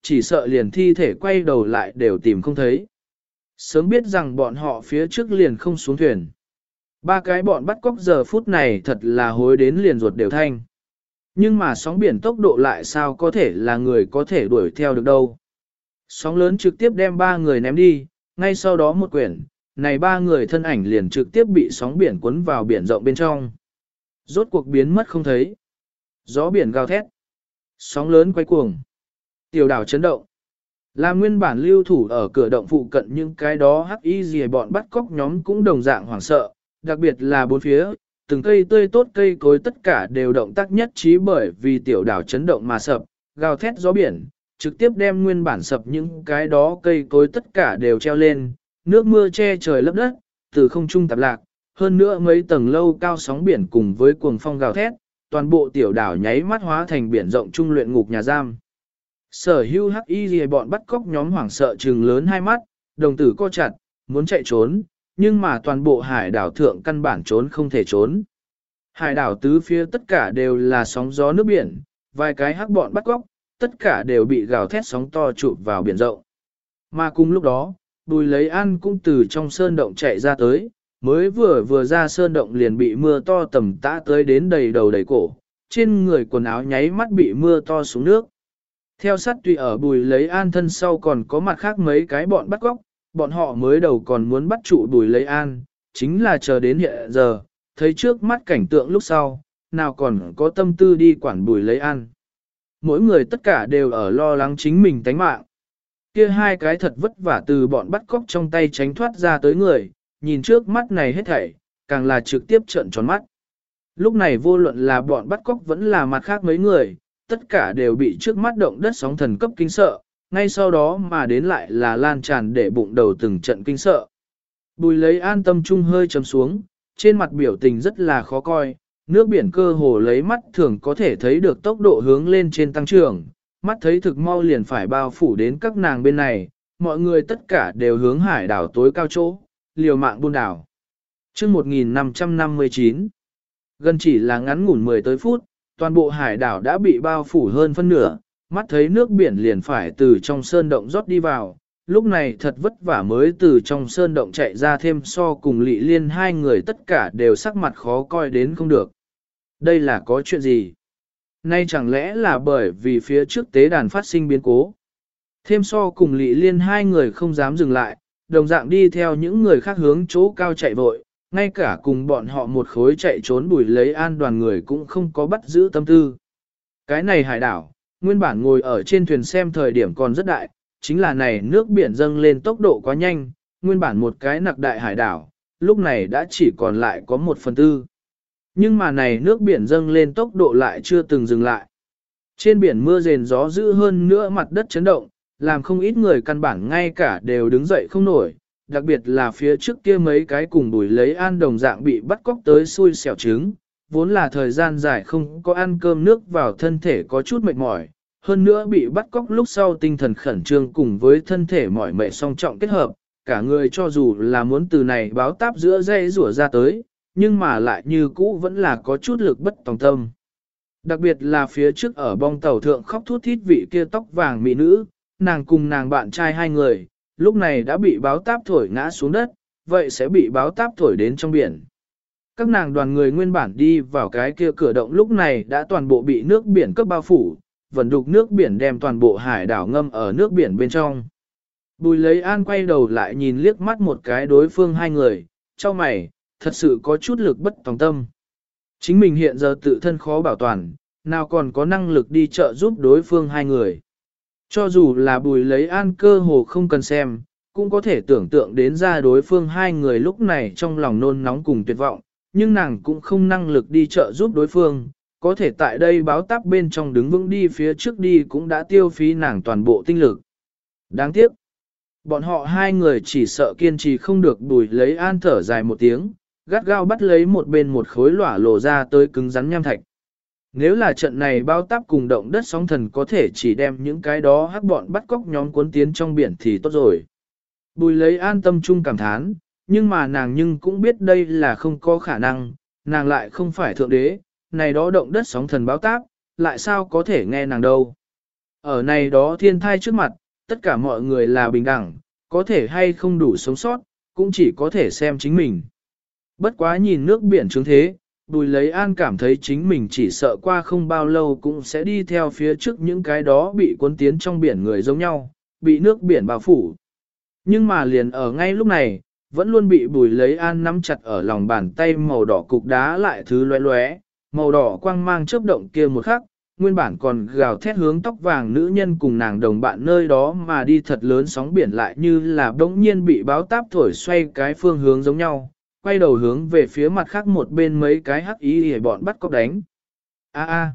chỉ sợ liền thi thể quay đầu lại đều tìm không thấy. Sớm biết rằng bọn họ phía trước liền không xuống thuyền. Ba cái bọn bắt cóc giờ phút này thật là hối đến liền ruột đều thanh. Nhưng mà sóng biển tốc độ lại sao có thể là người có thể đuổi theo được đâu. Sóng lớn trực tiếp đem ba người ném đi, ngay sau đó một quyển, này ba người thân ảnh liền trực tiếp bị sóng biển cuốn vào biển rộng bên trong. Rốt cuộc biến mất không thấy. Gió biển gào thét. Sóng lớn quay cuồng. Tiểu đảo chấn động. Là nguyên bản lưu thủ ở cửa động phụ cận những cái đó hắc y gì bọn bắt cóc nhóm cũng đồng dạng hoảng sợ, đặc biệt là bốn phía, từng cây tươi tốt cây cối tất cả đều động tác nhất trí bởi vì tiểu đảo chấn động mà sập, gào thét gió biển, trực tiếp đem nguyên bản sập những cái đó cây cối tất cả đều treo lên, nước mưa che trời lấp đất, từ không trung tạp lạc, hơn nữa mấy tầng lâu cao sóng biển cùng với cuồng phong gào thét, toàn bộ tiểu đảo nháy mắt hóa thành biển rộng trung luyện ngục nhà giam. Sở hữu hắc y gì bọn bắt cóc nhóm hoảng sợ trừng lớn hai mắt, đồng tử co chặt, muốn chạy trốn, nhưng mà toàn bộ hải đảo thượng căn bản trốn không thể trốn. Hải đảo tứ phía tất cả đều là sóng gió nước biển, vài cái hắc bọn bắt cóc, tất cả đều bị gào thét sóng to chụp vào biển rộng. Mà cùng lúc đó, Bùi Lấy An cũng từ trong sơn động chạy ra tới, mới vừa ra sơn động liền bị mưa to tầm tã tới đến đầy đầu đầy cổ, trên người quần áo nháy mắt bị mưa to xuống nước. Theo sát tùy ở Bùi Lấy An thân sau còn có mặt khác mấy cái bọn bắt cóc, bọn họ mới đầu còn muốn bắt trụ Bùi Lấy An, chính là chờ đến hiện giờ, thấy trước mắt cảnh tượng lúc sau, nào còn có tâm tư đi quản Bùi Lấy An. Mỗi người tất cả đều ở lo lắng chính mình tánh mạng. Kia hai cái thật vất vả từ bọn bắt cóc trong tay tránh thoát ra tới người, nhìn trước mắt này hết thảy, càng là trực tiếp trợn tròn mắt. Lúc này vô luận là bọn bắt cóc vẫn là mặt khác mấy người, tất cả đều bị trước mắt động đất sóng thần cấp kinh sợ, ngay sau đó mà đến lại là lan tràn để bụng đầu từng trận kinh sợ. Bùi Lấy An tâm trung hơi chấm xuống, trên mặt biểu tình rất là khó coi, nước biển cơ hồ lấy mắt thường có thể thấy được tốc độ hướng lên trên tăng trưởng, mắt thấy thực mau liền phải bao phủ đến các nàng bên này, mọi người tất cả đều hướng hải đảo tối cao chỗ, liều mạng buôn đảo. Trước 1559, gần chỉ là ngắn ngủn 10 tới phút, toàn bộ hải đảo đã bị bao phủ hơn phân nửa, mắt thấy nước biển liền phải từ trong sơn động rót đi vào, lúc này thật vất vả mới từ trong sơn động chạy ra thêm so cùng Lị Liên hai người tất cả đều sắc mặt khó coi đến không được. Đây là có chuyện gì? Nay chẳng lẽ là bởi vì phía trước tế đàn phát sinh biến cố? Thêm so cùng Lị Liên hai người không dám dừng lại, đồng dạng đi theo những người khác hướng chỗ cao chạy vội, ngay cả cùng bọn họ một khối chạy trốn Bùi Lấy An đoàn người cũng không có bắt giữ tâm tư. Cái này hải đảo, nguyên bản ngồi ở trên thuyền xem thời điểm còn rất đại, chính là này nước biển dâng lên tốc độ quá nhanh, nguyên bản một cái nặc đại hải đảo, lúc này đã chỉ còn lại có 1/4. Nhưng mà này nước biển dâng lên tốc độ lại chưa từng dừng lại. Trên biển mưa rền gió dữ hơn nữa mặt đất chấn động, làm không ít người căn bản ngay cả đều đứng dậy không nổi, đặc biệt là phía trước kia mấy cái cùng Bùi Lấy An đồng dạng bị bắt cóc tới xui xẻo trứng, vốn là thời gian dài không có ăn cơm nước vào thân thể có chút mệt mỏi, hơn nữa bị bắt cóc lúc sau tinh thần khẩn trương cùng với thân thể mỏi mệt song trọng kết hợp, cả người cho dù là muốn từ này báo táp giữa dây rủa ra tới, nhưng mà lại như cũ vẫn là có chút lực bất tòng tâm. Đặc biệt là phía trước ở bong tàu thượng khóc thút thít vị kia tóc vàng mỹ nữ, nàng cùng nàng bạn trai hai người, lúc này đã bị báo táp thổi ngã xuống đất, vậy sẽ bị báo táp thổi đến trong biển. Các nàng đoàn người nguyên bản đi vào cái kia cửa động lúc này đã toàn bộ bị nước biển cấp bao phủ, vẩn đục nước biển đem toàn bộ hải đảo ngâm ở nước biển bên trong. Bùi Lấy An quay đầu lại nhìn liếc mắt một cái đối phương hai người, cho mày, thật sự có chút lực bất tòng tâm. Chính mình hiện giờ tự thân khó bảo toàn, nào còn có năng lực đi trợ giúp đối phương hai người. Cho dù là Bùi Lấy An cơ hồ không cần xem, cũng có thể tưởng tượng đến ra đối phương hai người lúc này trong lòng nôn nóng cùng tuyệt vọng, nhưng nàng cũng không năng lực đi trợ giúp đối phương, có thể tại đây báo táp bên trong đứng vững đi phía trước đi cũng đã tiêu phí nàng toàn bộ tinh lực. Đáng tiếc, bọn họ hai người chỉ sợ kiên trì không được. Bùi Lấy An thở dài một tiếng, gắt gao bắt lấy một bên một khối lỏa lộ ra tới cứng rắn nham thạch. Nếu là trận này bao táp cùng động đất sóng thần có thể chỉ đem những cái đó hắc bọn bắt cóc nhóm cuốn tiến trong biển thì tốt rồi. Bùi Lấy An tâm trung cảm thán, nhưng mà nàng cũng biết đây là không có khả năng, nàng lại không phải thượng đế, này đó động đất sóng thần báo táp, lại sao có thể nghe nàng đâu. Ở này đó thiên thai trước mặt, tất cả mọi người là bình đẳng, có thể hay không đủ sống sót, cũng chỉ có thể xem chính mình. Bất quá nhìn nước biển trướng thế, Bùi Lấy An cảm thấy chính mình chỉ sợ qua không bao lâu cũng sẽ đi theo phía trước những cái đó bị cuốn tiến trong biển người giống nhau, bị nước biển bao phủ. Nhưng mà liền ở ngay lúc này, vẫn luôn bị Bùi Lấy An nắm chặt ở lòng bàn tay màu đỏ cục đá lại thứ lóe lóe, màu đỏ quang mang chớp động kia một khắc, nguyên bản còn gào thét hướng tóc vàng nữ nhân cùng nàng đồng bạn nơi đó mà đi thật lớn sóng biển lại như là đống nhiên bị báo táp thổi xoay cái phương hướng giống nhau, quay đầu hướng về phía mặt khác một bên mấy cái hắc ý để bọn bắt cóc đánh. A a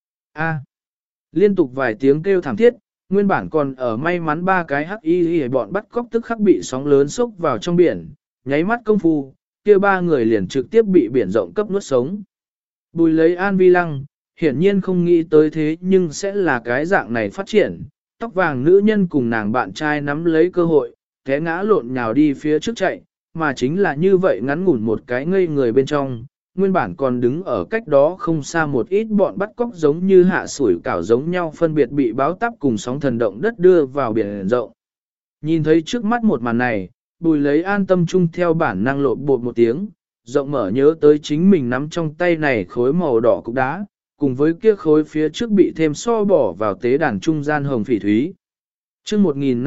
a, liên tục vài tiếng kêu thảm thiết, nguyên bản còn ở may mắn ba cái hắc ý để bọn bắt cóc tức khắc bị sóng lớn xốc vào trong biển, nháy mắt công phu, kia ba người liền trực tiếp bị biển rộng cấp nuốt sống. Bùi Lấy An vi lăng, hiển nhiên không nghĩ tới thế nhưng sẽ là cái dạng này phát triển, tóc vàng nữ nhân cùng nàng bạn trai nắm lấy cơ hội, té ngã lộn nhào đi phía trước chạy, mà chính là như vậy ngắn ngủn một cái ngây người bên trong, nguyên bản còn đứng ở cách đó không xa một ít bọn bắt cóc giống như hạ sủi cảo giống nhau phân biệt bị báo táp cùng sóng thần động đất đưa vào biển rộng. Nhìn thấy trước mắt một màn này, Bùi Lấy An tâm trung theo bản năng lộn bột một tiếng, rộng mở nhớ tới chính mình nắm trong tay này khối màu đỏ cục đá, cùng với kia khối phía trước bị thêm so bỏ vào tế đàn trung gian hồng phỉ thúy. Chương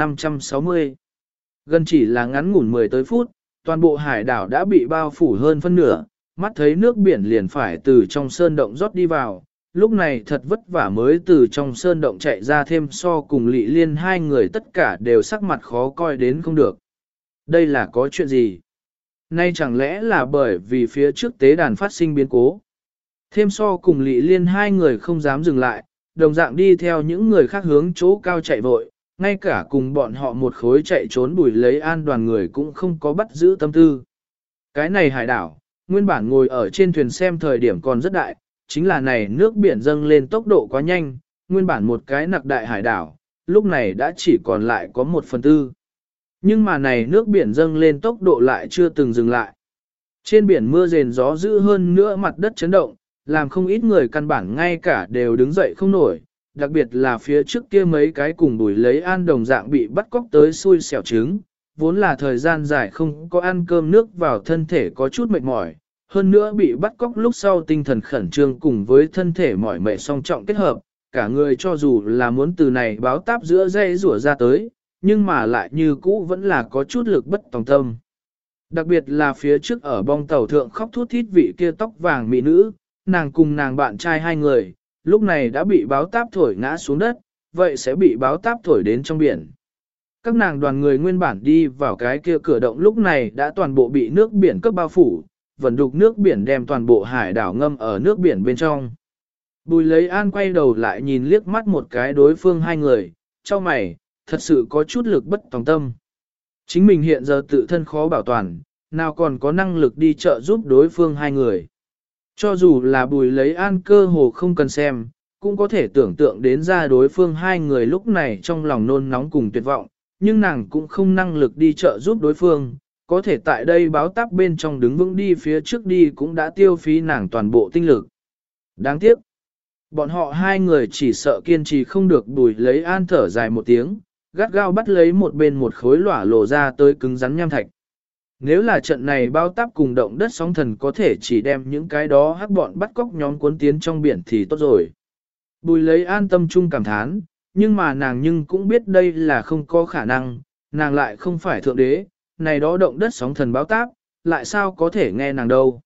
1560, gần chỉ là ngắn ngủn 10 tới phút, toàn bộ hải đảo đã bị bao phủ hơn phân nửa, mắt thấy nước biển liền phải từ trong sơn động rót đi vào, lúc này thật vất vả mới từ trong sơn động chạy ra thêm so cùng Lị Liên hai người tất cả đều sắc mặt khó coi đến không được. Đây là có chuyện gì? Nay chẳng lẽ là bởi vì phía trước tế đàn phát sinh biến cố? Thêm so cùng Lị Liên hai người không dám dừng lại, đồng dạng đi theo những người khác hướng chỗ cao chạy vội, ngay cả cùng bọn họ một khối chạy trốn Bùi Lấy An đoàn người cũng không có bắt giữ tâm tư. Cái này hải đảo, nguyên bản ngồi ở trên thuyền xem thời điểm còn rất đại, chính là này nước biển dâng lên tốc độ quá nhanh, nguyên bản một cái nặc đại hải đảo, lúc này đã chỉ còn lại có 1/4. Nhưng mà này nước biển dâng lên tốc độ lại chưa từng dừng lại. Trên biển mưa rền gió dữ hơn nữa mặt đất chấn động, làm không ít người căn bản ngay cả đều đứng dậy không nổi, đặc biệt là phía trước kia mấy cái cùng Bùi Lấy An đồng dạng bị bắt cóc tới xui xẻo trứng, vốn là thời gian dài không có ăn cơm nước vào thân thể có chút mệt mỏi, hơn nữa bị bắt cóc lúc sau tinh thần khẩn trương cùng với thân thể mỏi mệt song trọng kết hợp, cả người cho dù là muốn từ này báo táp giữa dây rủa ra tới, nhưng mà lại như cũ vẫn là có chút lực bất tòng tâm. Đặc biệt là phía trước ở bong tàu thượng khóc thút thít vị kia tóc vàng mỹ nữ, nàng cùng nàng bạn trai hai người, lúc này đã bị báo táp thổi ngã xuống đất, vậy sẽ bị báo táp thổi đến trong biển. Các nàng đoàn người nguyên bản đi vào cái kia cửa động lúc này đã toàn bộ bị nước biển cấp bao phủ, vẩn đục nước biển đem toàn bộ hải đảo ngâm ở nước biển bên trong. Bùi Lấy An quay đầu lại nhìn liếc mắt một cái đối phương hai người, cho mày, thật sự có chút lực bất tòng tâm. Chính mình hiện giờ tự thân khó bảo toàn, nào còn có năng lực đi trợ giúp đối phương hai người. Cho dù là Bùi Lấy An cơ hồ không cần xem, cũng có thể tưởng tượng đến ra đối phương hai người lúc này trong lòng nôn nóng cùng tuyệt vọng, nhưng nàng cũng không năng lực đi trợ giúp đối phương, có thể tại đây báo táp bên trong đứng vững đi phía trước đi cũng đã tiêu phí nàng toàn bộ tinh lực. Đáng tiếc, bọn họ hai người chỉ sợ kiên trì không được. Bùi Lấy An thở dài một tiếng, gắt gao bắt lấy một bên một khối lỏa lộ ra tới cứng rắn nham thạch. Nếu là trận này bao táp cùng động đất sóng thần có thể chỉ đem những cái đó hắc bọn bắt cóc nhóm cuốn tiến trong biển thì tốt rồi. Bùi Lấy An tâm trung cảm thán, nhưng mà nàng cũng biết đây là không có khả năng, nàng lại không phải thượng đế, này đó động đất sóng thần báo táp, lại sao có thể nghe nàng đâu.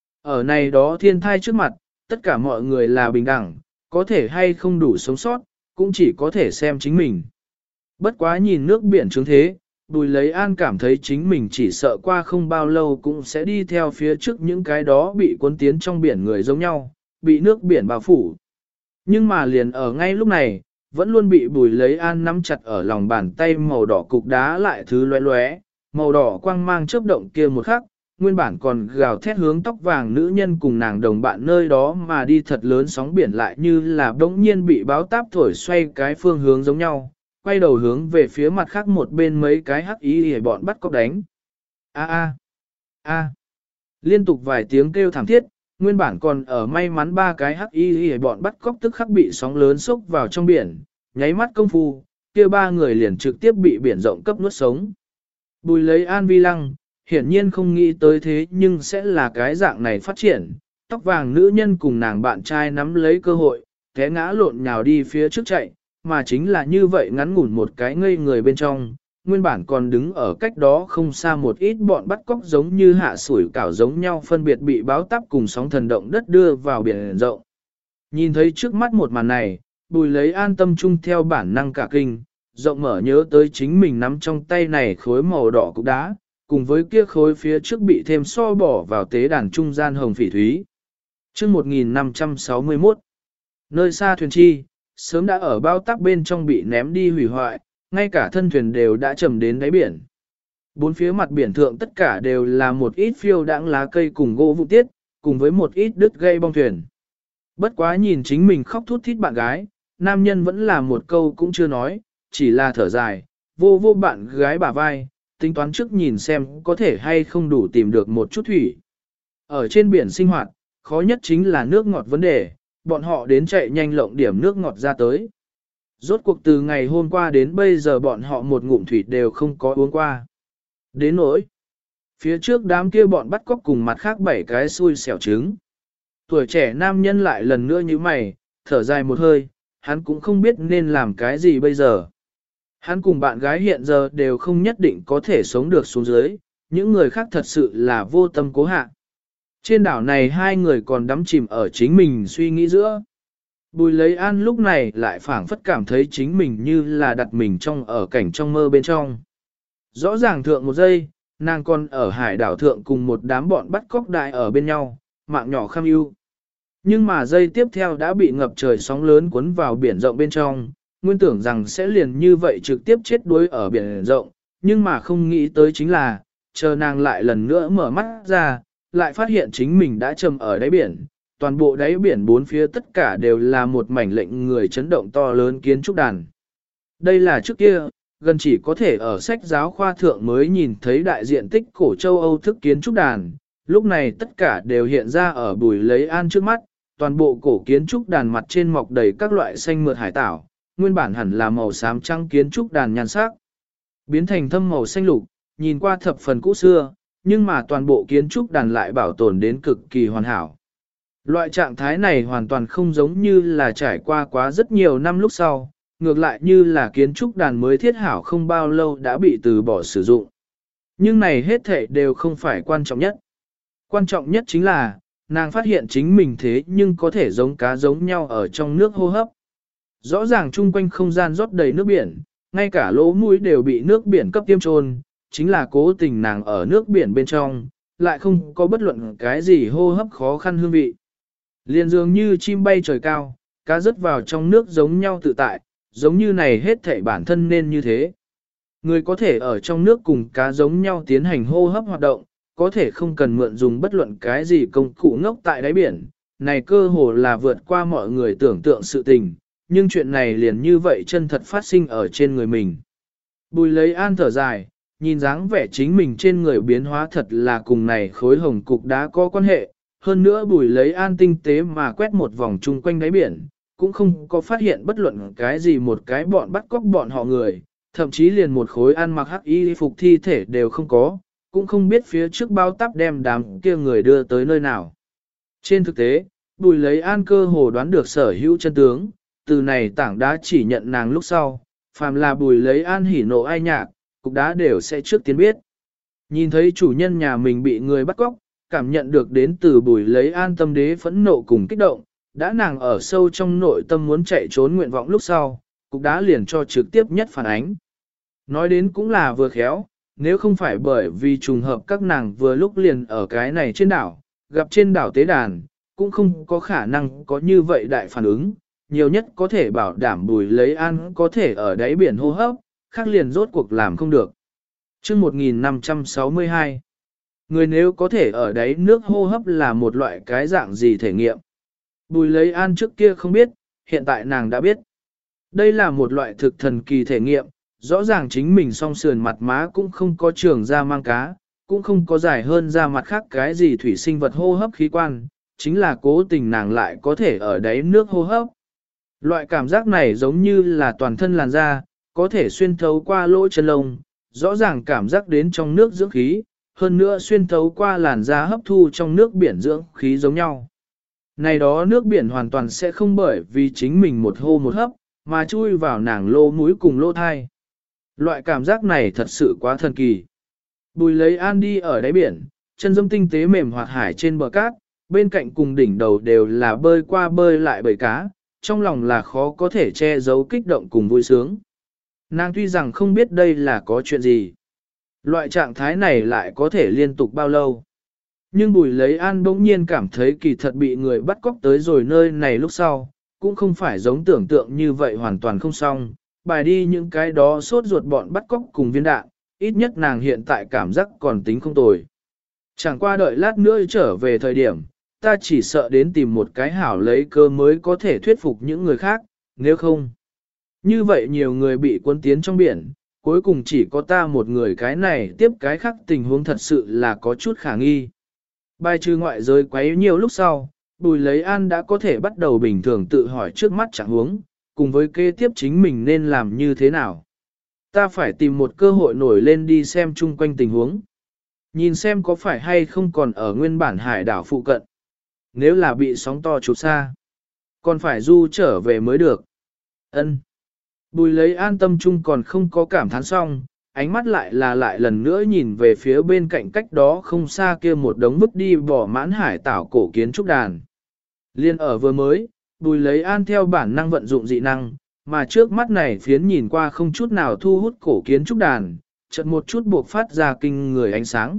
Ở này đó thiên thai trước mặt, tất cả mọi người là bình đẳng, có thể hay không đủ sống sót, cũng chỉ có thể xem chính mình. Bất quá nhìn nước biển trướng thế, Bùi Lấy An cảm thấy chính mình chỉ sợ qua không bao lâu cũng sẽ đi theo phía trước những cái đó bị cuốn tiến trong biển người giống nhau, bị nước biển bao phủ. Nhưng mà liền ở ngay lúc này, vẫn luôn bị Bùi Lấy An nắm chặt ở lòng bàn tay màu đỏ cục đá lại thứ lóe lóe, màu đỏ quang mang chớp động kia một khắc, nguyên bản còn gào thét hướng tóc vàng nữ nhân cùng nàng đồng bạn nơi đó mà đi thật lớn sóng biển lại như là đống nhiên bị báo táp thổi xoay cái phương hướng giống nhau, quay đầu hướng về phía mặt khác một bên mấy cái hắc ý để bọn bắt cóc đánh. A a a, liên tục vài tiếng kêu thảm thiết, nguyên bản còn ở may mắn ba cái hắc y để bọn bắt cóc tức khắc bị sóng lớn xốc vào trong biển, nháy mắt công phu, kia ba người liền trực tiếp bị biển rộng cấp nuốt sống. Bùi lấy An Vi Lăng, hiển nhiên không nghĩ tới thế nhưng sẽ là cái dạng này phát triển, tóc vàng nữ nhân cùng nàng bạn trai nắm lấy cơ hội, té ngã lộn nhào đi phía trước chạy, mà chính là như vậy ngắn ngủn một cái ngây người bên trong, nguyên bản còn đứng ở cách đó không xa một ít bọn bắt cóc giống như hạ sủi cảo giống nhau phân biệt bị báo táp cùng sóng thần động đất đưa vào biển rộng. Nhìn thấy trước mắt một màn này, Bùi lấy An tâm trung theo bản năng cả kinh, rộng mở nhớ tới chính mình nắm trong tay này khối màu đỏ cục đá, cùng với kia khối phía trước bị thêm so bỏ vào tế đàn trung gian hồng phỉ thúy. Chương 1561, nơi xa thuyền chi, sớm đã ở bao táp bên trong bị ném đi hủy hoại, ngay cả thân thuyền đều đã chìm đến đáy biển. Bốn phía mặt biển thượng tất cả đều là một ít phiêu đãng lá cây cùng gỗ vụ tiết, cùng với một ít đứt gây bong thuyền. Bất quá nhìn chính mình khóc thút thít bạn gái, nam nhân vẫn là một câu cũng chưa nói, chỉ là thở dài, vô vô bạn gái bả vai, tính toán trước nhìn xem có thể hay không đủ tìm được một chút thủy. Ở trên biển sinh hoạt, khó nhất chính là nước ngọt vấn đề, bọn họ đến chạy nhanh lộng điểm nước ngọt ra tới. Rốt cuộc từ ngày hôm qua đến bây giờ bọn họ một ngụm thủy đều không có uống qua. Đến nỗi, phía trước đám kia bọn bắt cóc cùng mặt khác 7 cái xui xẻo trứng. Tuổi trẻ nam nhân lại lần nữa như mày, thở dài một hơi, hắn cũng không biết nên làm cái gì bây giờ. Hắn cùng bạn gái hiện giờ đều không nhất định có thể sống được xuống dưới, những người khác thật sự là vô tâm cố hạ. Trên đảo này hai người còn đắm chìm ở chính mình suy nghĩ giữa. Bùi lấy An lúc này lại phảng phất cảm thấy chính mình như là đặt mình trong ở cảnh trong mơ bên trong. Rõ ràng thượng một giây, nàng còn ở hải đảo thượng cùng một đám bọn bắt cóc đại ở bên nhau, mạng nhỏ kham ưu. Nhưng mà giây tiếp theo đã bị ngập trời sóng lớn cuốn vào biển rộng bên trong, nguyên tưởng rằng sẽ liền như vậy trực tiếp chết đuối ở biển rộng, nhưng mà không nghĩ tới chính là, chờ nàng lại lần nữa mở mắt ra, lại phát hiện chính mình đã chìm ở đáy biển, toàn bộ đáy biển bốn phía tất cả đều là một mảnh lệnh người chấn động to lớn kiến trúc đàn. Đây là trước kia, gần chỉ có thể ở sách giáo khoa thượng mới nhìn thấy đại diện tích cổ châu Âu thức kiến trúc đàn, lúc này tất cả đều hiện ra ở Bùi lấy An trước mắt, toàn bộ cổ kiến trúc đàn mặt trên mọc đầy các loại xanh mượt hải tảo, nguyên bản hẳn là màu xám trắng kiến trúc đàn nhan sắc, biến thành thâm màu xanh lục, nhìn qua thập phần cũ xưa, nhưng mà toàn bộ kiến trúc đàn lại bảo tồn đến cực kỳ hoàn hảo. Loại trạng thái này hoàn toàn không giống như là trải qua quá rất nhiều năm lúc sau, ngược lại như là kiến trúc đàn mới thiết hảo không bao lâu đã bị từ bỏ sử dụng. Nhưng này hết thảy đều không phải quan trọng nhất. Quan trọng nhất chính là, nàng phát hiện chính mình thế nhưng có thể giống cá giống nhau ở trong nước hô hấp. Rõ ràng chung quanh không gian rót đầy nước biển, ngay cả lỗ mũi đều bị nước biển cấp tiêm trôn, chính là cố tình nàng ở nước biển bên trong, lại không có bất luận cái gì hô hấp khó khăn hương vị. Liền dường như chim bay trời cao, cá rớt vào trong nước giống nhau tự tại, giống như này hết thảy bản thân nên như thế. Người có thể ở trong nước cùng cá giống nhau tiến hành hô hấp hoạt động, có thể không cần mượn dùng bất luận cái gì công cụ ngốc tại đáy biển, này cơ hồ là vượt qua mọi người tưởng tượng sự tình, nhưng chuyện này liền như vậy chân thật phát sinh ở trên người mình. Bùi lấy An thở dài, nhìn dáng vẻ chính mình trên người biến hóa thật là cùng này khối hồng cục đá có quan hệ, hơn nữa Bùi lấy An tinh tế mà quét một vòng chung quanh đáy biển, cũng không có phát hiện bất luận cái gì một cái bọn bắt cóc bọn họ người, thậm chí liền một khối ăn mặc hắc y phục thi thể đều không có, cũng không biết phía trước bao táp đem đám kia người đưa tới nơi nào. Trên thực tế, Bùi lấy An cơ hồ đoán được sở hữu chân tướng, từ này tảng đá chỉ nhận nàng lúc sau, phàm là Bùi lấy An hỉ nộ ai nhạc, cục đá đều sẽ trước tiên biết. Nhìn thấy chủ nhân nhà mình bị người bắt cóc, cảm nhận được đến từ Bùi lấy An tâm đế phẫn nộ cùng kích động, đã nàng ở sâu trong nội tâm muốn chạy trốn nguyện vọng lúc sau, cục đá liền cho trực tiếp nhất phản ánh. Nói đến cũng là vừa khéo, nếu không phải bởi vì trùng hợp các nàng vừa lúc liền ở cái này trên đảo, gặp trên đảo tế đàn, cũng không có khả năng có như vậy đại phản ứng, nhiều nhất có thể bảo đảm Bùi lấy An có thể ở đáy biển hô hấp, khác liền rốt cuộc làm không được. Chương 1562, người nếu có thể ở đáy nước hô hấp là một loại cái dạng gì thể nghiệm. Bùi lấy An trước kia không biết, hiện tại nàng đã biết. Đây là một loại thực thần kỳ thể nghiệm, rõ ràng chính mình song sườn mặt má cũng không có trường ra mang cá, cũng không có dài hơn ra mặt khác cái gì thủy sinh vật hô hấp khí quan, chính là cố tình nàng lại có thể ở đáy nước hô hấp. Loại cảm giác này giống như là toàn thân làn da, có thể xuyên thấu qua lỗ chân lông, rõ ràng cảm giác đến trong nước dưỡng khí, hơn nữa xuyên thấu qua làn da hấp thu trong nước biển dưỡng khí giống nhau. Này đó nước biển hoàn toàn sẽ không bởi vì chính mình một hô một hấp, mà chui vào nàng lô mũi cùng lô thai. Loại cảm giác này thật sự quá thần kỳ. Bùi lấy an đi ở đáy biển, chân dâm tinh tế mềm hoạt hải trên bờ cát, bên cạnh cùng đỉnh đầu đều là bơi qua bơi lại bầy cá, trong lòng là khó có thể che giấu kích động cùng vui sướng. Nàng tuy rằng không biết đây là có chuyện gì. Loại trạng thái này lại có thể liên tục bao lâu. Nhưng Bùi Lấy An bỗng nhiên cảm thấy kỳ thật bị người bắt cóc tới rồi nơi này lúc sau, cũng không phải giống tưởng tượng như vậy hoàn toàn không xong, bài đi những cái đó sốt ruột bọn bắt cóc cùng viên đạn, ít nhất nàng hiện tại cảm giác còn tính không tồi. Chẳng qua đợi lát nữa trở về thời điểm, ta chỉ sợ đến tìm một cái hảo lấy cơ mới có thể thuyết phục những người khác, nếu không. Như vậy nhiều người bị cuốn tiến trong biển, cuối cùng chỉ có ta một người, cái này tiếp cái khác, tình huống thật sự là có chút khả nghi. Bài trừ ngoại giới quấy nhiều lúc sau, Bùi Lấy An đã có thể bắt đầu bình thường tự hỏi trước mắt trạng huống, cùng với kế tiếp chính mình nên làm như thế nào. Ta phải tìm một cơ hội nổi lên đi xem chung quanh tình huống. Nhìn xem có phải hay không còn ở nguyên bản hải đảo phụ cận. Nếu là bị sóng to chụp xa, còn phải du trở về mới được. Ân. Bùi Lấy An tâm trung còn không có cảm thán xong, ánh mắt lại lần nữa nhìn về phía bên cạnh cách đó không xa kia một đống vứt đi bỏ mãn hải tảo cổ kiến trúc đàn. Liên ở vừa mới, Bùi Lấy An theo bản năng vận dụng dị năng, mà trước mắt này phiến nhìn qua không chút nào thu hút cổ kiến trúc đàn, chợt một chút buộc phát ra kinh người ánh sáng.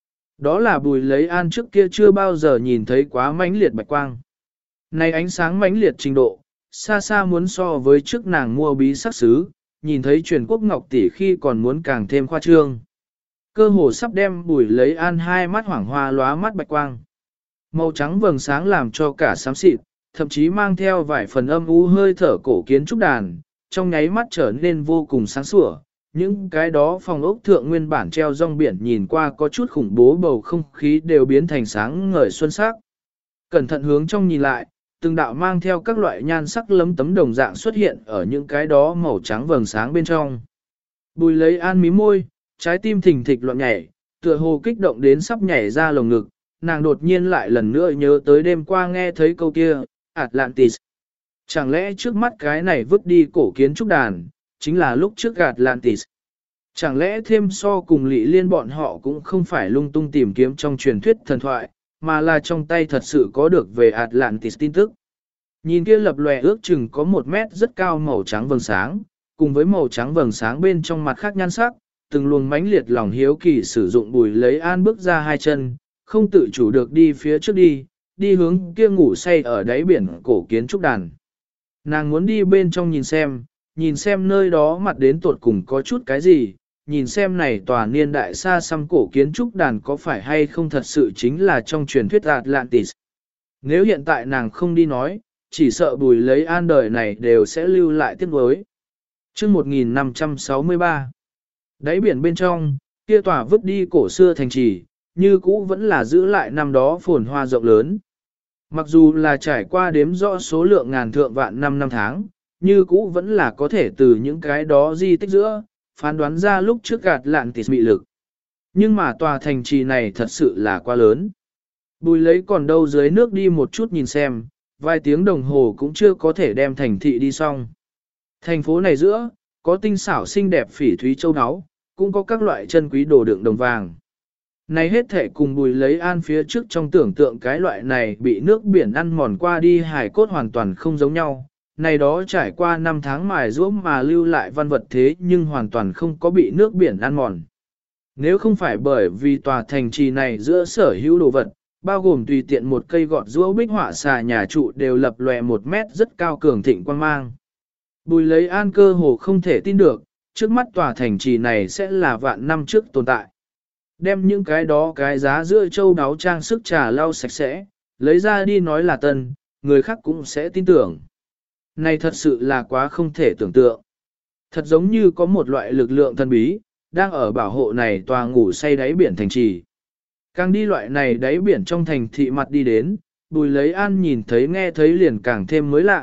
Đó là Bùi Lấy An trước kia chưa bao giờ nhìn thấy quá mãnh liệt bạch quang. Này ánh sáng mãnh liệt trình độ, xa xa muốn so với trước nàng mua bí sắc sứ, nhìn thấy truyền quốc ngọc tỷ khi còn muốn càng thêm khoa trương. Cơ hồ sắp đem Bùi Lấy An hai mắt hoảng hoa lóa mắt bạch quang. Màu trắng vầng sáng làm cho cả xám xịt, thậm chí mang theo vài phần âm u hơi thở cổ kiến trúc đàn, trong nháy mắt trở nên vô cùng sáng sủa. Những cái đó phòng ốc thượng nguyên bản treo rong biển nhìn qua có chút khủng bố, bầu không khí đều biến thành sáng ngời xuân sắc. Cẩn thận hướng trong nhìn lại, từng đạo mang theo các loại nhan sắc lấm tấm đồng dạng xuất hiện ở những cái đó màu trắng vầng sáng bên trong. Bùi Lấy An mím môi, trái tim thình thịch loạn nhảy, tựa hồ kích động đến sắp nhảy ra lồng ngực, nàng đột nhiên lại lần nữa nhớ tới đêm qua nghe thấy câu kia, Atlantis. Chẳng lẽ trước mắt cái này vứt đi cổ kiến trúc đàn, chính là lúc trước Atlantis. Chẳng lẽ thêm so cùng Lị Liên bọn họ cũng không phải lung tung tìm kiếm trong truyền thuyết thần thoại, mà là trong tay thật sự có được về Atlantis tin tức. Nhìn kia lập lòe ước chừng có 1 mét rất cao màu trắng vầng sáng, cùng với màu trắng vầng sáng bên trong mặt khác nhan sắc, từng luồng mãnh liệt lòng hiếu kỳ sử dụng Bùi Lấy An bước ra hai chân, không tự chủ được đi phía trước đi hướng kia ngủ say ở đáy biển cổ kiến trúc đàn. Nàng muốn đi bên trong nhìn xem nơi đó mặt đến tột cùng có chút cái gì, nhìn xem này tòa niên đại xa xăm cổ kiến trúc đàn có phải hay không thật sự chính là trong truyền thuyết Atlantis. Nếu hiện tại nàng không đi nói, chỉ sợ Bùi Lấy An đời này đều sẽ lưu lại tiếc nuối. Chương 1563 đáy biển bên trong, kia tòa vứt đi cổ xưa thành trì, như cũ vẫn là giữ lại năm đó phồn hoa rộng lớn. Mặc dù là trải qua đếm rõ số lượng ngàn thượng vạn năm tháng, như cũ vẫn là có thể từ những cái đó di tích giữa, phán đoán ra lúc trước Atlantis mị lực. Nhưng mà tòa thành trì này thật sự là quá lớn. Bùi Lấy còn đâu dưới nước đi một chút nhìn xem, vài tiếng đồng hồ cũng chưa có thể đem thành thị đi xong. Thành phố này giữa, có tinh xảo xinh đẹp phỉ thúy châu áo, cũng có các loại chân quý đồ đựng đồng vàng. Này hết thể cùng Bùi Lấy An phía trước trong tưởng tượng cái loại này bị nước biển ăn mòn qua đi hải cốt hoàn toàn không giống nhau. Này đó trải qua 5 tháng mài ruỗm mà lưu lại văn vật thế nhưng hoàn toàn không có bị nước biển ăn mòn. Nếu không phải bởi vì tòa thành trì này giữa sở hữu đồ vật, bao gồm tùy tiện một cây gọt rũa bích họa xà nhà trụ đều lập lòe 1 mét rất cao cường thịnh quang mang. Bùi Lấy An cơ hồ không thể tin được, trước mắt tòa thành trì này sẽ là vạn năm trước tồn tại. Đem những cái đó cái giá giữa châu đáo trang sức trà lau sạch sẽ, lấy ra đi nói là tân, người khác cũng sẽ tin tưởng. Này thật sự là quá không thể tưởng tượng. Thật giống như có một loại lực lượng thần bí, đang ở bảo hộ này tòa ngủ say đáy biển thành trì. Càng đi loại này đáy biển trong thành thị mặt đi đến, Bùi Lấy An nhìn thấy nghe thấy liền càng thêm mới lạ,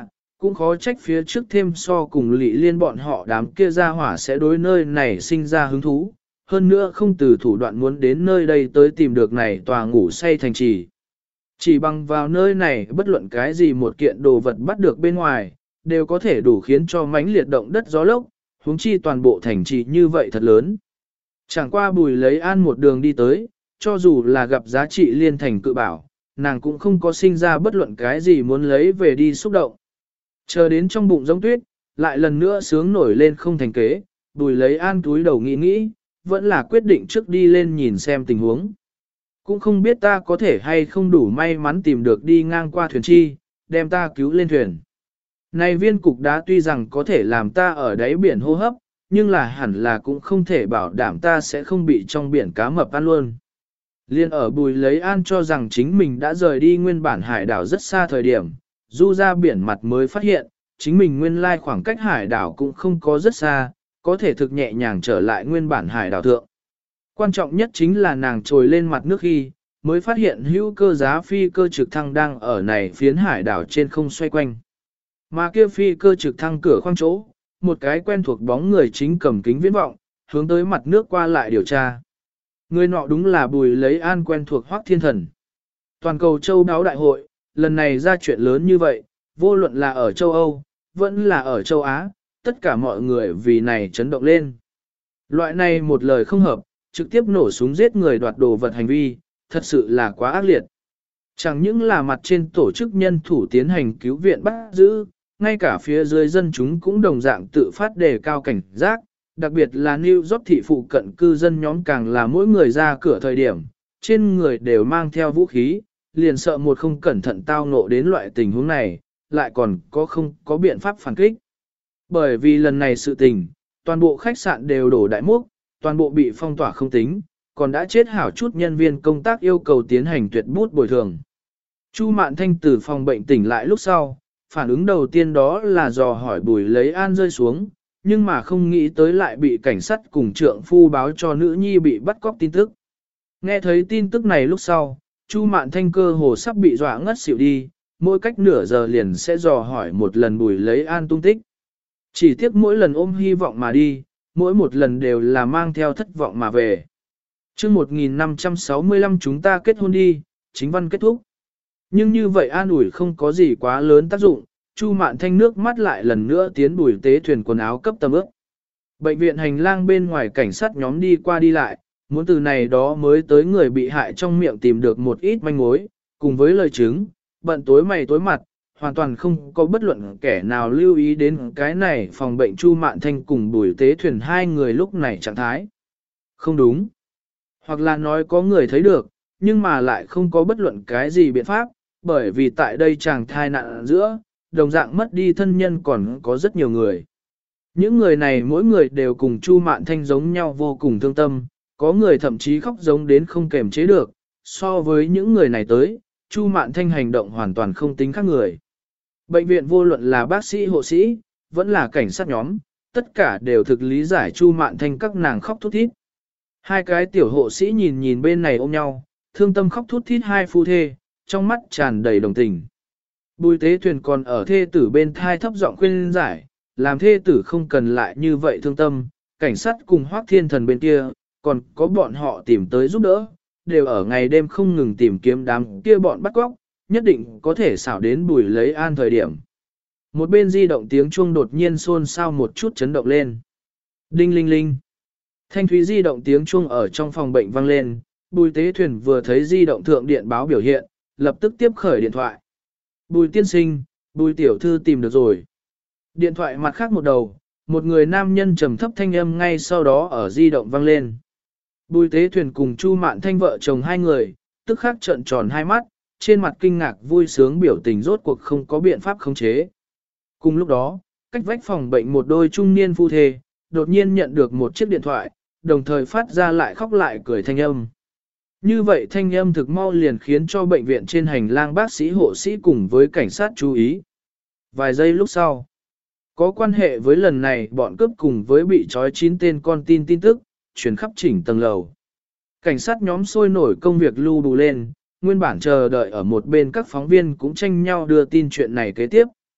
cũng khó trách phía trước thêm so cùng Lị Liên bọn họ đám kia ra hỏa sẽ đối nơi này sinh ra hứng thú, hơn nữa không từ thủ đoạn muốn đến nơi đây tới tìm được này tòa ngủ say thành trì. Chỉ bằng vào nơi này bất luận cái gì một kiện đồ vật bắt được bên ngoài, đều có thể đủ khiến cho mãnh liệt động đất gió lốc, huống chi toàn bộ thành trì như vậy thật lớn. Chẳng qua Bùi lấy an một đường đi tới, cho dù là gặp giá trị liên thành cự bảo, nàng cũng không có sinh ra bất luận cái gì muốn lấy về đi xúc động. Chờ đến trong bụng giống tuyết, lại lần nữa sướng nổi lên không thành kế, Bùi lấy an túi đầu nghĩ nghĩ, vẫn là quyết định trước đi lên nhìn xem tình huống. Cũng không biết ta có thể hay không đủ may mắn tìm được đi ngang qua thuyền chi, đem ta cứu lên thuyền. Này viên cục đá tuy rằng có thể làm ta ở đáy biển hô hấp, nhưng là hẳn là cũng không thể bảo đảm ta sẽ không bị trong biển cá mập ăn luôn. Liên ở Bùi lấy an cho rằng chính mình đã rời đi nguyên bản hải đảo rất xa thời điểm, du ra biển mặt mới phát hiện, chính mình nguyên lai khoảng cách hải đảo cũng không có rất xa, có thể thực nhẹ nhàng trở lại nguyên bản hải đảo thượng. Quan trọng nhất chính là nàng trồi lên mặt nước khi, mới phát hiện hữu cơ giá phi cơ trực thăng đang ở này phiến hải đảo trên không xoay quanh. Mà kia phi cơ trực thăng cửa khoang chỗ, một cái quen thuộc bóng người chính cầm kính viễn vọng, hướng tới mặt nước qua lại điều tra. Người nọ đúng là Bùi lấy an quen thuộc Hoắc Thiên Thần. Toàn cầu châu đáo đại hội, lần này ra chuyện lớn như vậy, vô luận là ở châu Âu, vẫn là ở châu Á, tất cả mọi người vì này chấn động lên. Loại này một lời không hợp, trực tiếp nổ súng giết người đoạt đồ vật hành vi, thật sự là quá ác liệt. Chẳng những là mặt trên tổ chức nhân thủ tiến hành cứu viện bắt giữ, ngay cả phía dưới dân chúng cũng đồng dạng tự phát đề cao cảnh giác, đặc biệt là New York thị phụ cận cư dân nhóm càng là mỗi người ra cửa thời điểm, trên người đều mang theo vũ khí, liền sợ một không cẩn thận tao ngộ đến loại tình huống này, lại còn không có biện pháp phản kích. Bởi vì lần này sự tình, toàn bộ khách sạn đều đổ đại múc, toàn bộ bị phong tỏa không tính, còn đã chết hảo chút nhân viên công tác yêu cầu tiến hành tuyệt bút bồi thường. Chu Mạn Thanh từ phòng bệnh tỉnh lại lúc sau, phản ứng đầu tiên đó là dò hỏi Bùi lấy an rơi xuống, nhưng mà không nghĩ tới lại bị cảnh sát cùng trượng phu báo cho nữ nhi bị bắt cóc tin tức. Nghe thấy tin tức này lúc sau, Chu Mạn Thanh cơ hồ sắp bị dọa ngất xỉu đi, mỗi cách nửa giờ liền sẽ dò hỏi một lần Bùi lấy an tung tích. Chỉ tiếc mỗi lần ôm hy vọng mà đi, mỗi một lần đều là mang theo thất vọng mà về. Chương 1565 chúng ta kết hôn đi, chính văn kết thúc. Nhưng như vậy an ủi không có gì quá lớn tác dụng, Chu Mạn Thanh nước mắt lại lần nữa tiến Bùi tế thuyền quần áo cấp tầm ướp. Bệnh viện hành lang bên ngoài cảnh sát nhóm đi qua đi lại, muốn từ này đó mới tới người bị hại trong miệng tìm được một ít manh mối, cùng với lời chứng, bận tối mày tối mặt, hoàn toàn không có bất luận kẻ nào lưu ý đến cái này phòng bệnh Chu Mạn Thanh cùng Bùi tế thuyền hai người lúc này trạng thái. Không đúng. Hoặc là nói có người thấy được, nhưng mà lại không có bất luận cái gì biện pháp, bởi vì tại đây chàng thai nạn giữa, đồng dạng mất đi thân nhân còn có rất nhiều người. Những người này mỗi người đều cùng Chu Mạn Thanh giống nhau vô cùng thương tâm, có người thậm chí khóc giống đến không kềm chế được, so với những người này tới, Chu Mạn Thanh hành động hoàn toàn không tính khác người. Bệnh viện vô luận là bác sĩ hộ sĩ, vẫn là cảnh sát nhóm, tất cả đều thực lý giải Chu Mạn Thanh các nàng khóc thút thít. Hai cái tiểu hộ sĩ nhìn nhìn bên này ôm nhau, thương tâm khóc thút thít hai phu thê, trong mắt tràn đầy đồng tình. Bùi tế thuyền còn ở thê tử bên thai thấp giọng khuyên giải, làm thê tử không cần lại như vậy thương tâm, cảnh sát cùng Hoắc Thiên Thần bên kia, còn có bọn họ tìm tới giúp đỡ, đều ở ngày đêm không ngừng tìm kiếm đám kia bọn bắt cóc, nhất định có thể xảo đến Bùi lấy an thời điểm. Một bên di động tiếng chuông đột nhiên xôn xao một chút chấn động lên. Đinh linh linh. Thanh thúy di động tiếng chuông ở trong phòng bệnh vang lên, Bùi tế thuyền vừa thấy di động thượng điện báo biểu hiện, lập tức tiếp khởi điện thoại. Bùi tiên sinh, Bùi tiểu thư tìm được rồi. Điện thoại mặt khác một đầu, một người nam nhân trầm thấp thanh âm ngay sau đó ở di động vang lên. Bùi tế thuyền cùng Chu Mạn Thanh vợ chồng hai người, tức khắc trợn tròn hai mắt, trên mặt kinh ngạc vui sướng biểu tình rốt cuộc không có biện pháp khống chế. Cùng lúc đó, cách vách phòng bệnh một đôi trung niên phu thê, đột nhiên nhận được một chiếc điện thoại, đồng thời phát ra lại khóc lại cười thanh âm. Như vậy thanh âm thực mau liền khiến cho bệnh viện trên hành lang bác sĩ hộ sĩ cùng với cảnh sát chú ý. Vài giây lúc sau, có quan hệ với lần này bọn cướp cùng với bị trói 9 tên con tin tức, truyền khắp chỉnh tầng lầu. Cảnh sát nhóm sôi nổi công việc lưu đủ lên, nguyên bản chờ đợi ở một bên các phóng viên cũng tranh nhau đưa tin chuyện này kế tiếp.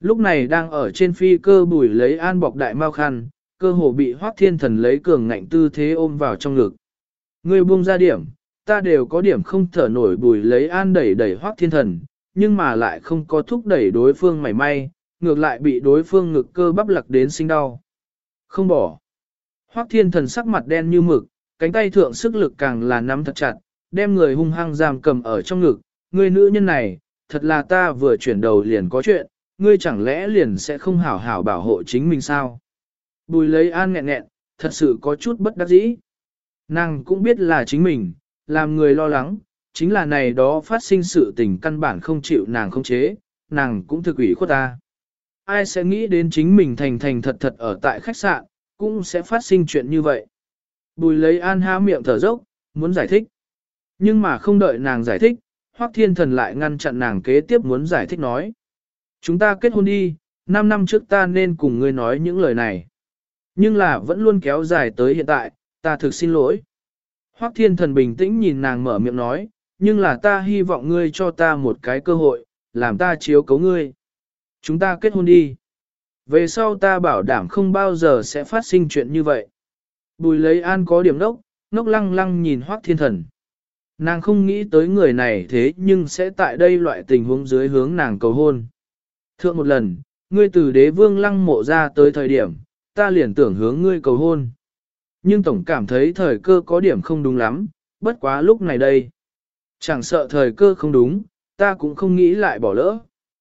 Lúc này đang ở trên phi cơ Bùi lấy An bọc đại mao khăn, cơ hồ bị Hoắc Thiên Thần lấy cường ngạnh tư thế ôm vào trong ngực. Ngươi buông ra điểm, ta đều có điểm không thở nổi. Bùi lấy An đẩy đẩy Hoắc Thiên Thần, nhưng mà lại không có thúc đẩy đối phương mảy may, ngược lại bị đối phương ngực cơ bắp lặc đến sinh đau. Không bỏ. Hoắc Thiên Thần sắc mặt đen như mực, cánh tay thượng sức lực càng là nắm thật chặt, đem người hung hăng giam cầm ở trong ngực. Ngươi nữ nhân này, thật là ta vừa chuyển đầu liền có chuyện, ngươi chẳng lẽ liền sẽ không hảo hảo bảo hộ chính mình sao? Bùi lấy An nghẹn nghẹn, thật sự có chút bất đắc dĩ. Nàng cũng biết là chính mình, làm người lo lắng, chính là này đó phát sinh sự tình căn bản không chịu nàng khống chế, nàng cũng thực ủy khuất ta. Ai sẽ nghĩ đến chính mình thành thành thật thật ở tại khách sạn, cũng sẽ phát sinh chuyện như vậy. Bùi lấy An há miệng thở dốc, muốn giải thích. Nhưng mà không đợi nàng giải thích, Hoắc Thiên Thần lại ngăn chặn nàng kế tiếp muốn giải thích nói. Chúng ta kết hôn đi, 5 năm trước ta nên cùng ngươi nói những lời này. Nhưng là vẫn luôn kéo dài tới hiện tại, ta thực xin lỗi. Hoắc Thiên Thần bình tĩnh nhìn nàng mở miệng nói, nhưng là ta hy vọng ngươi cho ta một cái cơ hội, làm ta chiếu cố ngươi. Chúng ta kết hôn đi. Về sau ta bảo đảm không bao giờ sẽ phát sinh chuyện như vậy. Bùi lấy An có điểm ngốc lăng lăng nhìn Hoắc Thiên Thần. Nàng không nghĩ tới người này thế nhưng sẽ tại đây loại tình huống dưới hướng nàng cầu hôn. Thượng một lần, ngươi từ Đế Vương Lăng Mộ ra tới thời điểm, ta liền tưởng hướng ngươi cầu hôn. Nhưng tổng cảm thấy thời cơ có điểm không đúng lắm, bất quá lúc này đây. Chẳng sợ thời cơ không đúng, ta cũng không nghĩ lại bỏ lỡ.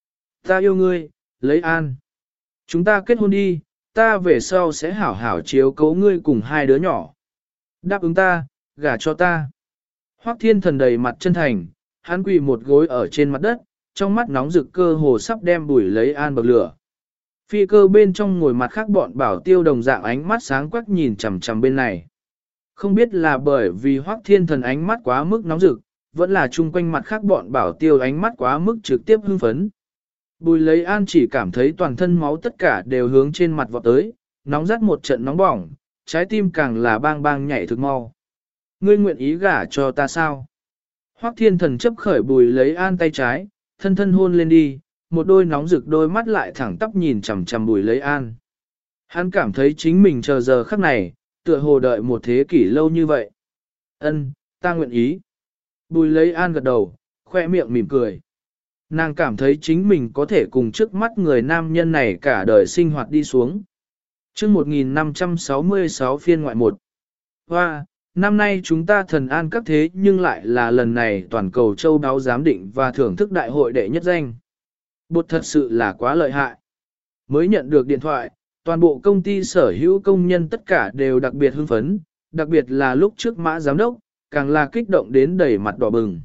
Ta yêu ngươi, lấy An. Chúng ta kết hôn đi, ta về sau sẽ hảo hảo chiếu cố ngươi cùng hai đứa nhỏ. Đáp ứng ta, gả cho ta. Hoắc Thiên Thần đầy mặt chân thành, hắn quỳ một gối ở trên mặt đất, trong mắt nóng rực cơ hồ sắp đem Bùi lấy An bậc lửa. Phi cơ bên trong ngồi mặt khác bọn bảo tiêu đồng dạng ánh mắt sáng quắc nhìn chằm chằm bên này. Không biết là bởi vì Hoắc Thiên Thần ánh mắt quá mức nóng rực, vẫn là chung quanh mặt khác bọn bảo tiêu ánh mắt quá mức trực tiếp hưng phấn. Bùi lấy An chỉ cảm thấy toàn thân máu tất cả đều hướng trên mặt vọt tới, nóng rát một trận nóng bỏng, trái tim càng là bang bang nhảy thực mau. Ngươi nguyện ý gả cho ta sao? Hoắc Thiên Thần chấp khởi Bùi lấy An tay trái, thân thân hôn lên đi, một đôi nóng rực đôi mắt lại thẳng tắp nhìn chằm chằm Bùi lấy An. Hắn cảm thấy chính mình chờ giờ khắc này, tựa hồ đợi một thế kỷ lâu như vậy. Ân, ta nguyện ý. Bùi lấy An gật đầu, khoe miệng mỉm cười. Nàng cảm thấy chính mình có thể cùng trước mắt người nam nhân này cả đời sinh hoạt đi xuống. Chương 1566 phiên ngoại 1. Hoa, năm nay chúng ta thần an các thế nhưng lại là lần này toàn cầu châu đáo giám định và thưởng thức đại hội đệ nhất danh. Bột thật sự là quá lợi hại. Mới nhận được điện thoại, toàn bộ công ty sở hữu công nhân tất cả đều đặc biệt hưng phấn, đặc biệt là lúc trước Mã giám đốc, càng là kích động đến đầy mặt đỏ bừng.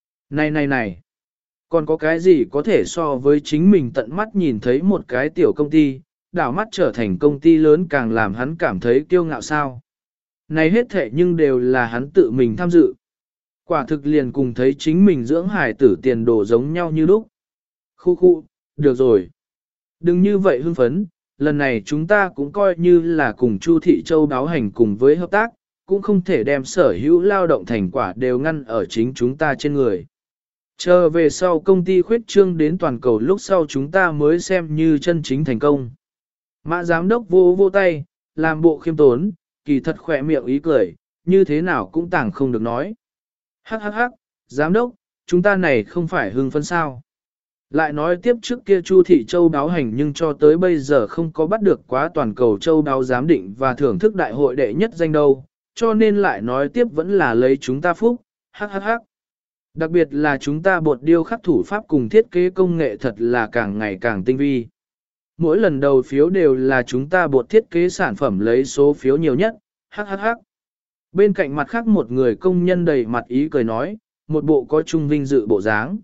Này, còn có cái gì có thể so với chính mình tận mắt nhìn thấy một cái tiểu công ty, đảo mắt trở thành công ty lớn càng làm hắn cảm thấy kiêu ngạo sao. Này hết thệ nhưng đều là hắn tự mình tham dự. Quả thực liền cùng thấy chính mình dưỡng hải tử tiền đồ giống nhau như lúc. Khu, được rồi. Đừng như vậy hưng phấn, lần này chúng ta cũng coi như là cùng Chu Thị Châu đáo hành cùng với hợp tác, cũng không thể đem sở hữu lao động thành quả đều ngăn ở chính chúng ta trên người. Chờ về sau công ty khuyết trương đến toàn cầu lúc sau chúng ta mới xem như chân chính thành công. Mã giám đốc vô tay, làm bộ khiêm tốn, kỳ thật khỏe miệng ý cười, như thế nào cũng tảng không được nói. Hắc, giám đốc, chúng ta này không phải hưng phấn sao. Lại nói tiếp trước kia Chu Thị Châu đáo hành nhưng cho tới bây giờ không có bắt được quá toàn cầu châu đáo giám định và thưởng thức đại hội đệ nhất danh đâu, cho nên lại nói tiếp vẫn là lấy chúng ta phúc, hắc. Đặc biệt là chúng ta bột điêu khắc thủ pháp cùng thiết kế công nghệ thật là càng ngày càng tinh vi. Mỗi lần đầu phiếu đều là chúng ta bột thiết kế sản phẩm lấy số phiếu nhiều nhất, hắc. Bên cạnh mặt khác một người công nhân đầy mặt ý cười nói, một bộ có trung vinh dự bộ dáng.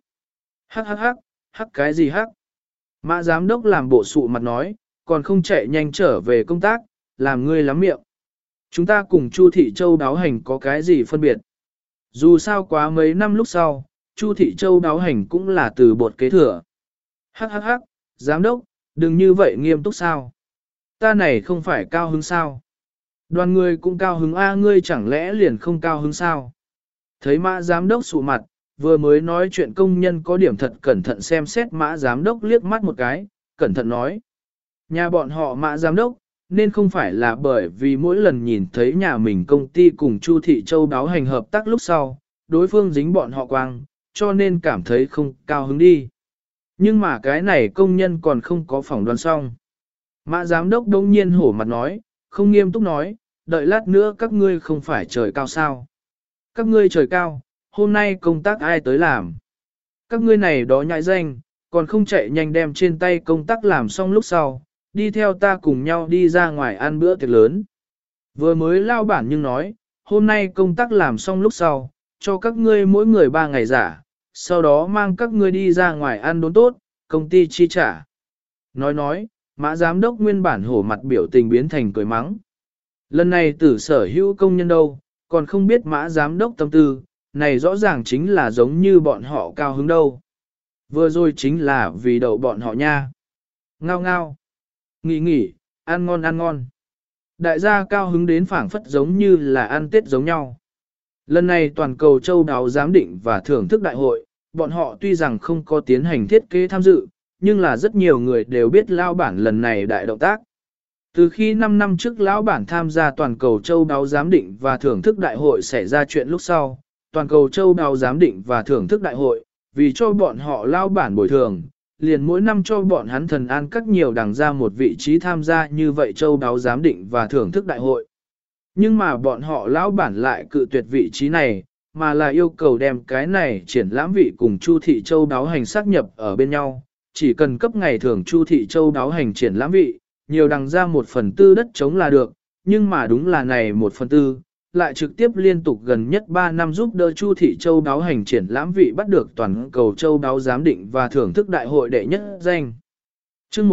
Hắc cái gì hắc? Mã giám đốc làm bộ sụ mặt nói, còn không chạy nhanh trở về công tác, làm ngươi lắm miệng. Chúng ta cùng Chu Thị Châu đáo hành có cái gì phân biệt? Dù sao quá mấy năm lúc sau, Chu Thị Châu đáo hành cũng là từ bột kế thừa. Hắc, giám đốc, đừng như vậy nghiêm túc sao? Ta này không phải cao hứng sao? Đoàn người cũng cao hứng a, ngươi chẳng lẽ liền không cao hứng sao? Thấy Mã giám đốc sụ mặt, vừa mới nói chuyện công nhân có điểm thật cẩn thận xem xét Mã giám đốc liếc mắt một cái, cẩn thận nói. Nhà bọn họ Mã giám đốc, nên không phải là bởi vì mỗi lần nhìn thấy nhà mình công ty cùng Chu Thị Châu đáo hành hợp tác lúc sau, đối phương dính bọn họ quang, cho nên cảm thấy không cao hứng đi. Nhưng mà cái này công nhân còn không có phỏng đoán xong. Mã giám đốc đông nhiên hổ mặt nói, không nghiêm túc nói, đợi lát nữa các ngươi không phải trời cao sao. Các ngươi trời cao, hôm nay công tác ai tới làm. Các ngươi này đó nhãi danh, còn không chạy nhanh đem trên tay công tác làm xong lúc sau, đi theo ta cùng nhau đi ra ngoài ăn bữa tiệc lớn. Vừa mới lao bản nhưng nói, hôm nay công tác làm xong lúc sau, cho các ngươi mỗi người 3 ngày giả, sau đó mang các ngươi đi ra ngoài ăn đốn tốt, công ty chi trả. Nói, Mã giám đốc nguyên bản hổ mặt biểu tình biến thành cười mắng. Lần này tử sở hữu công nhân đâu, còn không biết Mã giám đốc tâm tư, này rõ ràng chính là giống như bọn họ cao hứng đâu. Vừa rồi chính là vì đậu bọn họ nha. Ngao ngao. Nghỉ, ăn ngon ăn ngon. Đại gia cao hứng đến phảng phất giống như là ăn Tết giống nhau. Lần này toàn cầu châu đáo giám định và thưởng thức đại hội, bọn họ tuy rằng không có tiến hành thiết kế tham dự, nhưng là rất nhiều người đều biết lão bản lần này đại động tác. Từ khi 5 năm trước lão bản tham gia toàn cầu châu đáo giám định và thưởng thức đại hội xảy ra chuyện lúc sau, toàn cầu châu đáo giám định và thưởng thức đại hội, vì cho bọn họ lão bản bồi thường, liền mỗi năm cho bọn hắn thần an các nhiều đảng ra một vị trí tham gia như vậy châu đáo giám định và thưởng thức đại hội. Nhưng mà bọn họ lão bản lại cự tuyệt vị trí này, mà là yêu cầu đem cái này triển lãm vị cùng Chu Thị Châu đáo hành xác nhập ở bên nhau, chỉ cần cấp ngày thường Chu Thị Châu đáo hành triển lãm vị, nhiều đằng ra 1/4 đất trống là được, nhưng mà đúng là này 1/4, lại trực tiếp liên tục gần nhất 3 năm giúp đỡ Chu Thị Châu đáo hành triển lãm vị bắt được toàn cầu châu đáo giám định và thưởng thức đại hội đệ nhất danh. Chương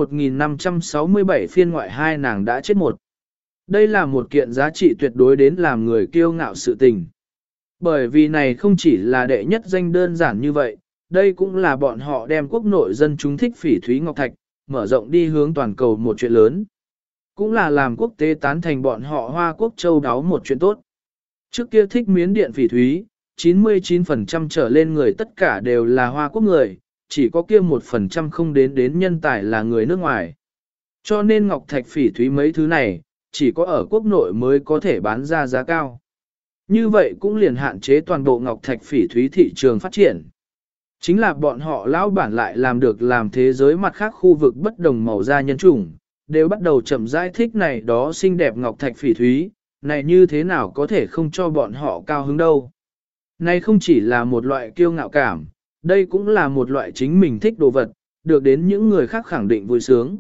1567 phiên ngoại 2 nàng đã chết một. Đây là một kiện giá trị tuyệt đối đến làm người kiêu ngạo sự tình. Bởi vì này không chỉ là đệ nhất danh đơn giản như vậy, đây cũng là bọn họ đem quốc nội dân chúng thích phỉ thúy ngọc thạch, mở rộng đi hướng toàn cầu một chuyện lớn. Cũng là làm quốc tế tán thành bọn họ Hoa Quốc châu đáo một chuyện tốt. Trước kia thích miến điện phỉ thúy, 99% trở lên người tất cả đều là Hoa Quốc người, chỉ có kia 1% không đến nhân tài là người nước ngoài. Cho nên ngọc thạch phỉ thúy mấy thứ này, chỉ có ở quốc nội mới có thể bán ra giá cao. Như vậy cũng liền hạn chế toàn bộ ngọc thạch phỉ thúy thị trường phát triển. Chính là bọn họ lão bản lại làm được làm thế giới mặt khác khu vực bất đồng màu da nhân chủng, đều bắt đầu chậm rãi thích này đó xinh đẹp ngọc thạch phỉ thúy, này như thế nào có thể không cho bọn họ cao hứng đâu. Này không chỉ là một loại kiêu ngạo cảm, đây cũng là một loại chính mình thích đồ vật, được đến những người khác khẳng định vui sướng.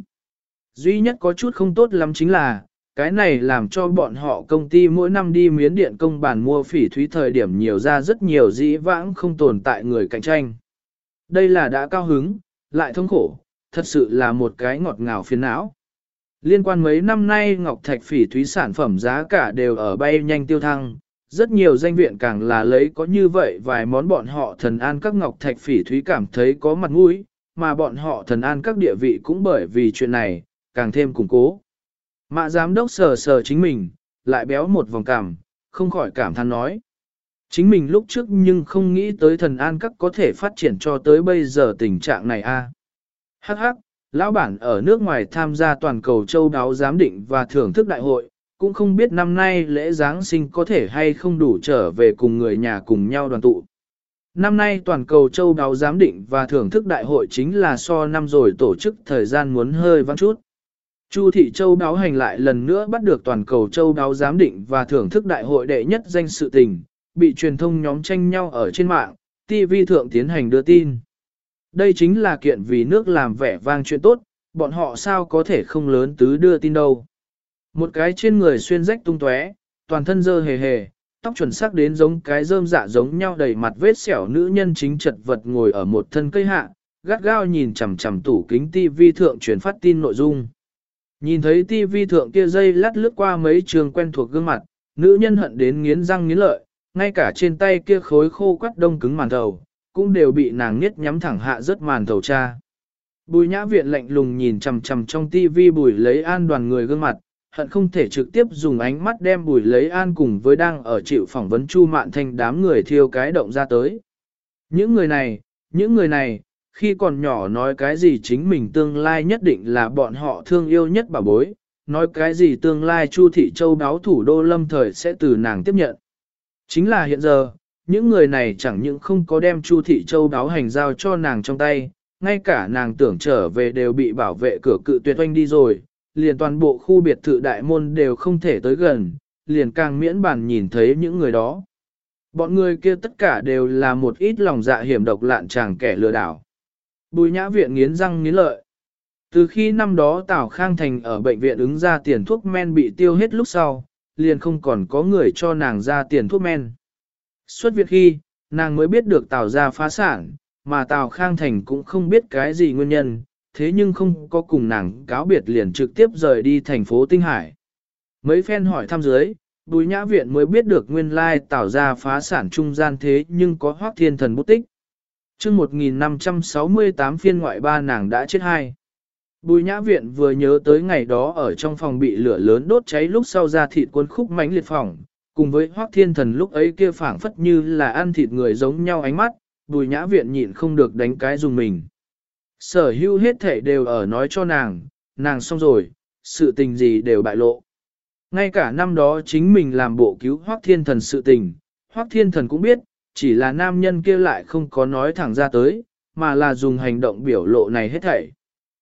Duy nhất có chút không tốt lắm chính là, cái này làm cho bọn họ công ty mỗi năm đi miến điện công bản mua phỉ thúy thời điểm nhiều ra rất nhiều dĩ vãng không tồn tại người cạnh tranh. Đây là đã cao hứng, lại thống khổ, thật sự là một cái ngọt ngào phiền não. Liên quan mấy năm nay ngọc thạch phỉ thúy sản phẩm giá cả đều ở bay nhanh tiêu thăng, rất nhiều danh viện càng là lấy có như vậy vài món bọn họ thần an các ngọc thạch phỉ thúy cảm thấy có mặt mũi, mà bọn họ thần an các địa vị cũng bởi vì chuyện này, càng thêm củng cố. Mã giám đốc sờ sờ chính mình, lại béo một vòng cằm, không khỏi cảm thán nói. Chính mình lúc trước nhưng không nghĩ tới thần an các có thể phát triển cho tới bây giờ tình trạng này a. Hắc hắc, lão bản ở nước ngoài tham gia toàn cầu châu đáo giám định và thưởng thức đại hội, cũng không biết năm nay lễ Giáng sinh có thể hay không đủ trở về cùng người nhà cùng nhau đoàn tụ. Năm nay toàn cầu châu đáo giám định và thưởng thức đại hội chính là so năm rồi tổ chức thời gian muốn hơi vắng chút. Chu Thị Châu đáo hành lại lần nữa bắt được toàn cầu châu đáo giám định và thưởng thức đại hội đệ nhất danh sự tình, bị truyền thông nhóm tranh nhau ở trên mạng, TV thượng tiến hành đưa tin. Đây chính là kiện vì nước làm vẻ vang chuyện tốt, bọn họ sao có thể không lớn tứ đưa tin đâu. Một cái trên người xuyên rách tung tóe, toàn thân dơ hề hề, tóc chuẩn xác đến giống cái rơm dạ giống nhau đầy mặt vết sẹo nữ nhân chính chật vật ngồi ở một thân cây hạ, gắt gao nhìn chằm chằm tủ kính TV thượng truyền phát tin nội dung. Nhìn thấy TV thượng kia dây lát lướt qua mấy trường quen thuộc gương mặt, nữ nhân hận đến nghiến răng nghiến lợi, ngay cả trên tay kia khối khô quắt đông cứng màn thầu, cũng đều bị nàng niết nhắm thẳng hạ rớt màn thầu cha. Bùi nhã viện lạnh lùng nhìn chằm chằm trong TV Bùi Lấy An đoàn người gương mặt, hận không thể trực tiếp dùng ánh mắt đem Bùi Lấy An cùng với đang ở chịu phỏng vấn Chu Mạn Thanh đám người thiêu cái động ra tới. Những người này, Khi còn nhỏ nói cái gì chính mình tương lai nhất định là bọn họ thương yêu nhất bà bối, nói cái gì tương lai Chu Thị Châu đáo thủ đô lâm thời sẽ từ nàng tiếp nhận. Chính là hiện giờ, những người này chẳng những không có đem Chu Thị Châu đáo hành giao cho nàng trong tay, ngay cả nàng tưởng trở về đều bị bảo vệ cửa cự tuyệt oanh đi rồi, liền toàn bộ khu biệt thự đại môn đều không thể tới gần, liền càng miễn bàn nhìn thấy những người đó. Bọn người kia tất cả đều là một ít lòng dạ hiểm độc lạn chàng kẻ lừa đảo. Bùi Nhã Viện nghiến răng nghiến lợi. Từ khi năm đó Tào Khang Thành ở bệnh viện ứng ra tiền thuốc men bị tiêu hết lúc sau, liền không còn có người cho nàng ra tiền thuốc men. Xuất viện khi, nàng mới biết được Tào gia phá sản, mà Tào Khang Thành cũng không biết cái gì nguyên nhân, thế nhưng không có cùng nàng cáo biệt liền trực tiếp rời đi thành phố Tinh Hải. Mấy phen hỏi thăm dưới, Bùi Nhã Viện mới biết được nguyên lai Tào gia phá sản trung gian thế nhưng có Hoắc Thiên Thần bút tích. Trước 1568 phiên ngoại ba nàng đã chết hai. Bùi Nhã Viện vừa nhớ tới ngày đó ở trong phòng bị lửa lớn đốt cháy lúc sau ra thịt cuốn khúc mánh liệt phòng, cùng với Hoắc Thiên Thần lúc ấy kia phảng phất như là ăn thịt người giống nhau ánh mắt, Bùi Nhã Viện nhịn không được đánh cái dùng mình. Sở hữu hết thể đều ở nói cho nàng xong rồi, sự tình gì đều bại lộ. Ngay cả năm đó chính mình làm bộ cứu Hoắc Thiên Thần sự tình, Hoắc Thiên Thần cũng biết, chỉ là nam nhân kia lại không có nói thẳng ra tới, mà là dùng hành động biểu lộ này hết thảy.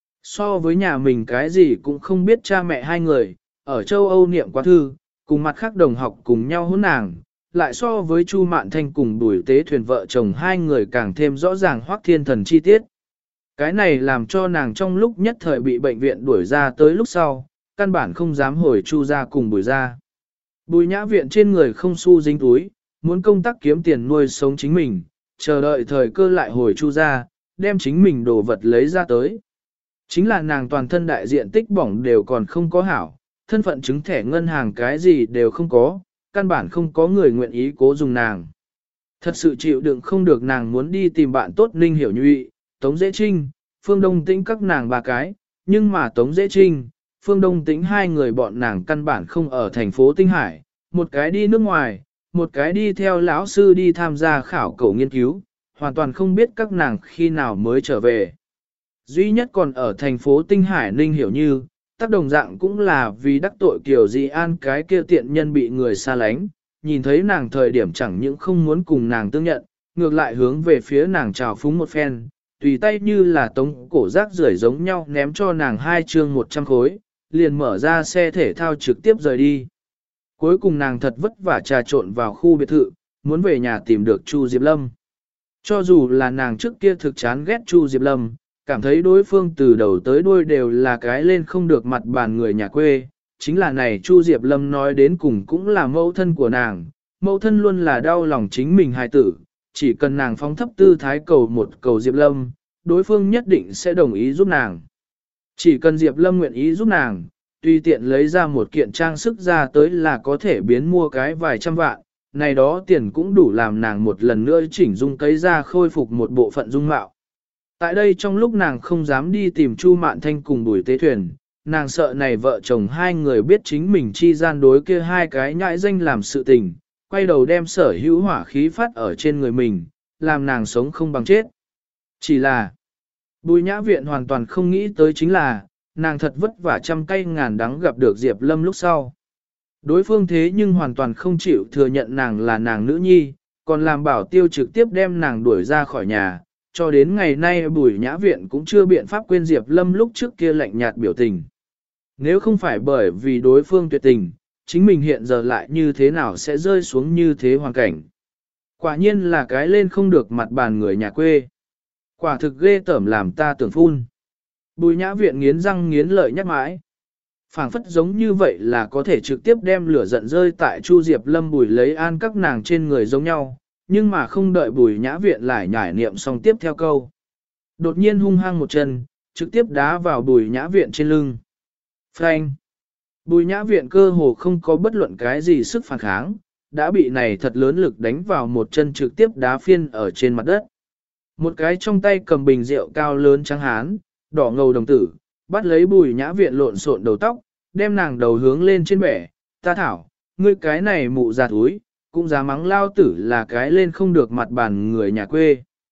So với nhà mình cái gì cũng không biết cha mẹ hai người, ở châu Âu niệm quá thư, cùng mặt khác đồng học cùng nhau hôn nàng, lại so với Chu Mạn Thanh cùng Bùi Tế Thuyền vợ chồng hai người càng thêm rõ ràng Hoắc Thiên Thần chi tiết. Cái này làm cho nàng trong lúc nhất thời bị bệnh viện đuổi ra tới lúc sau, căn bản không dám hồi Chu ra cùng Bùi ra. Bùi Nhã Viện trên người không xu dính túi, muốn công tác kiếm tiền nuôi sống chính mình, chờ đợi thời cơ lại hồi Chu ra, đem chính mình đồ vật lấy ra tới. Chính là nàng toàn thân đại diện tích bỏng đều còn không có hảo, thân phận chứng thẻ ngân hàng cái gì đều không có, căn bản không có người nguyện ý cố dùng nàng. Thật sự chịu đựng không được nàng muốn đi tìm bạn tốt Ninh Hiểu Nhụy, Tống Dễ Trinh, Phương Đông Tĩnh các nàng ba cái, nhưng mà Tống Dễ Trinh, Phương Đông Tĩnh hai người bọn nàng căn bản không ở thành phố Tinh Hải, một cái đi nước ngoài, một cái đi theo lão sư đi tham gia khảo cổ nghiên cứu, hoàn toàn không biết các nàng khi nào mới trở về. Duy nhất còn ở thành phố Tinh Hải Ninh Hiểu Như, tác đồng dạng cũng là vì đắc tội Kiều Di An cái kia tiện nhân bị người xa lánh, nhìn thấy nàng thời điểm chẳng những không muốn cùng nàng tương nhận, ngược lại hướng về phía nàng chào phúng một phen, tùy tay như là tống cổ rác rưởi giống nhau ném cho nàng 2 chương 100 khối, liền mở ra xe thể thao trực tiếp rời đi. Cuối cùng nàng thật vất vả trà trộn vào khu biệt thự, muốn về nhà tìm được Chu Diệp Lâm. Cho dù là nàng trước kia thực chán ghét Chu Diệp Lâm, cảm thấy đối phương từ đầu tới đuôi đều là cái lên không được mặt bàn người nhà quê, chính là này Chu Diệp Lâm nói đến cùng cũng là mẫu thân của nàng, mẫu thân luôn là đau lòng chính mình hài tử, chỉ cần nàng phóng thấp tư thái cầu một cầu Diệp Lâm, đối phương nhất định sẽ đồng ý giúp nàng. Chỉ cần Diệp Lâm nguyện ý giúp nàng, tùy tiện lấy ra một kiện trang sức ra tới là có thể biến mua cái vài trăm vạn, này đó tiền cũng đủ làm nàng một lần nữa chỉnh dung cấy ra khôi phục một bộ phận dung mạo. Tại đây trong lúc nàng không dám đi tìm Chu Mạn Thanh cùng Bùi Tế Thuyền, nàng sợ này vợ chồng hai người biết chính mình chi gian đối kia hai cái nhãi danh làm sự tình, quay đầu đem sở hữu hỏa khí phát ở trên người mình, làm nàng sống không bằng chết. Chỉ là, Bùi Nhã Viện hoàn toàn không nghĩ tới chính là, nàng thật vất vả trăm cây ngàn đắng gặp được Diệp Lâm lúc sau. Đối phương thế nhưng hoàn toàn không chịu thừa nhận nàng là nàng nữ nhi, còn làm bảo tiêu trực tiếp đem nàng đuổi ra khỏi nhà, cho đến ngày nay Bùi Nhã Viện cũng chưa biện pháp quên Diệp Lâm lúc trước kia lạnh nhạt biểu tình. Nếu không phải bởi vì đối phương tuyệt tình, chính mình hiện giờ lại như thế nào sẽ rơi xuống như thế hoàn cảnh. Quả nhiên là cái lên không được mặt bàn người nhà quê. Quả thực ghê tởm làm ta tưởng phun. Bùi Nhã Viện nghiến răng nghiến lợi nhắc mãi. Phảng phất giống như vậy là có thể trực tiếp đem lửa giận rơi tại Chu Diệp Lâm Bùi lấy an các nàng trên người giống nhau, nhưng mà không đợi Bùi Nhã Viện lại nhải niệm xong tiếp theo câu. Đột nhiên hung hăng một chân, trực tiếp đá vào Bùi Nhã Viện trên lưng. Phanh! Bùi Nhã Viện cơ hồ không có bất luận cái gì sức phản kháng, đã bị này thật lớn lực đánh vào một chân trực tiếp đá phiên ở trên mặt đất. Một cái trong tay cầm bình rượu cao lớn trắng hán, đỏ ngầu đồng tử, bắt lấy Bùi Nhã Viện lộn xộn đầu tóc, đem nàng đầu hướng lên trên bẻ, ta thảo, ngươi cái này mụ già thúi, cũng dám mắng lao tử là cái lên không được mặt bàn người nhà quê.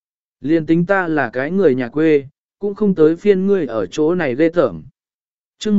Liên tính ta là cái người nhà quê, cũng không tới phiên ngươi ở chỗ này ghê tởm. chương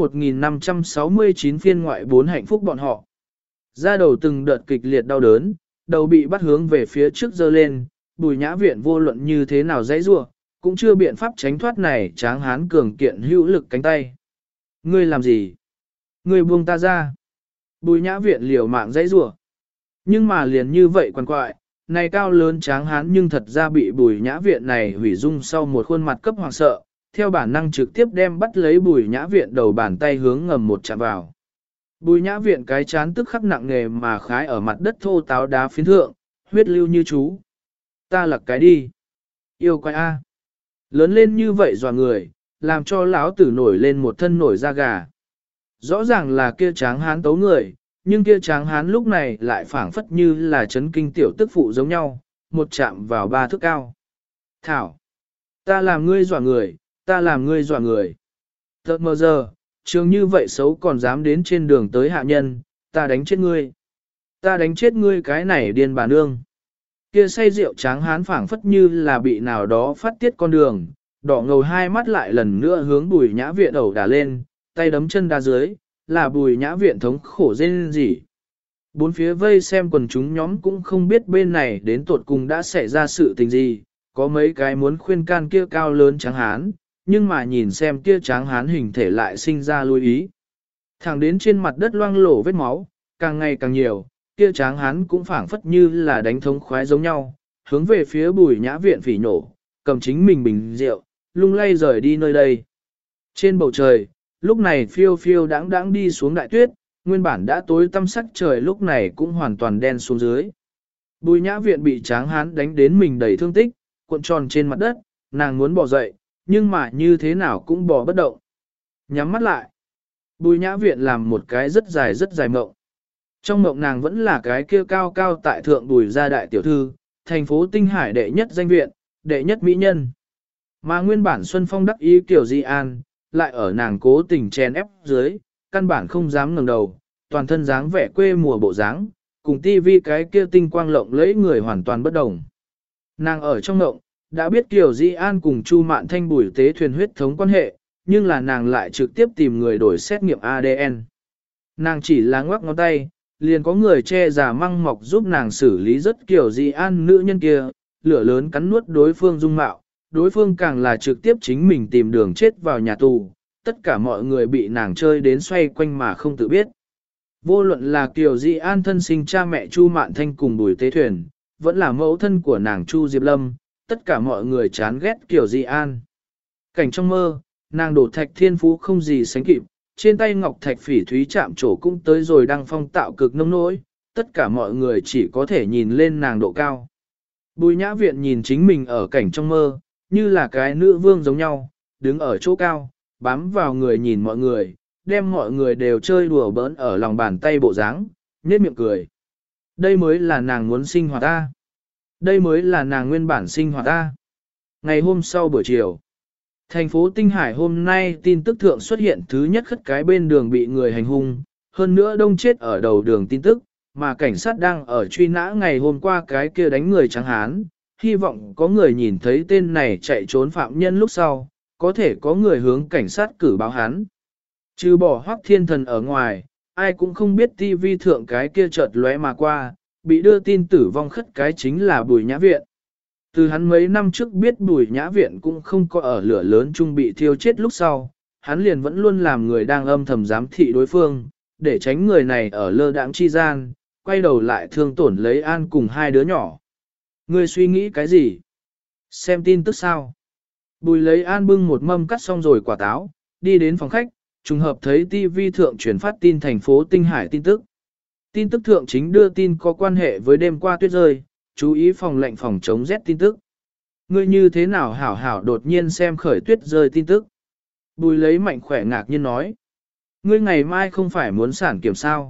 1569 phiên ngoại 4 hạnh phúc bọn họ. Ra đầu từng đợt kịch liệt đau đớn, đầu bị bắt hướng về phía trước giơ lên, Bùi Nhã Viện vô luận như thế nào dãy rua, cũng chưa biện pháp tránh thoát này tráng hán cường kiện hữu lực cánh tay. Ngươi làm gì? Ngươi buông ta ra. Bùi Nhã Viện liều mạng dãy rua. Nhưng mà liền như vậy quằn quại, này cao lớn tráng hán nhưng thật ra bị Bùi Nhã Viện này hủy dung sau một khuôn mặt cấp hoàng sợ, theo bản năng trực tiếp đem bắt lấy Bùi Nhã Viện đầu bàn tay hướng ngầm một chạm vào. Bùi Nhã Viện cái chán tức khắc nặng nề mà khái ở mặt đất thô táo đá phiến thượng, huyết lưu như chú. Ta lặc cái đi. Yêu quái A. Lớn lên như vậy dọa người, làm cho lão tử nổi lên một thân nổi da gà. Rõ ràng là kia tráng hán tấu người, nhưng kia tráng hán lúc này lại phảng phất như là chấn kinh tiểu tức phụ giống nhau, một chạm vào 3 thước cao. Thảo! Ta làm ngươi dọa người, ta làm ngươi dọa người. Tợt mờ giờ, trường như vậy xấu còn dám đến trên đường tới hạ nhân, ta đánh chết ngươi. Ta đánh chết ngươi cái này điên bà nương. Kia say rượu tráng hán phảng phất như là bị nào đó phát tiết con đường, đỏ ngầu hai mắt lại lần nữa hướng Bùi Nhã Viện ẩu đả lên, tay đấm chân đá dưới, là Bùi Nhã Viện thống khổ rên gì. Bốn phía vây xem quần chúng nhóm cũng không biết bên này đến tột cùng đã xảy ra sự tình gì, có mấy cái muốn khuyên can kia cao lớn tráng hán, nhưng mà nhìn xem kia tráng hán hình thể lại sinh ra lưu ý. Thẳng đến trên mặt đất loang lổ vết máu, càng ngày càng nhiều, kia tráng hán cũng phảng phất như là đánh thống khoái giống nhau, hướng về phía Bùi Nhã Viện phỉ nổ, cầm chính mình bình rượu, lung lay rời đi nơi đây. Trên bầu trời, lúc này phiêu phiêu đãng đãng đi xuống đại tuyết, nguyên bản đã tối tăm sắc trời lúc này cũng hoàn toàn đen xuống dưới. Bùi Nhã Viện bị tráng hán đánh đến mình đầy thương tích, cuộn tròn trên mặt đất, nàng muốn bỏ dậy, nhưng mà như thế nào cũng bỏ bất động. Nhắm mắt lại. Bùi Nhã Viện làm một cái rất dài mộng. Trong mộng nàng vẫn là cái kia cao cao tại thượng Bùi gia đại tiểu thư, thành phố Tinh Hải đệ nhất danh viện, đệ nhất mỹ nhân. Mà nguyên bản Xuân Phong đắc ý kiểu Di An, lại ở nàng cố tình chèn ép dưới, căn bản không dám ngẩng đầu, toàn thân dáng vẻ quê mùa bộ dáng, cùng tivi cái kia tinh quang lộng lẫy người hoàn toàn bất đồng. Nàng ở trong mộng, đã biết Kiều Di An cùng Chu Mạn Thanh Bùi tế thuyền huyết thống quan hệ, nhưng là nàng lại trực tiếp tìm người đổi xét nghiệm ADN. Nàng chỉ là ngoắc ngón tay, liền có người che giả măng mọc giúp nàng xử lý rất Kiều Di An nữ nhân kia, lửa lớn cắn nuốt đối phương dung mạo, đối phương càng là trực tiếp chính mình tìm đường chết vào nhà tù, tất cả mọi người bị nàng chơi đến xoay quanh mà không tự biết. Vô luận là Kiều Di An thân sinh cha mẹ Chu Mạn Thanh cùng Bùi tế thuyền, vẫn là mẫu thân của nàng Chu Diệp Lâm, tất cả mọi người chán ghét Kiều Di An. Cảnh trong mơ, nàng đổ thạch thiên phú không gì sánh kịp, trên tay ngọc thạch phỉ thúy chạm trổ cũng tới rồi đăng phong tạo cực nông nỗi, tất cả mọi người chỉ có thể nhìn lên nàng độ cao. Bùi Nhã Viện nhìn chính mình ở cảnh trong mơ, như là cái nữ vương giống nhau, đứng ở chỗ cao, bám vào người nhìn mọi người, đem mọi người đều chơi đùa bỡn ở lòng bàn tay bộ dáng, nhếch miệng cười. Đây mới là nàng muốn sinh hoạt ta. Đây mới là nàng nguyên bản sinh hoạt ta. Ngày hôm sau buổi chiều, thành phố Tinh Hải hôm nay tin tức thượng xuất hiện thứ nhất khất cái bên đường bị người hành hung, hơn nữa đông chết ở đầu đường tin tức, mà cảnh sát đang ở truy nã ngày hôm qua cái kia đánh người trắng hán, hy vọng có người nhìn thấy tên này chạy trốn phạm nhân lúc sau, có thể có người hướng cảnh sát cử báo hắn. Trừ bỏ Hoắc Thiên Thần ở ngoài, ai cũng không biết TV thượng cái kia chợt lóe mà qua, bị đưa tin tử vong khất cái chính là Bùi Nhã Viện. Từ hắn mấy năm trước biết Bùi Nhã Viện cũng không có ở lửa lớn chung bị thiêu chết lúc sau, hắn liền vẫn luôn làm người đang âm thầm giám thị đối phương, để tránh người này ở lơ đãng chi gian, quay đầu lại thương tổn lấy An cùng hai đứa nhỏ. Ngươi suy nghĩ cái gì? Xem tin tức sao? Bùi lấy An bưng một mâm cắt xong rồi quả táo, đi đến phòng khách, trùng hợp thấy TV thượng truyền phát tin thành phố Tinh Hải tin tức. Tin tức thượng chính đưa tin có quan hệ với đêm qua tuyết rơi, chú ý phòng lệnh phòng chống rét tin tức. Ngươi như thế nào hảo hảo đột nhiên xem khởi tuyết rơi tin tức? Bùi lấy mạnh khỏe ngạc nhiên nói. Ngươi ngày mai không phải muốn sản kiểm sao?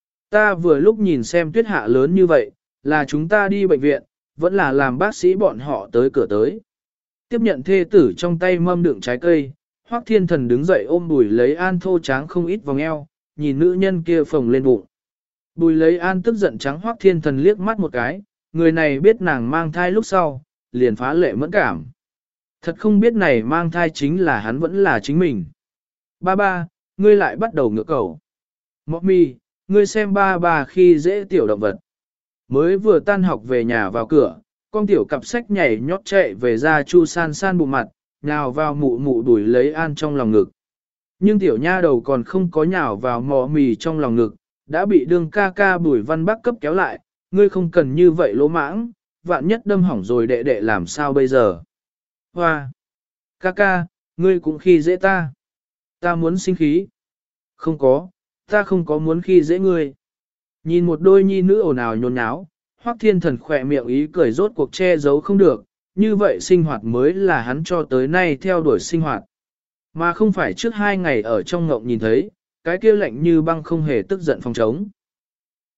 Ta vừa lúc nhìn xem tuyết hạ lớn như vậy, là chúng ta đi bệnh viện, vẫn là làm bác sĩ bọn họ tới cửa tới. Tiếp nhận thê tử trong tay mâm đựng trái cây, Hoắc Thiên Thần đứng dậy ôm Bùi lấy An thô tráng không ít vòng eo, nhìn nữ nhân kia phồng lên bụng. Bùi lấy An tức giận trắng Hoắc Thiên Thần liếc mắt một cái, người này biết nàng mang thai lúc sau, liền phá lệ mẫn cảm. Thật không biết này mang thai chính là hắn vẫn là chính mình. Ba ba, ngươi lại bắt đầu ngựa cầu. Mọc mi, ngươi xem ba ba khi dễ tiểu động vật. Mới vừa tan học về nhà vào cửa, con tiểu cặp sách nhảy nhót chạy về ra chu san san bụng mặt, nhào vào mụ mụ đuổi lấy An trong lòng ngực. Nhưng tiểu nha đầu còn không có nhào vào mò mì trong lòng ngực, đã bị đương ca ca Bùi Văn Bắc cấp kéo lại, ngươi không cần như vậy lỗ mãng, vạn nhất đâm hỏng rồi đệ đệ làm sao bây giờ. Hoa! Ca ca, ngươi cũng khi dễ ta. Ta muốn sinh khí. Không có, ta không có muốn khi dễ ngươi. Nhìn một đôi nhi nữ ồn ào nhốn nháo, Hoắc Thiên Thần khỏe miệng ý cười rốt cuộc che giấu không được, như vậy sinh hoạt mới là hắn cho tới nay theo đuổi sinh hoạt. Mà không phải trước 2 ngày ở trong ngộng nhìn thấy, cái kia lạnh như băng không hề tức giận phòng trống.